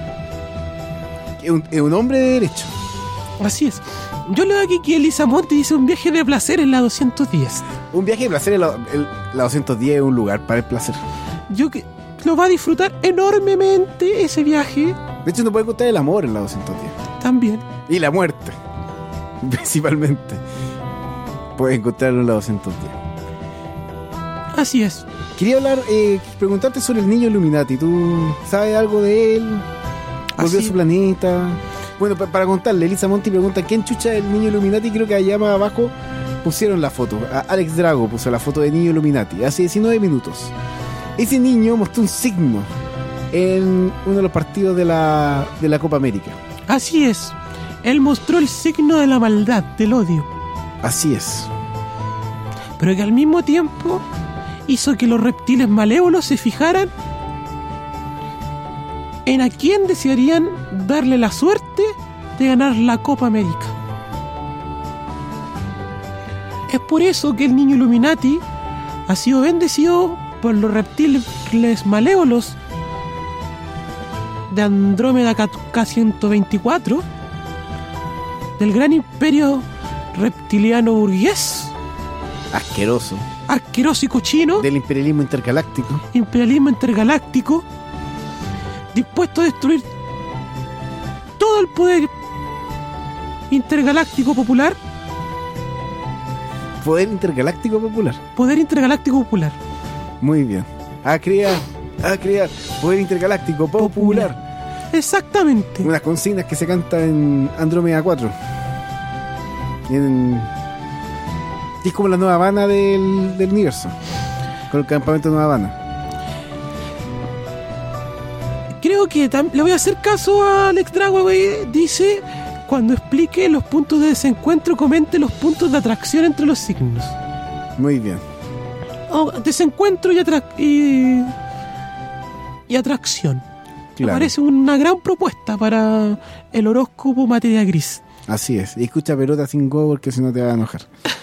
Es un, es un hombre de derecho. Así es. Yo leo aquí que Elisa Monti dice un viaje de placer en la doscientos diez. Un viaje de placer en la, en la doscientos diez es un lugar para el placer. Yo que lo va a disfrutar enormemente ese viaje. De hecho, no puede encontrar el amor en la doscientos diez. También. Y la muerte, principalmente. Puedes encontrarlo en la doscientos diez. Así es. Quería hablar, eh, preguntarte sobre el niño Illuminati. ¿Tú sabes algo de él? ¿Volvió a su planeta? Bueno, pa- para contarle, Elisa Monti pregunta ¿quién chucha es el niño Illuminati? Creo que allá más abajo pusieron la foto. A Alex Drago puso la foto de niño Illuminati hace diecinueve minutos. Ese niño mostró un signo en uno de los partidos de la, de la Copa América. Así es. Él mostró el signo de la maldad, del odio. Así es. Pero que al mismo tiempo hizo que los reptiles malévolos se fijaran en a quién desearían darle la suerte de ganar la Copa América. Es por eso que el niño Illuminati ha sido bendecido por los reptiles malévolos de Andrómeda K ciento veinticuatro, del gran imperio reptiliano burgués, Asqueroso. asqueroso y cochino, Del imperialismo intergaláctico. imperialismo intergaláctico, dispuesto a destruir todo el poder intergaláctico popular. Poder intergaláctico popular. Poder intergaláctico popular. Muy bien. A crear, a crear poder intergaláctico popular. Exactamente. Unas consignas que se cantan en Andrómeda cuatro. Y en... Es como la Nueva Habana del, del universo. Con el campamento de Nueva Habana. Creo que tam- le voy a hacer caso a Alex Drago, güey. Dice, cuando explique los puntos de desencuentro, comente los puntos de atracción entre los signos. Muy bien. Oh, desencuentro y, atra- y, y atracción. Claro. Me parece una gran propuesta para el horóscopo materia gris. Así es. Y escucha pelota sin go porque si no te va a enojar.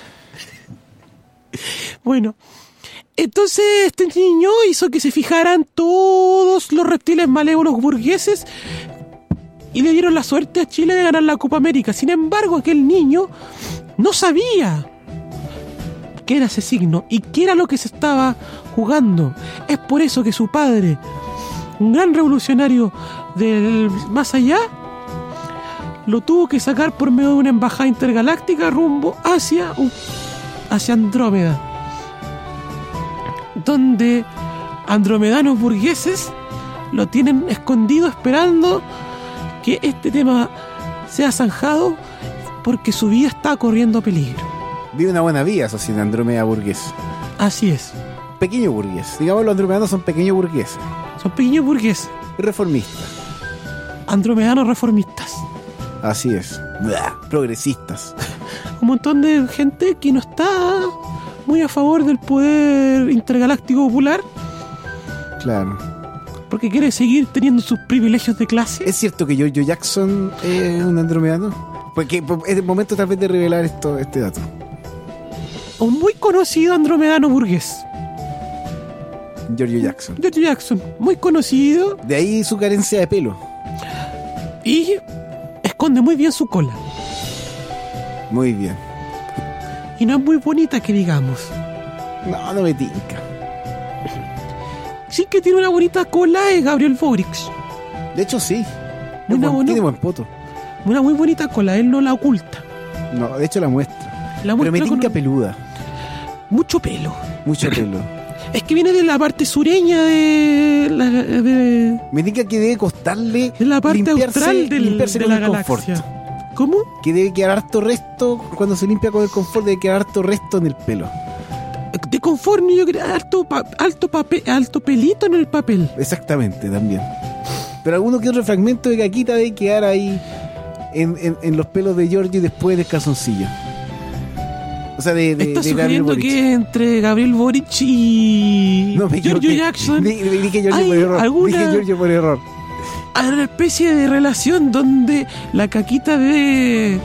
Bueno, entonces este niño hizo que se fijaran todos los reptiles malévolos burgueses y le dieron la suerte a Chile de ganar la Copa América. Sin embargo, aquel niño no sabía qué era ese signo y qué era lo que se estaba jugando. Es por eso que su padre, un gran revolucionario del más allá, lo tuvo que sacar por medio de una embajada intergaláctica rumbo hacia, un- hacia Andrómeda, donde andromedanos burgueses lo tienen escondido esperando que este tema sea zanjado porque su vida está corriendo peligro. Vive una buena vida, eso sí, en Andrómeda burgués. Así es. Pequeño burgués. Digamos, los andromedanos son pequeños burgueses. Son pequeños burgueses. Reformistas. Andromedanos reformistas. Así es. Blah, progresistas. Un montón de gente que no está muy a favor del poder intergaláctico popular. Claro. Porque quiere seguir teniendo sus privilegios de clase. ¿Es cierto que Giorgio Jackson es un andromedano? Porque es el momento tal vez de revelar esto, este dato. Un muy conocido andromedano burgués. Giorgio Jackson. Giorgio Jackson, muy conocido. De ahí su carencia de pelo. Y esconde muy bien su cola. Muy bien. Y no es muy bonita que digamos. No, no me tinca. Sí que tiene una bonita cola es Gabriel Boric. De hecho sí. Muy buen, bueno. Tiene buen poto. Una muy bonita cola, él no la oculta. No, de hecho la muestra. La Pero me muestra tinca con peluda. Mucho pelo. Mucho pelo. Es que viene de la parte sureña de... La, de me tinca que debe costarle de la parte limpiarse, austral del, limpiarse de con la el galaxia. confort. ¿Cómo? Que debe quedar harto resto, cuando se limpia con el confort, debe quedar harto resto en el pelo. De confort, yo creo, alto, pa, alto, papel, alto pelito en el papel. Exactamente, también. Pero alguno que otro fragmento de caquita debe quedar ahí en, en, en los pelos de Giorgio y después del calzoncillo. O sea, de, de, Está de Gabriel sugiriendo Boric. que entre Gabriel Boric y no, me Giorgio equivoqué. Jackson Dije, dije Giorgio hay por error. alguna... Dije Giorgio por error. Hay una especie de relación donde la caquita de...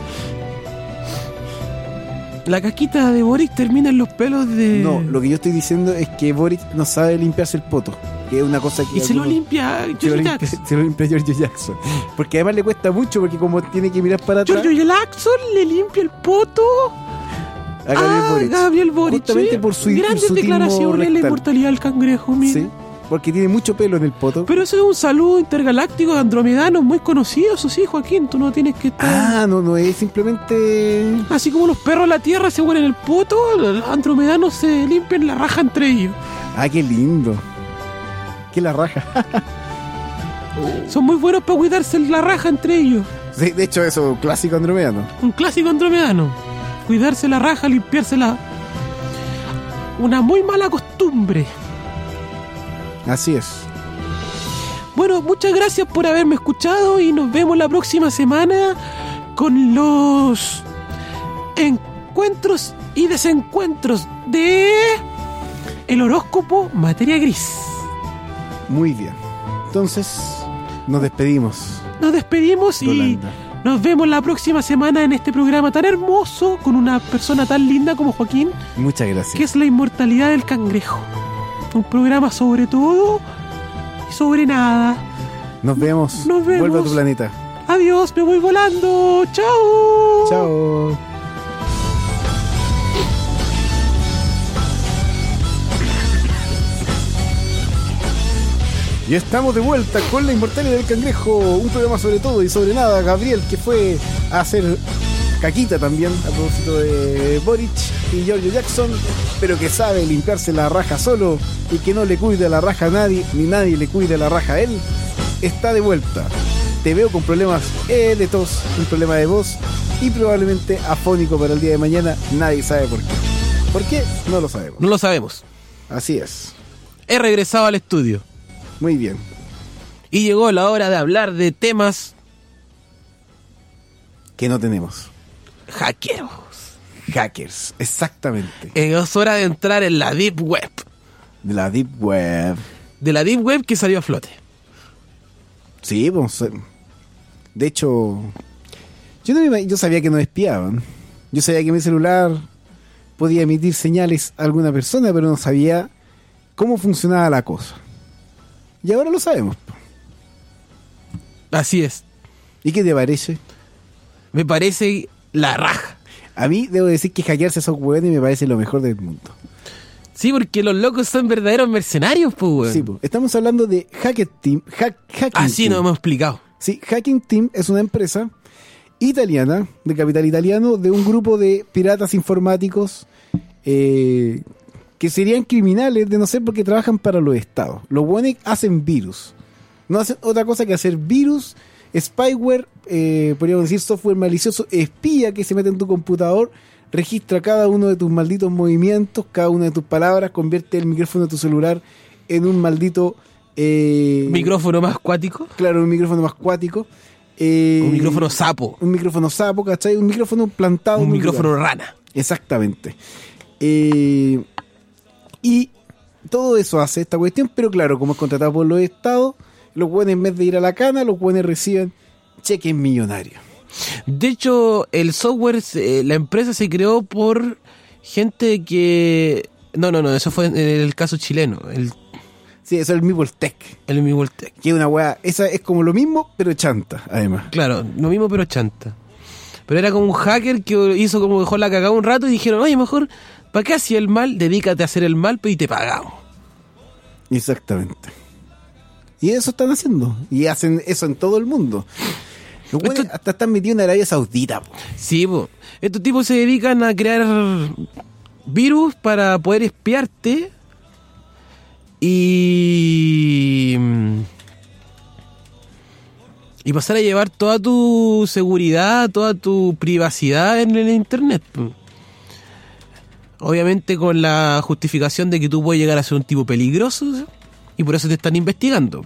La caquita de Boric termina en los pelos de... No, lo que yo estoy diciendo es que Boric no sabe limpiarse el poto. Que es una cosa que... Y se lo limpia Giorgio limpia, Jackson. Se lo limpia Giorgio Jackson. Porque además le cuesta mucho, porque como tiene que mirar para atrás... Giorgio Jackson le limpia el poto a Gabriel a Boric. Gabriel Boric. Justamente ¿sí? por su Grandes su declaraciones en la rectal. inmortalidad del cangrejo, mira. Sí, porque tiene mucho pelo en el poto. Pero eso es un saludo intergaláctico de andromedanos muy conocidos, sí, Joaquín. Tú no tienes que estar... Ah, no, no es simplemente... Así como los perros de la tierra se huelen el poto, los andromedanos se limpian la raja entre ellos. Ah, qué lindo. Qué la raja. Son muy buenos para cuidarse la raja entre ellos. Sí, de hecho, eso es un clásico andromedano. Un clásico andromedano. Cuidarse la raja, limpiarse la... Una muy mala costumbre. Así es. Bueno, muchas gracias por haberme escuchado y nos vemos la próxima semana con los encuentros y desencuentros de el horóscopo Materia Gris. Muy bien. Entonces, nos despedimos. Nos despedimos Yolanda. Y nos vemos la próxima semana en este programa tan hermoso con una persona tan linda como Joaquín. Muchas gracias. Que es la inmortalidad del cangrejo. Un programa sobre todo y sobre nada. Nos vemos. Nos vemos. Vuelve a tu planeta. Adiós, me voy volando. Chao. Chao. Y estamos de vuelta con la inmortalidad del cangrejo, un programa sobre todo y sobre nada. Gabriel, que fue a hacer caquita también a propósito de Boric y Giorgio Jackson, pero que sabe limpiarse la raja solo y que no le cuide la raja a nadie, ni nadie le cuide la raja a él, está de vuelta. Te veo con problemas eh, de tos, un problema de voz y probablemente afónico para el día de mañana. Nadie sabe por qué. ¿Por qué? No lo sabemos. No lo sabemos. Así es. He regresado al estudio. Muy bien. Y llegó la hora de hablar de temas que no tenemos. Hackeros. Hackers, exactamente. Es hora de entrar en la Deep Web. De la Deep Web. De la Deep Web que salió a flote. Sí, pues. De hecho, yo, no me, yo sabía que nos espiaban. Yo sabía que mi celular podía emitir señales a alguna persona, pero no sabía cómo funcionaba la cosa. Y ahora lo sabemos. Así es. ¿Y qué te parece? Me parece la raja. A mí debo decir que hackearse a esos hueones me parece lo mejor del mundo. Sí, porque los locos son verdaderos mercenarios, pues, weón. Sí, pues. Estamos hablando de Hacker Team. Hack, hacking ah, sí, Team. nos hemos explicado. Sí, Hacking Team es una empresa italiana, de capital italiano, de un grupo de piratas informáticos eh, que serían criminales de no ser porque trabajan para los estados. Los buenos hacen virus. No hacen otra cosa que hacer virus, spyware, eh, podríamos decir software malicioso, espía que se mete en tu computador, registra cada uno de tus malditos movimientos, cada una de tus palabras, convierte el micrófono de tu celular en un maldito... Eh, ¿Micrófono más cuático? Claro, un micrófono más cuático. Eh, un micrófono sapo. Un micrófono sapo, ¿cachai? Un micrófono plantado. Un micrófono lugar. rana. Exactamente. Eh, y todo eso hace esta cuestión, pero claro, como es contratado por los estados, los buenos en vez de ir a la cana, los buenos reciben cheques millonarios. De hecho, el software, eh, la empresa se creó por gente que... No, no, no, eso fue en el caso chileno. El... Sí, eso es el Mipoltec. El Mipoltec. Que es una weá, esa es como lo mismo, pero chanta, además. Claro, lo mismo, pero chanta. Pero era como un hacker que hizo como dejó la cagada un rato y dijeron, oye, mejor, ¿para qué hacía el mal? Dedícate a hacer el mal, pero y te pagamos. Exactamente. Y eso están haciendo. Y hacen eso en todo el mundo. Los buenos Esto... hasta están metidos en Arabia Saudita. Po. Sí, po. Estos tipos se dedican a crear virus para poder espiarte y... y pasar a llevar toda tu seguridad, toda tu privacidad en el internet. Obviamente con la justificación de que tú puedes llegar a ser un tipo peligroso y por eso te están investigando.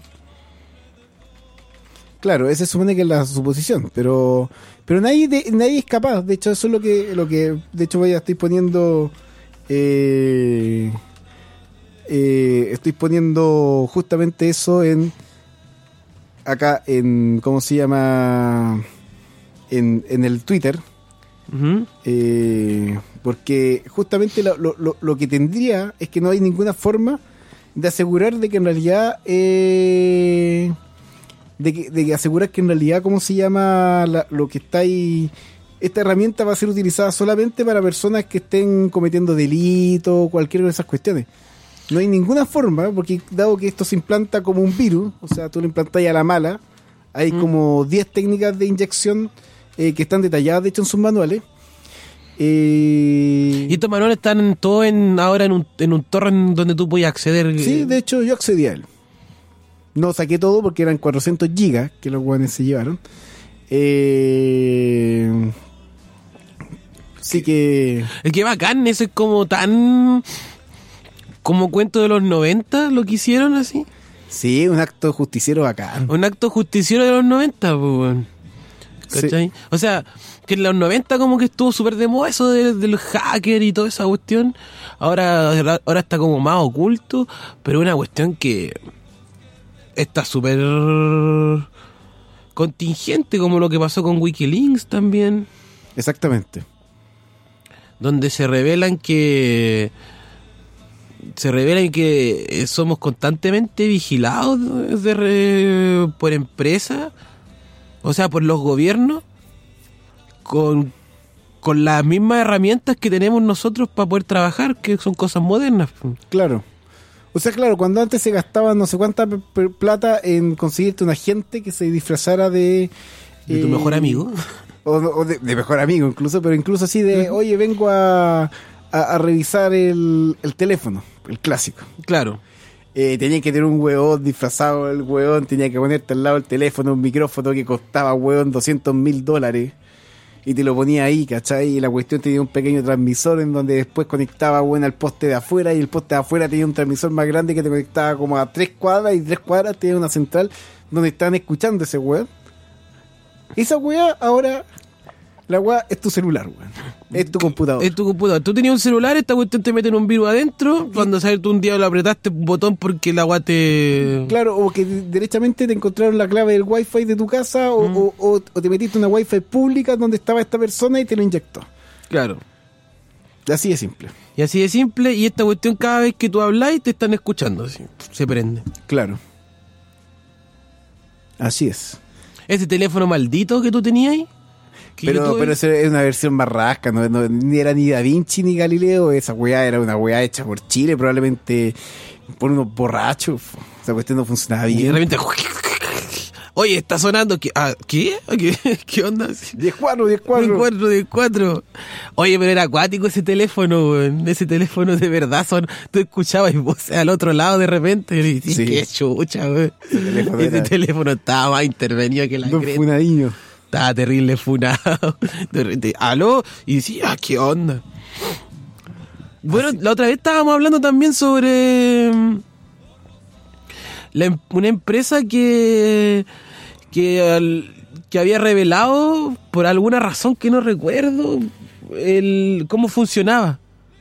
Claro, esa se supone que es la suposición, pero pero nadie de, nadie es capaz. De hecho, eso es lo que lo que de hecho voy a estoy poniendo eh, eh, estoy poniendo justamente eso en acá en ¿cómo se llama? En, en el Twitter. Uh-huh. Eh, porque justamente lo, lo, lo que tendría es que no hay ninguna forma de asegurar de que en realidad eh, de que, de que asegurar que en realidad ¿cómo se llama? La, lo que está ahí, esta herramienta va a ser utilizada solamente para personas que estén cometiendo delitos, cualquiera de esas cuestiones. No hay ninguna forma, porque dado que esto se implanta como un virus, o sea, tú lo implantas a la mala, hay mm. como diez técnicas de inyección eh, que están detalladas, de hecho, en sus manuales. Eh... Y estos manuales están todos en, ahora en un, en un torrent donde tú puedes acceder. Sí, de hecho, yo accedí a él. No saqué todo porque eran cuatrocientos gigas que los guanes se llevaron. Eh... Sí que... Es que bacán, eso es como tan... como cuento de los noventa, lo que hicieron así. Sí, un acto justiciero bacán. Un acto justiciero de los noventa, pues, ¿cachai? Sí. O sea, que en los noventa como que estuvo súper de moda eso de, del hacker y toda esa cuestión. Ahora, ahora está como más oculto, pero una cuestión que está súper contingente, como lo que pasó con Wikileaks también. Exactamente. Donde se revelan que... se revela que somos constantemente vigilados de re, por empresas, o sea, por los gobiernos, con, con las mismas herramientas que tenemos nosotros para poder trabajar, que son cosas modernas. Claro. O sea, claro, cuando antes se gastaba no sé cuánta p- p- plata en conseguirte un agente que se disfrazara de... De tu eh, mejor amigo. O, o de, de mejor amigo incluso, pero incluso así de, uh-huh. oye, vengo a... A, a revisar el, el teléfono, el clásico. Claro. Eh, tenía que tener un huevón disfrazado, el huevón tenía que ponerte al lado del teléfono un micrófono que costaba, huevón, doscientos mil dólares. Y te lo ponía ahí, ¿cachai? Y la cuestión tenía un pequeño transmisor en donde después conectaba, huevón, al poste de afuera. Y el poste de afuera tenía un transmisor más grande que te conectaba como a tres cuadras. Y tres cuadras tenía una central donde estaban escuchando ese huevón. Esa hueá ahora... La weá es tu celular, weón. Es tu computador. Es tu computador. Tú tenías un celular, esta cuestión te mete en un virus adentro. Cuando sabes tú un día lo apretaste un botón porque la weá te... Claro, o que derechamente te encontraron la clave del wifi de tu casa o, mm. o, o, o te metiste una wifi pública donde estaba esta persona y te lo inyectó. Claro. Así de simple. Y así de simple, y esta cuestión cada vez que tú hablas te están escuchando. Así, se prende. Claro. Así es. Ese teléfono maldito que tú tenías ahí. Pero, pero eso es una versión más rasca, no, no, ni era ni Da Vinci ni Galileo, esa weá era una weá hecha por Chile, probablemente por unos borrachos. Esa cuestión no funcionaba bien. Y de repente, oye, está sonando, ¿qué? Ah, ¿qué? ¿Qué? ¿Qué onda? diez cuatro, diez cuatro. diez cuatro, diez cuatro. Oye, pero era acuático ese teléfono, weón. Ese teléfono de verdad son, tú escuchabas y vos al otro lado de repente y dices, sí. Qué chucha, weón. Ese teléfono, ese era... teléfono estaba más intervenido que la no creta. Funadiño. Estaba terrible funado. De repente, aló, y decía, ¿qué onda? Bueno, así. La otra vez estábamos hablando también sobre la, una empresa que que, al, que había revelado, por alguna razón que no recuerdo, el cómo funcionaba.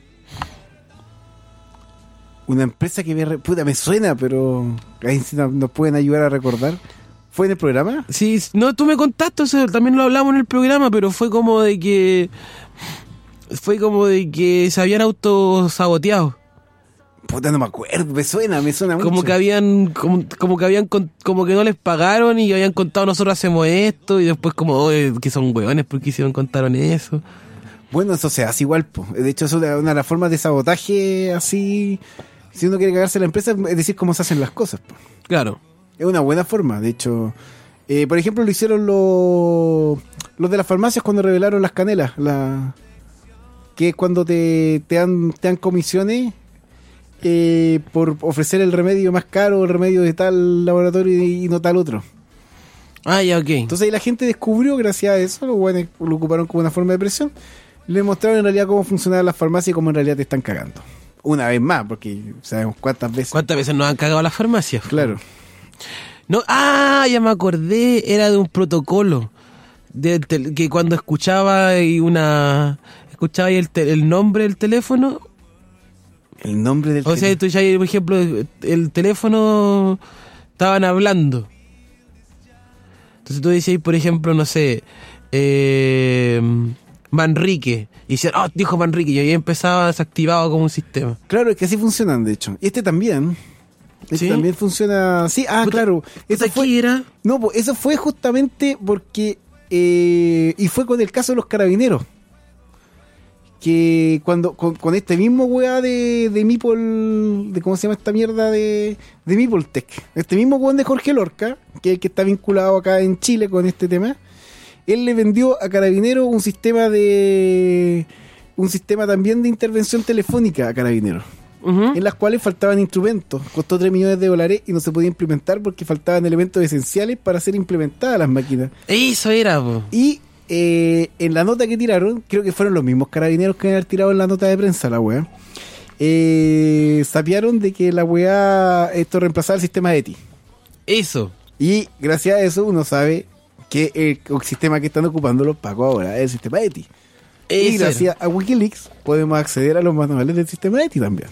Una empresa que me... Puta, me suena, pero ahí sí nos, nos pueden ayudar a recordar. ¿Fue en el programa? Sí, no, tú me contaste, o sea, también lo hablamos en el programa, pero fue como de que... Fue como de que se habían autosaboteado. Puta, no me acuerdo, me suena, me suena mucho. Como que habían, como, como que habían, como que no les pagaron y habían contado nosotros hacemos esto y después como, oh, que son hueones porque hicieron, contaron eso. Bueno, eso se hace igual, po. De hecho, es una, una de las formas de sabotaje así, si uno quiere cagarse la empresa, es decir cómo se hacen las cosas, po. Claro. Es una buena forma, de hecho. Eh, por ejemplo, lo hicieron los, los de las farmacias cuando revelaron las canelas, la, que es cuando te, te, dan, te dan comisiones eh, por ofrecer el remedio más caro, el remedio de tal laboratorio y, y no tal otro. Ah, ya, ok. Entonces ahí la gente descubrió, gracias a eso, los buenos lo ocuparon como una forma de presión, le mostraron en realidad cómo funcionaban las farmacias y cómo en realidad te están cagando. Una vez más, porque sabemos cuántas veces. ¿Cuántas veces nos han cagado las farmacias? Claro. No, ah, ya me acordé, era de un protocolo de, de, que cuando escuchaba y una escuchaba ahí el, te, el nombre del teléfono, el nombre del o sea, tú ya, por ejemplo, el teléfono estaban hablando, entonces tú decías, por ejemplo, no sé, eh, Manrique, y decían, oh, dijo Manrique, y ahí empezaba desactivado como un sistema. Claro, es que así funcionan, de hecho. Y este también. Este ¿Sí? también funciona. Sí, ah, Puta, claro. Eso fue, era? No, pues eso fue justamente porque. Eh, y fue con el caso de los carabineros. Que cuando. Con, con este mismo weá de, de Mipol. De ¿Cómo se llama esta mierda? De, de Mipoltech. Este mismo weón de Jorge Lorca. Que, que está vinculado acá en Chile con este tema. Él le vendió a Carabineros un sistema de. Un sistema también de intervención telefónica a Carabineros. Uh-huh. En las cuales faltaban instrumentos. Costó tres millones de dólares y no se podía implementar porque faltaban elementos esenciales para ser implementadas las máquinas. Eso era, po. Y eh, en la nota que tiraron, creo que fueron los mismos Carabineros que habían tirado en la nota de prensa la weá, eh, sapearon de que la weá, esto reemplazaba el sistema E T I. Eso. Y gracias a eso uno sabe que el, el sistema que están ocupando los pacos ahora es el sistema E T I. Eso y gracias era. a Wikileaks podemos acceder a los manuales del sistema E T I también.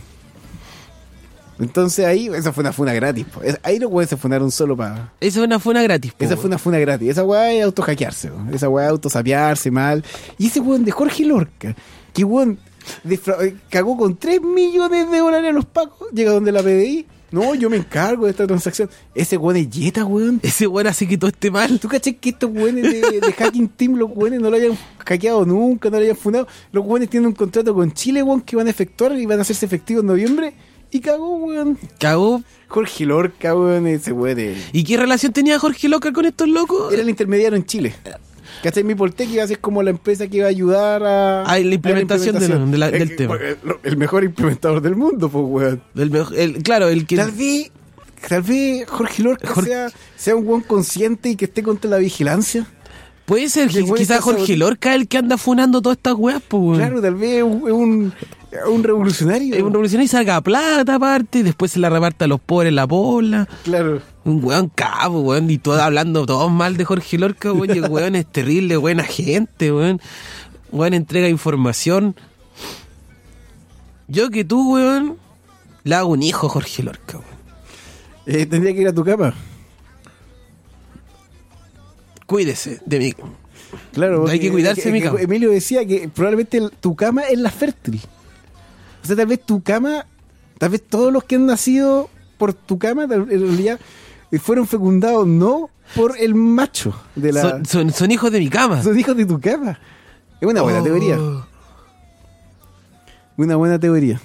Entonces ahí, esa fue una funa gratis. Po. Ahí los weones se funaron solo para... Esa fue una funa gratis. Po. Esa fue una funa gratis. Esa weá es autohackearse. Po. Esa weá es autosapearse mal. Y ese weón de Jorge Lorca, que weón defra- cagó con tres millones de dólares a los pacos, llega donde la P D I. No, yo me encargo de esta transacción. Ese weón es yeta, weón. Ese weón hace que todo esté mal. ¿Tú caché que estos weones de, de Hacking Team, los weones no lo hayan hackeado nunca, no lo hayan funado? Los weones tienen un contrato con Chile, weón, que van a efectuar y van a hacerse efectivos en noviembre. Y cagó, weón. ¿Cagó? Jorge Lorca, weón, ese weón. De... ¿Y qué relación tenía Jorge Lorca con estos locos? Era el intermediario en Chile. ¿Cachai? Mipoltech iba a ser como la empresa que iba a ayudar a... Ah, la implementación, a la implementación. De la, de la, del el, tema. El, el mejor implementador del mundo, pues, weón. El mejor, el, claro, el que... Tal vez, tal vez Jorge Lorca Jorge... Sea, sea un weón consciente y que esté contra la vigilancia. Puede ser, quizás Jorge Lorca es el que anda funando todas estas weas, pues, weón. Claro, tal vez es un... Es un un revolucionario. Es un revolucionario y salga plata aparte y después se la reparta a los pobres la bola. Claro. Un weón cabo, weón, y todo hablando todos mal de Jorge Lorca, weón, y el weón es terrible, buena gente, weón. Weón entrega información. Yo que tú, weón, le hago un hijo a Jorge Lorca, weón. Eh, tendría que ir a tu cama. Cuídese de mí. Claro, hay que cuidarse de mi cama. Emilio decía que probablemente el, tu cama es la fértil. O sea, tal vez tu cama, tal vez todos los que han nacido por tu cama, en realidad fueron fecundados no por el macho de la... Son, son, son hijos de mi cama. Son hijos de tu cama. Es una buena oh. teoría. Una buena teoría.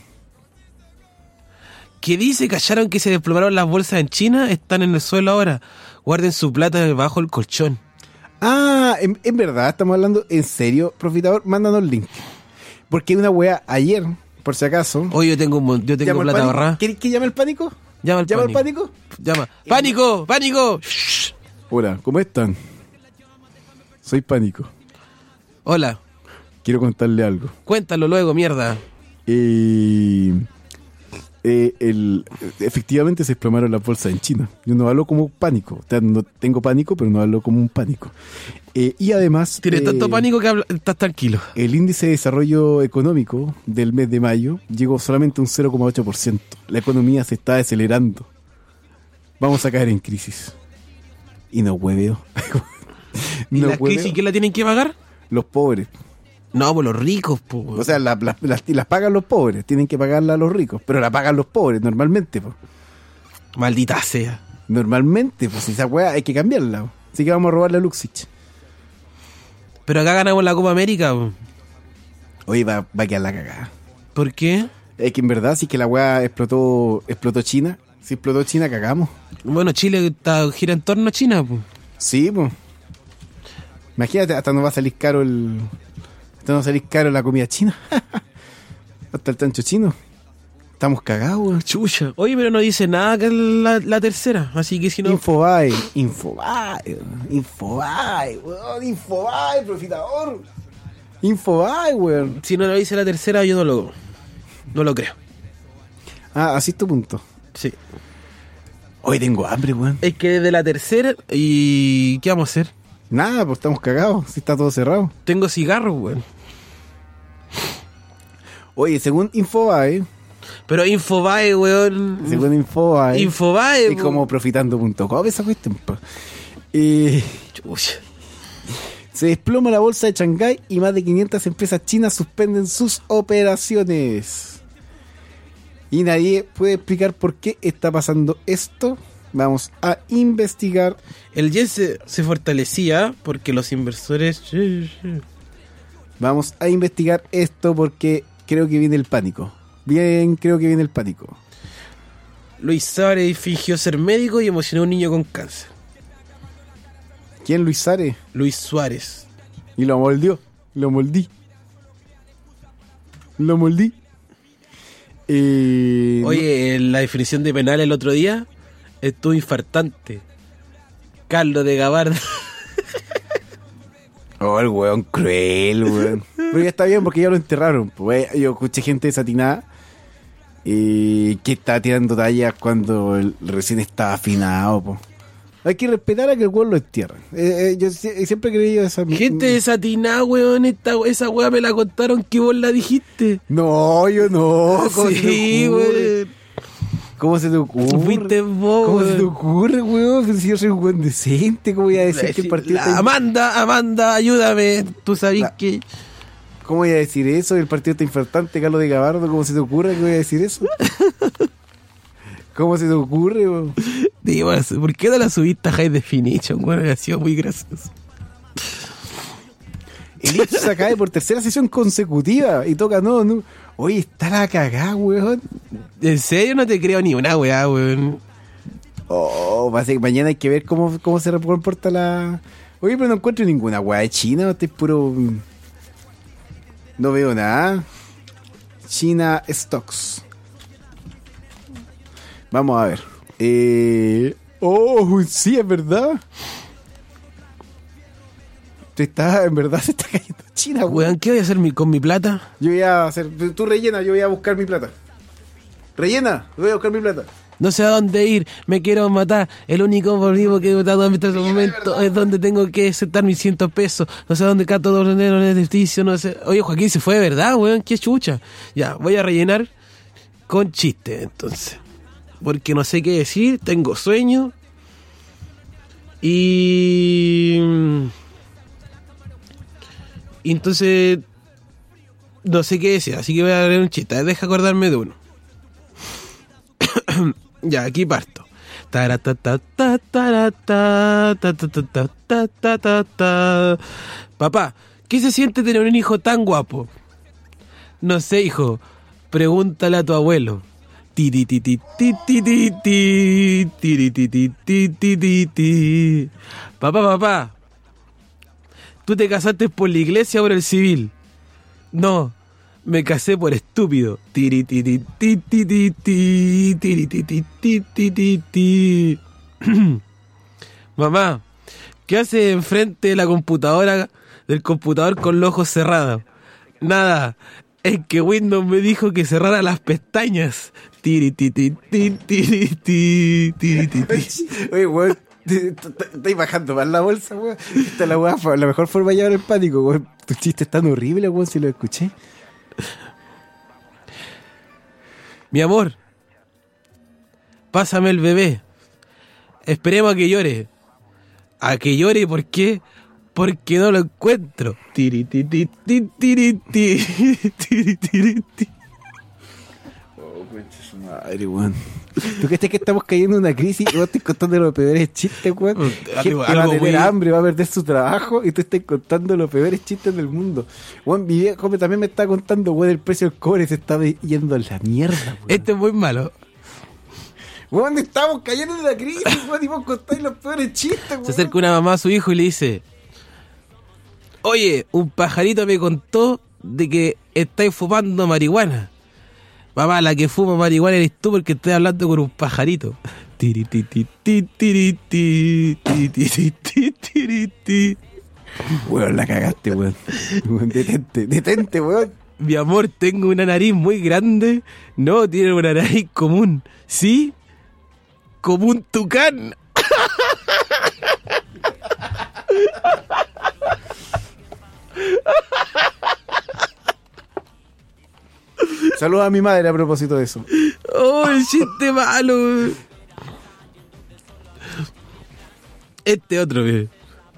¿Qué dice? ¿Callaron que se desplomaron las bolsas en China? Están en el suelo ahora. Guarden su plata debajo del colchón. Ah, en, en verdad, estamos hablando en serio, Profitador, mándanos el link. Porque hay una weá ayer, por si acaso. Hoy yo tengo un, yo tengo plata ahorrada. ¿Qué, ¿Qué llama el pánico? Llama al ¿Llama pánico. el pánico? Llama. ¡Pánico! ¡Pánico! Hola, ¿cómo están? Soy Pánico. Hola. Quiero contarle algo. Cuéntalo luego, mierda. Eh, Eh, el, efectivamente se desplomaron las bolsas en China. Yo no hablo como pánico. O sea, no tengo pánico, pero no hablo como un pánico. Eh, y además... Tienes eh, tanto pánico que habla, estás tranquilo. El índice de desarrollo económico del mes de mayo llegó solamente a un cero coma ocho por ciento. La economía se está acelerando. Vamos a caer en crisis. Y no hueveo. ¿Y no la hueveo. crisis quién la tienen que pagar? Los pobres. No, pues los ricos, pues. O sea, la, la, las, las pagan los pobres, tienen que pagarla a los ricos, pero la pagan los pobres normalmente, pues. Maldita sea. Normalmente, pues esa weá hay que cambiarla, po. Así que vamos a robarle a Luxich. Pero acá ganamos la Copa América, po. Oye, va, va a quedar la cagada. ¿Por qué? Es que en verdad, si que la weá explotó, explotó China, si explotó China, cagamos. Bueno, Chile está, gira en torno a China, pues. Sí, pues. Imagínate, hasta nos va a salir caro el... Hasta nos va a salir caro la comida china. Hasta el chancho chino. Estamos cagados, weón. Chucha. Oye, pero no dice nada que es la, la tercera, así que si no... Infobae, Infobae, Infobae, weón, Infobae, profitador. Infobae, weón. Si no lo dice la tercera, yo no lo... No lo creo. Ah, así es tu punto. Sí. Hoy tengo hambre, weón. Es que desde la tercera, ¿y qué vamos a hacer? Nada, pues estamos cagados, si está todo cerrado. Tengo cigarros, weón. Oye, según Infobae... Pero Infobae, weón... Según Infobae... Infobae, es como profitando punto com esa cuestión, po. Eh, se desploma la bolsa de Shanghái y más de quinientas empresas chinas suspenden sus operaciones. Y nadie puede explicar por qué está pasando esto. Vamos a investigar. El yen se, se fortalecía porque los inversores... Vamos a investigar esto porque creo que viene el pánico. Bien, creo que viene el pánico. Luis Suárez fingió ser médico y emocionó a un niño con cáncer. ¿Quién, Luis Suárez? Luis Suárez. Y lo moldeó. Lo moldí. Lo moldí. Eh, Oye, en la definición de penal el otro día estuvo infartante. Carlos de Gabardo. Oh, el weón cruel, weón. Pero ya está bien porque ya lo enterraron. Pues yo escuché gente desatinada eh, que está tirando tallas cuando el, recién está afinado, po. Hay que respetar a que el weón lo entierren. Eh, eh, yo siempre he creído esa... Gente desatinada, weón. Esta, esa weá me la contaron que vos la dijiste. No, yo no. Sí, weón. ¿Cómo se te ocurre? Fuiste vos, ¿Cómo weón. se te ocurre, weón? Si yo soy un weón decente, ¿cómo voy a decir que el partido... La, Amanda, Amanda, ayúdame. Tú sabes la, que... ¿Cómo voy a decir eso? El partido está infartante, Carlos de Gabardo. ¿Cómo se te ocurre que voy a decir eso? ¿Cómo se te ocurre, weón? Digo, ¿por qué no la subiste a High Definition, weón? Ha sido muy gracioso. El Ipsos se cae por tercera sesión consecutiva y toca no, no. Oye, está la cagada, weón. En serio no te creo ni una weá, weón. Oh, va a ser que mañana hay que ver cómo, cómo se comporta la... Oye, pero no encuentro ninguna weá de China, estoy puro... No veo nada. China Stocks. Vamos a ver. Eh... Oh, sí, es verdad. Está, en verdad se está cayendo China, weón. Weón, ¿qué voy a hacer mi, con mi plata? Yo voy a hacer... Tú rellena, yo voy a buscar mi plata. Rellena, yo voy a buscar mi plata. No sé a dónde ir, me quiero matar. El único motivo que he votado en este momento es donde tengo que sentar mis cientos pesos. No sé a dónde cato dos dinero en el edificio, no sé. Oye, Joaquín se fue de verdad, weón, qué chucha. Ya, voy a rellenar con chiste, entonces. Porque no sé qué decir, tengo sueño. Y... y entonces... no sé qué decir, así que voy a leer un chiste. Deja acordarme de uno. Ya, aquí parto. Papá, ¿qué se siente tener un hijo tan guapo? No sé, hijo. Pregúntale a tu abuelo. Papá, papá. ¿Tú te casaste por la iglesia o por el civil? No. Me casé por estúpido. Mamá, ¿qué hace enfrente de la computadora del computador con los ojos cerrados? Nada, es que Windows me dijo que cerrara las pestañas. Tiri, ti, ti, ti, tiri, ti, tiri, ti, ti. Oye, weón, estáis bajando más la bolsa, weón. Esta es la, weá, la mejor forma de llevar el pánico, weón. Tu chiste es tan horrible, weón, si lo escuché. Mi amor, pásame el bebé. Esperemos a que llore. A que llore, ¿por qué? Porque no lo encuentro. Tiri, ti, ti, ti, tiri, ti, tiri, tiri, ti. Oh, concha su madre, weón. ¿Tú crees que estamos cayendo en una crisis y vos estás contando los peores chistes, weón? Gente va a tener muy... hambre, va a perder su trabajo y tú estás contando los peores chistes del mundo. Weón, mi viejo también me está contando, weón, el precio del cobre se está yendo a la mierda, weón. Este es muy malo. Weón, estamos cayendo en una crisis, weón, y vos contáis los peores chistes, weón. Se acerca una mamá a su hijo y le dice: oye, un pajarito me contó de que estáis fumando marihuana. Mamá, la que fuma marihuana eres tú porque estoy hablando con un pajarito. Tiri, ti, ti, ti, tiri, ti, ti, ti, ti, ti, tiri, ti. Weón, la cagaste, weón. Weón, detente, detente, weón. Mi amor, tengo una nariz muy grande. No, tiene una nariz común. ¿Sí? Como un tucán. Saludos a mi madre a propósito de eso. Oh, el chiste malo. Este otro, ve.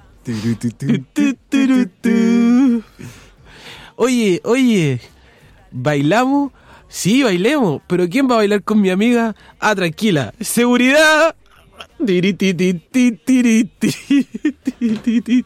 Oye, oye, ¿bailamos? Sí, bailemos. ¿Pero quién va a bailar con mi amiga? Ah, tranquila. ¡Seguridad! Tiri, ti, ti, ti, tiri, ti, ti, ti, ti.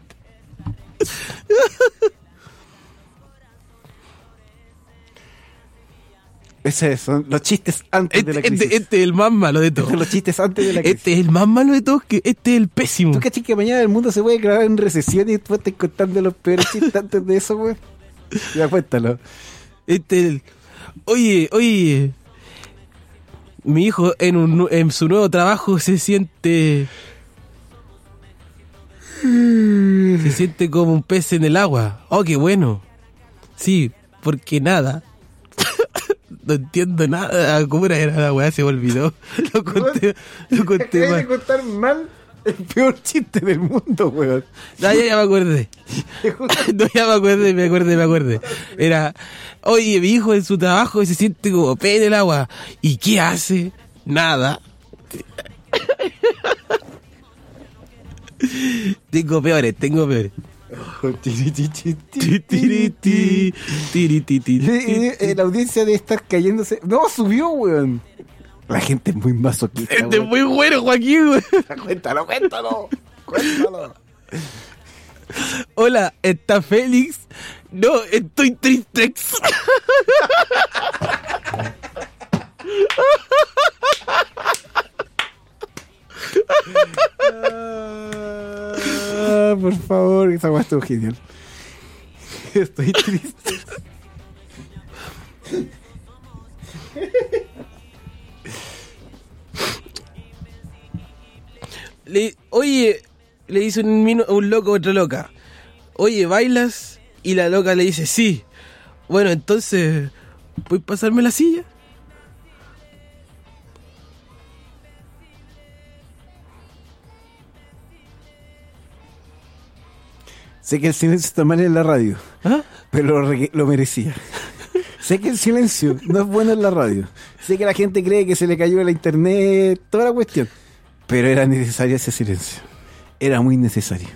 Esos son los chistes antes este, de la crisis. Este, este es el más malo de todos. Los chistes antes de la crisis. Este es el más malo de todos, que este es el pésimo. ¿Tú cachai que mañana el mundo se puede grabar en recesión y después te contando los peores chistes antes de eso, güey? Ya cuéntalo. Este es el... Oye, oye. Mi hijo en, un, en su nuevo trabajo se siente... Se siente como un pez en el agua. Oh, qué bueno. Sí, porque nada. No entiendo nada. ¿Cómo era la weá? Se me olvidó. Lo conté, lo conté mal. Acabas de contar mal el peor chiste del mundo, weón. No, ya, ya me acordé. No, ya me acordé, me acordé, me acordé. Era, oye, mi hijo en su trabajo se siente como pez en el agua. ¿Y qué hace? Nada. Tengo peores, tengo peores. La audiencia debe estar cayéndose. No, subió, weón. La gente es muy masoquista. Este es muy bueno, Joaquín, weón. Cuéntalo, cuéntalo. Cuéntalo. Hola, ¿está Félix? No, estoy tristex. Ah, por favor, esa guay estuvo genial. Estoy triste. Le, oye, le dice un, mino, un loco a otra loca: oye, ¿bailas? Y la loca le dice: sí. Bueno, entonces, ¿puedes pasarme la silla? Sé que el silencio está mal en la radio, ¿ah? Pero lo, lo merecía. Sé que el silencio no es bueno en la radio. Sé que la gente cree que se le cayó la internet, toda la cuestión. Pero era necesario ese silencio. Era muy necesario.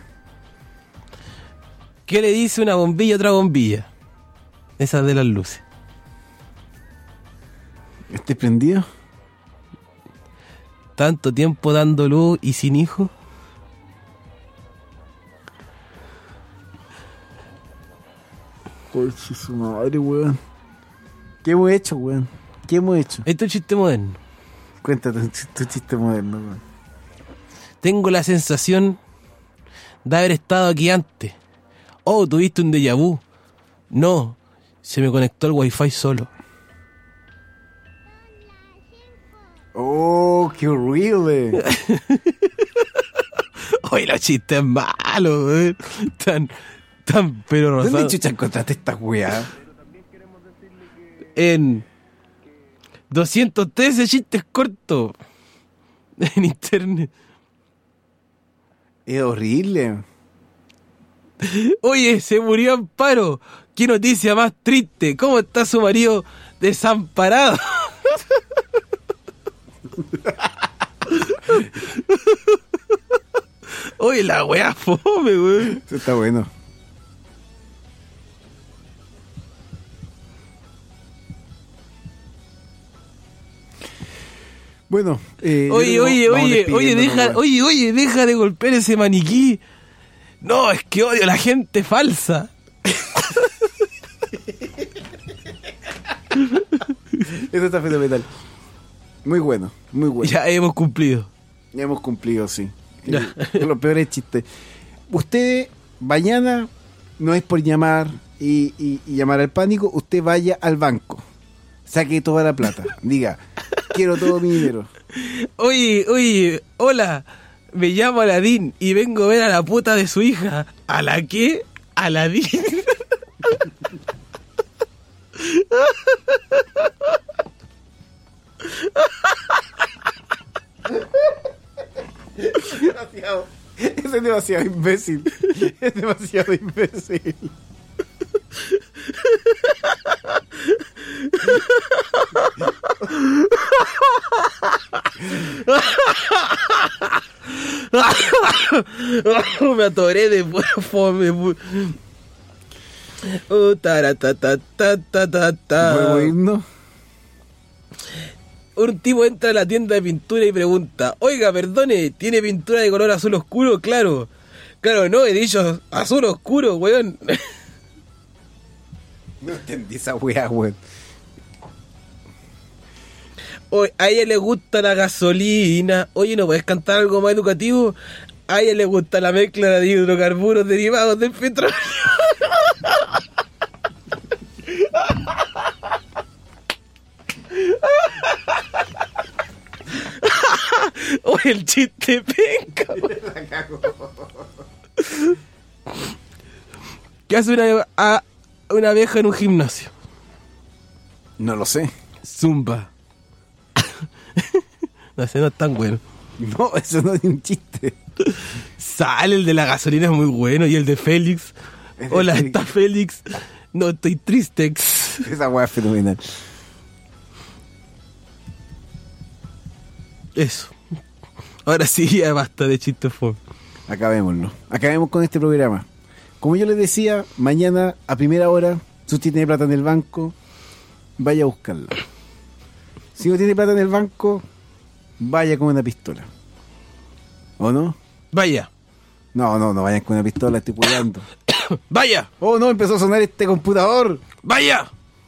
¿Qué le dice una bombilla a otra bombilla? Esa de las luces. ¿Estás prendido? Tanto tiempo dando luz y sin hijo. Conche su madre, weón. ¿Qué hemos hecho, weón? ¿Qué hemos hecho? Esto es un chiste moderno. Cuéntate un chiste, chiste moderno, weón. Tengo la sensación de haber estado aquí antes. Oh, ¿tuviste un déjà vu? No, se me conectó el wifi solo. Oh, qué horrible. Oye, los chistes malos, weón. Tan... Tan pero rosado. ¿Dónde chucha encontraste esta weá? En doscientos trece chistes cortos en internet. Es horrible. Oye, se murió Amparo. Qué noticia más triste. ¿Cómo está su marido desamparado? Oye, la weá fome, weón. Eso está bueno. Bueno, eh, oye, creo oye, que vamos oye, oye, despidiéndonos, deja, weón. oye, oye, deja de golpear ese maniquí. No, es que odio a la gente falsa. Eso está fenomenal. Muy bueno, muy bueno. Ya hemos cumplido. Ya hemos cumplido, sí. Ya. Eh, Los peores chistes. Usted, mañana, no es por llamar y, y- y llamar al pánico, usted vaya al banco. Saque toda la plata. Diga, quiero todo mi dinero. Oye, oye, hola. Me llamo Aladín y vengo a ver a la puta de su hija. ¿A la qué? Aladín. Es demasiado, es demasiado imbécil. Es demasiado imbécil. Me atoré de pura fome. pu- Oh, taratatatatata. ¿Nuevo himno? Un tipo entra a la tienda de pintura y pregunta: oiga, perdone, ¿tiene pintura de color azul oscuro? Claro. Claro, no, he dicho azul oscuro, weón. No entendí esa weá, weón. Oye, a ella le gusta la gasolina. Oye, ¿no puedes cantar algo más educativo? A ella le gusta la mezcla de hidrocarburos derivados del petróleo. Oye, el chiste penca. ¿Qué hace una, a, una abeja en un gimnasio? No lo sé. Zumba. No sé, no es tan bueno. No, eso no es un chiste. Sale el de la gasolina, es muy bueno. Y el de Félix. Es de Hola, Félix. está Félix. No, estoy triste. Esa weá es fenomenal. Eso. Ahora sí, ya basta de chistes fome. Acabémoslo. Acabemos con este programa. Como yo les decía, mañana a primera hora, si usted tiene plata en el banco, vaya a buscarla. Si no tiene plata en el banco, vaya con una pistola. ¿O no? Vaya. No, no, no vayan con una pistola, estoy cuidando. Vaya. Oh, no, empezó a sonar este computador. Vaya.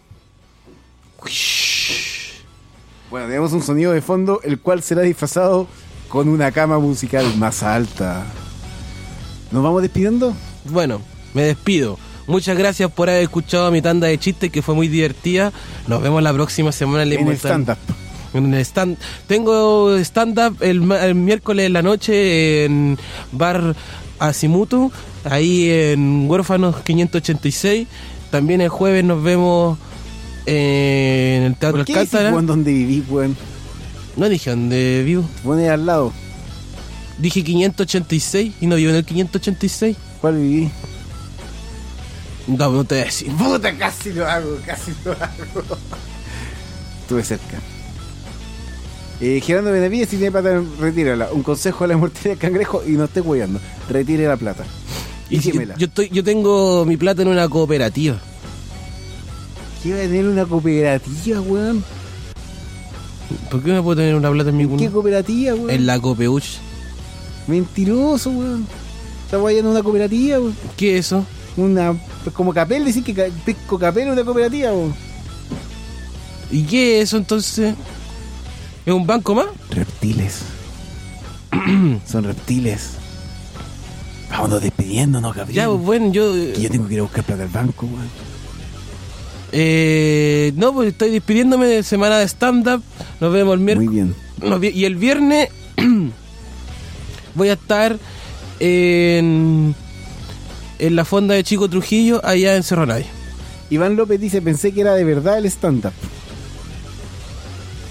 Bueno, tenemos un sonido de fondo, el cual será disfrazado con una cama musical más alta. ¿Nos vamos despidiendo? Bueno, me despido. Muchas gracias por haber escuchado mi tanda de chistes, que fue muy divertida. Nos vemos la próxima semana en, En el stand-up. En el stand. Tengo stand-up el, ma- el miércoles en la noche en Bar Asimutu, ahí en Huérfanos quinientos ochenta y seis. También el jueves nos vemos en el Teatro ¿Por qué decís, Alcántara. weón, dónde vivís, weón? No dije dónde vivo. Pone al lado. Dije quinientos ochenta y seis y no vivo en el quinientos ochenta y seis. ¿Cuál viví? No, no te voy a decir. Puta, casi lo hago, casi lo hago. Estuve cerca. Eh, Gerardo Benavides, si tiene plata, retírala. Un consejo a la mortería del cangrejo y no esté hueando. Retire la plata. Y si- quémela. yo, estoy, yo tengo mi plata en una cooperativa. ¿Qué va a tener una cooperativa, weón? ¿Por qué no puedo tener una plata en mi ¿Qué cuna? cooperativa, weón? En la Copeuch. Mentiroso, weón. Está guayando una cooperativa, weón. ¿Qué es eso? Una. Pues como Capel, decir que ca- Pesco Capel es una cooperativa, weón. ¿Y qué es eso entonces? ¿Es un banco más? Reptiles. Son reptiles. Vámonos despidiéndonos, Gabriel. Ya, pues bueno, yo... Que yo tengo que ir a buscar plata al banco, weón. Eh, no, pues estoy despidiéndome de semana de stand-up. Nos vemos el miércoles. Muy bien. Nos vi- y el viernes voy a estar en, en la fonda de Chico Trujillo, allá en Cerro Navia. Iván López dice, pensé que era de verdad el stand-up.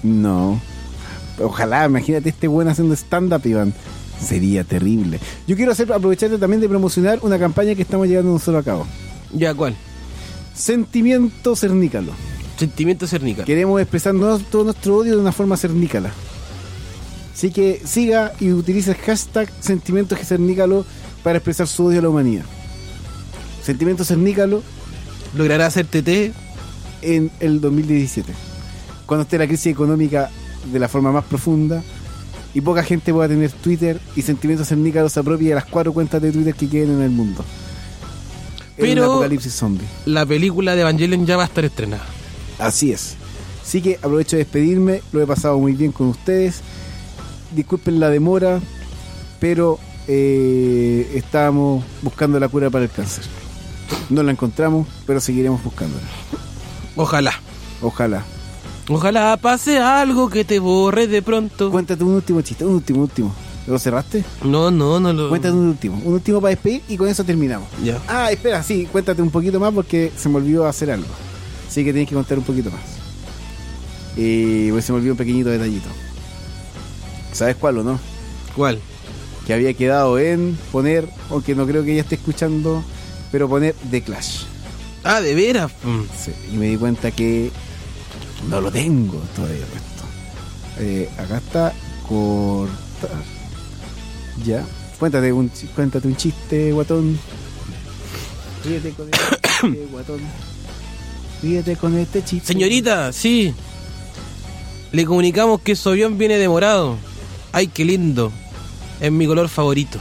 No. Ojalá, imagínate este weón haciendo stand-up, Iván. Sería terrible. Yo quiero hacer, aprovecharte también de promocionar una campaña que estamos llevando nosotros a cabo. ¿Ya cuál? Sentimiento cernícalo. Sentimiento cernícalo. Queremos expresar no- todo nuestro odio de una forma cernícala. Así que siga y utilice el hashtag Sentimiento cernícalo para expresar su odio a la humanidad. Sentimiento cernícalo ¿Logrará hacer T T? En el dos mil diecisiete, cuando esté la crisis económica de la forma más profunda y poca gente pueda tener Twitter y Sentimiento cernícalo se apropie de las cuatro cuentas de Twitter que queden en el mundo. En Pero un apocalipsis zombie. La película de Evangelion ya va a estar estrenada. Así es. Así que aprovecho de despedirme. Lo he pasado muy bien con ustedes. Disculpen la demora, pero eh, estábamos buscando la cura para el cáncer. No la encontramos, pero seguiremos buscándola. Ojalá. Ojalá. Ojalá pase algo que te borre de pronto. Cuéntate un último chiste, un último, último. ¿Lo cerraste? No, no, no lo... Cuéntate un último, un último para despedir y con eso terminamos. Ya. Ah, espera, sí, cuéntate un poquito más porque se me olvidó hacer algo. Así que tenés que contar un poquito más. Eh, pues se me olvidó un pequeñito detallito. ¿Sabes cuál o no? ¿Cuál? Que había quedado en poner, aunque no creo que ella esté escuchando, pero poner The Clash. Ah, ¿de veras? Mm. Sí, y me di cuenta que no lo tengo todavía puesto. Eh, acá está cortar. Ya. Cuéntate un, chi- cuéntate un chiste, guatón. Ríete con este chiste, guatón. Ríete con este chiste. Señorita, sí. Le comunicamos que su avión viene demorado. Ay, qué lindo. Es mi color favorito.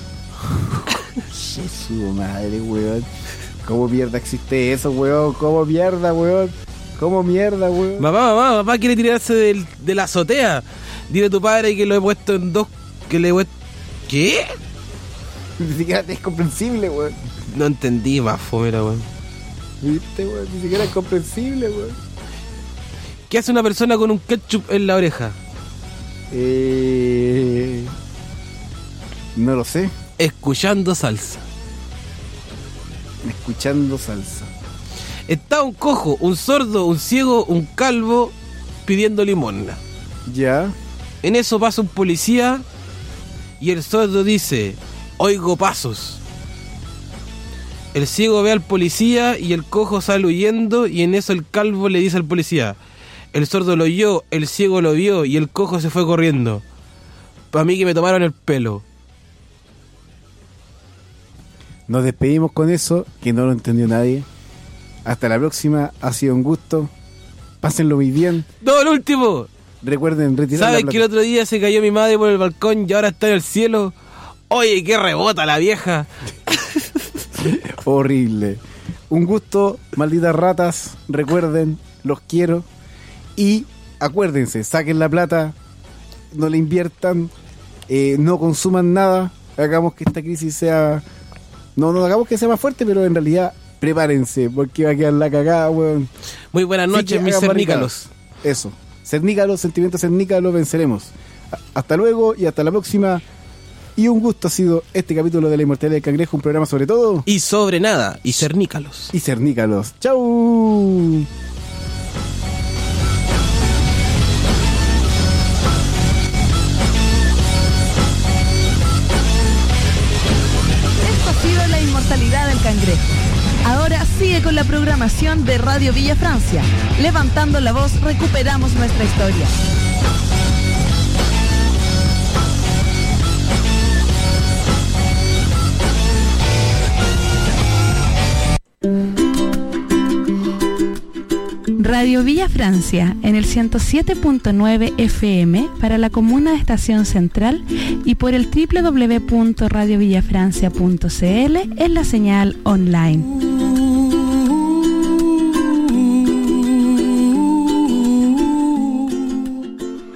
Jesús, madre, weón. ¿Cómo mierda existe eso, weón? ¿Cómo mierda, weón? ¿Cómo mierda, weón? Mamá, mamá, papá quiere tirarse del, de la azotea. Dile a tu padre que lo he puesto en dos... Que le he puesto... ¿Qué? Ni siquiera es comprensible, weón. No entendí, más fomera, weón. ¿Viste, weón? Ni siquiera es comprensible, weón. ¿Qué hace una persona con un ketchup en la oreja? Eh... No lo sé. Escuchando salsa. Escuchando salsa. Está un cojo, un sordo, un ciego, un calvo pidiendo limosna. Ya. En eso pasa un policía y el sordo dice: oigo pasos. El ciego ve al policía y el cojo sale huyendo, y en eso el calvo le dice al policía: el sordo lo oyó, el ciego lo vio y el cojo se fue corriendo. Para mí que me tomaron el pelo. Nos despedimos con eso, que no lo entendió nadie. Hasta la próxima, ha sido un gusto. Pásenlo muy bien. No, el último. Recuerden retirar ¿Sabes la que el plata. otro día se cayó mi madre por el balcón y ahora está en el cielo? Oye, qué rebota la vieja. Horrible. Un gusto, malditas ratas. Recuerden, los quiero. Y acuérdense, saquen la plata, no la inviertan, eh, no consuman nada. Hagamos que esta crisis sea... No, no hagamos que sea más fuerte, pero en realidad prepárense, porque va a quedar la cagada, weón. Muy buenas Así noches, que mis hagan cernícalos. barricadas. Eso. Cernícalos, sentimientos cernícalos, venceremos. A- hasta luego y hasta la próxima. Y un gusto ha sido este capítulo de La Inmortalidad del Cangrejo, un programa sobre todo. Y sobre nada, y cernícalos. Y cernícalos. ¡Chau! Esto ha sido La Inmortalidad del Cangrejo. Ahora sigue con la programación de Radio Villa Francia. Levantando la voz, recuperamos nuestra historia. Radio Villa Francia en el ciento siete punto nueve F M para la comuna de Estación Central y por el doble u doble u doble u punto radio villa francia punto c l en la señal online.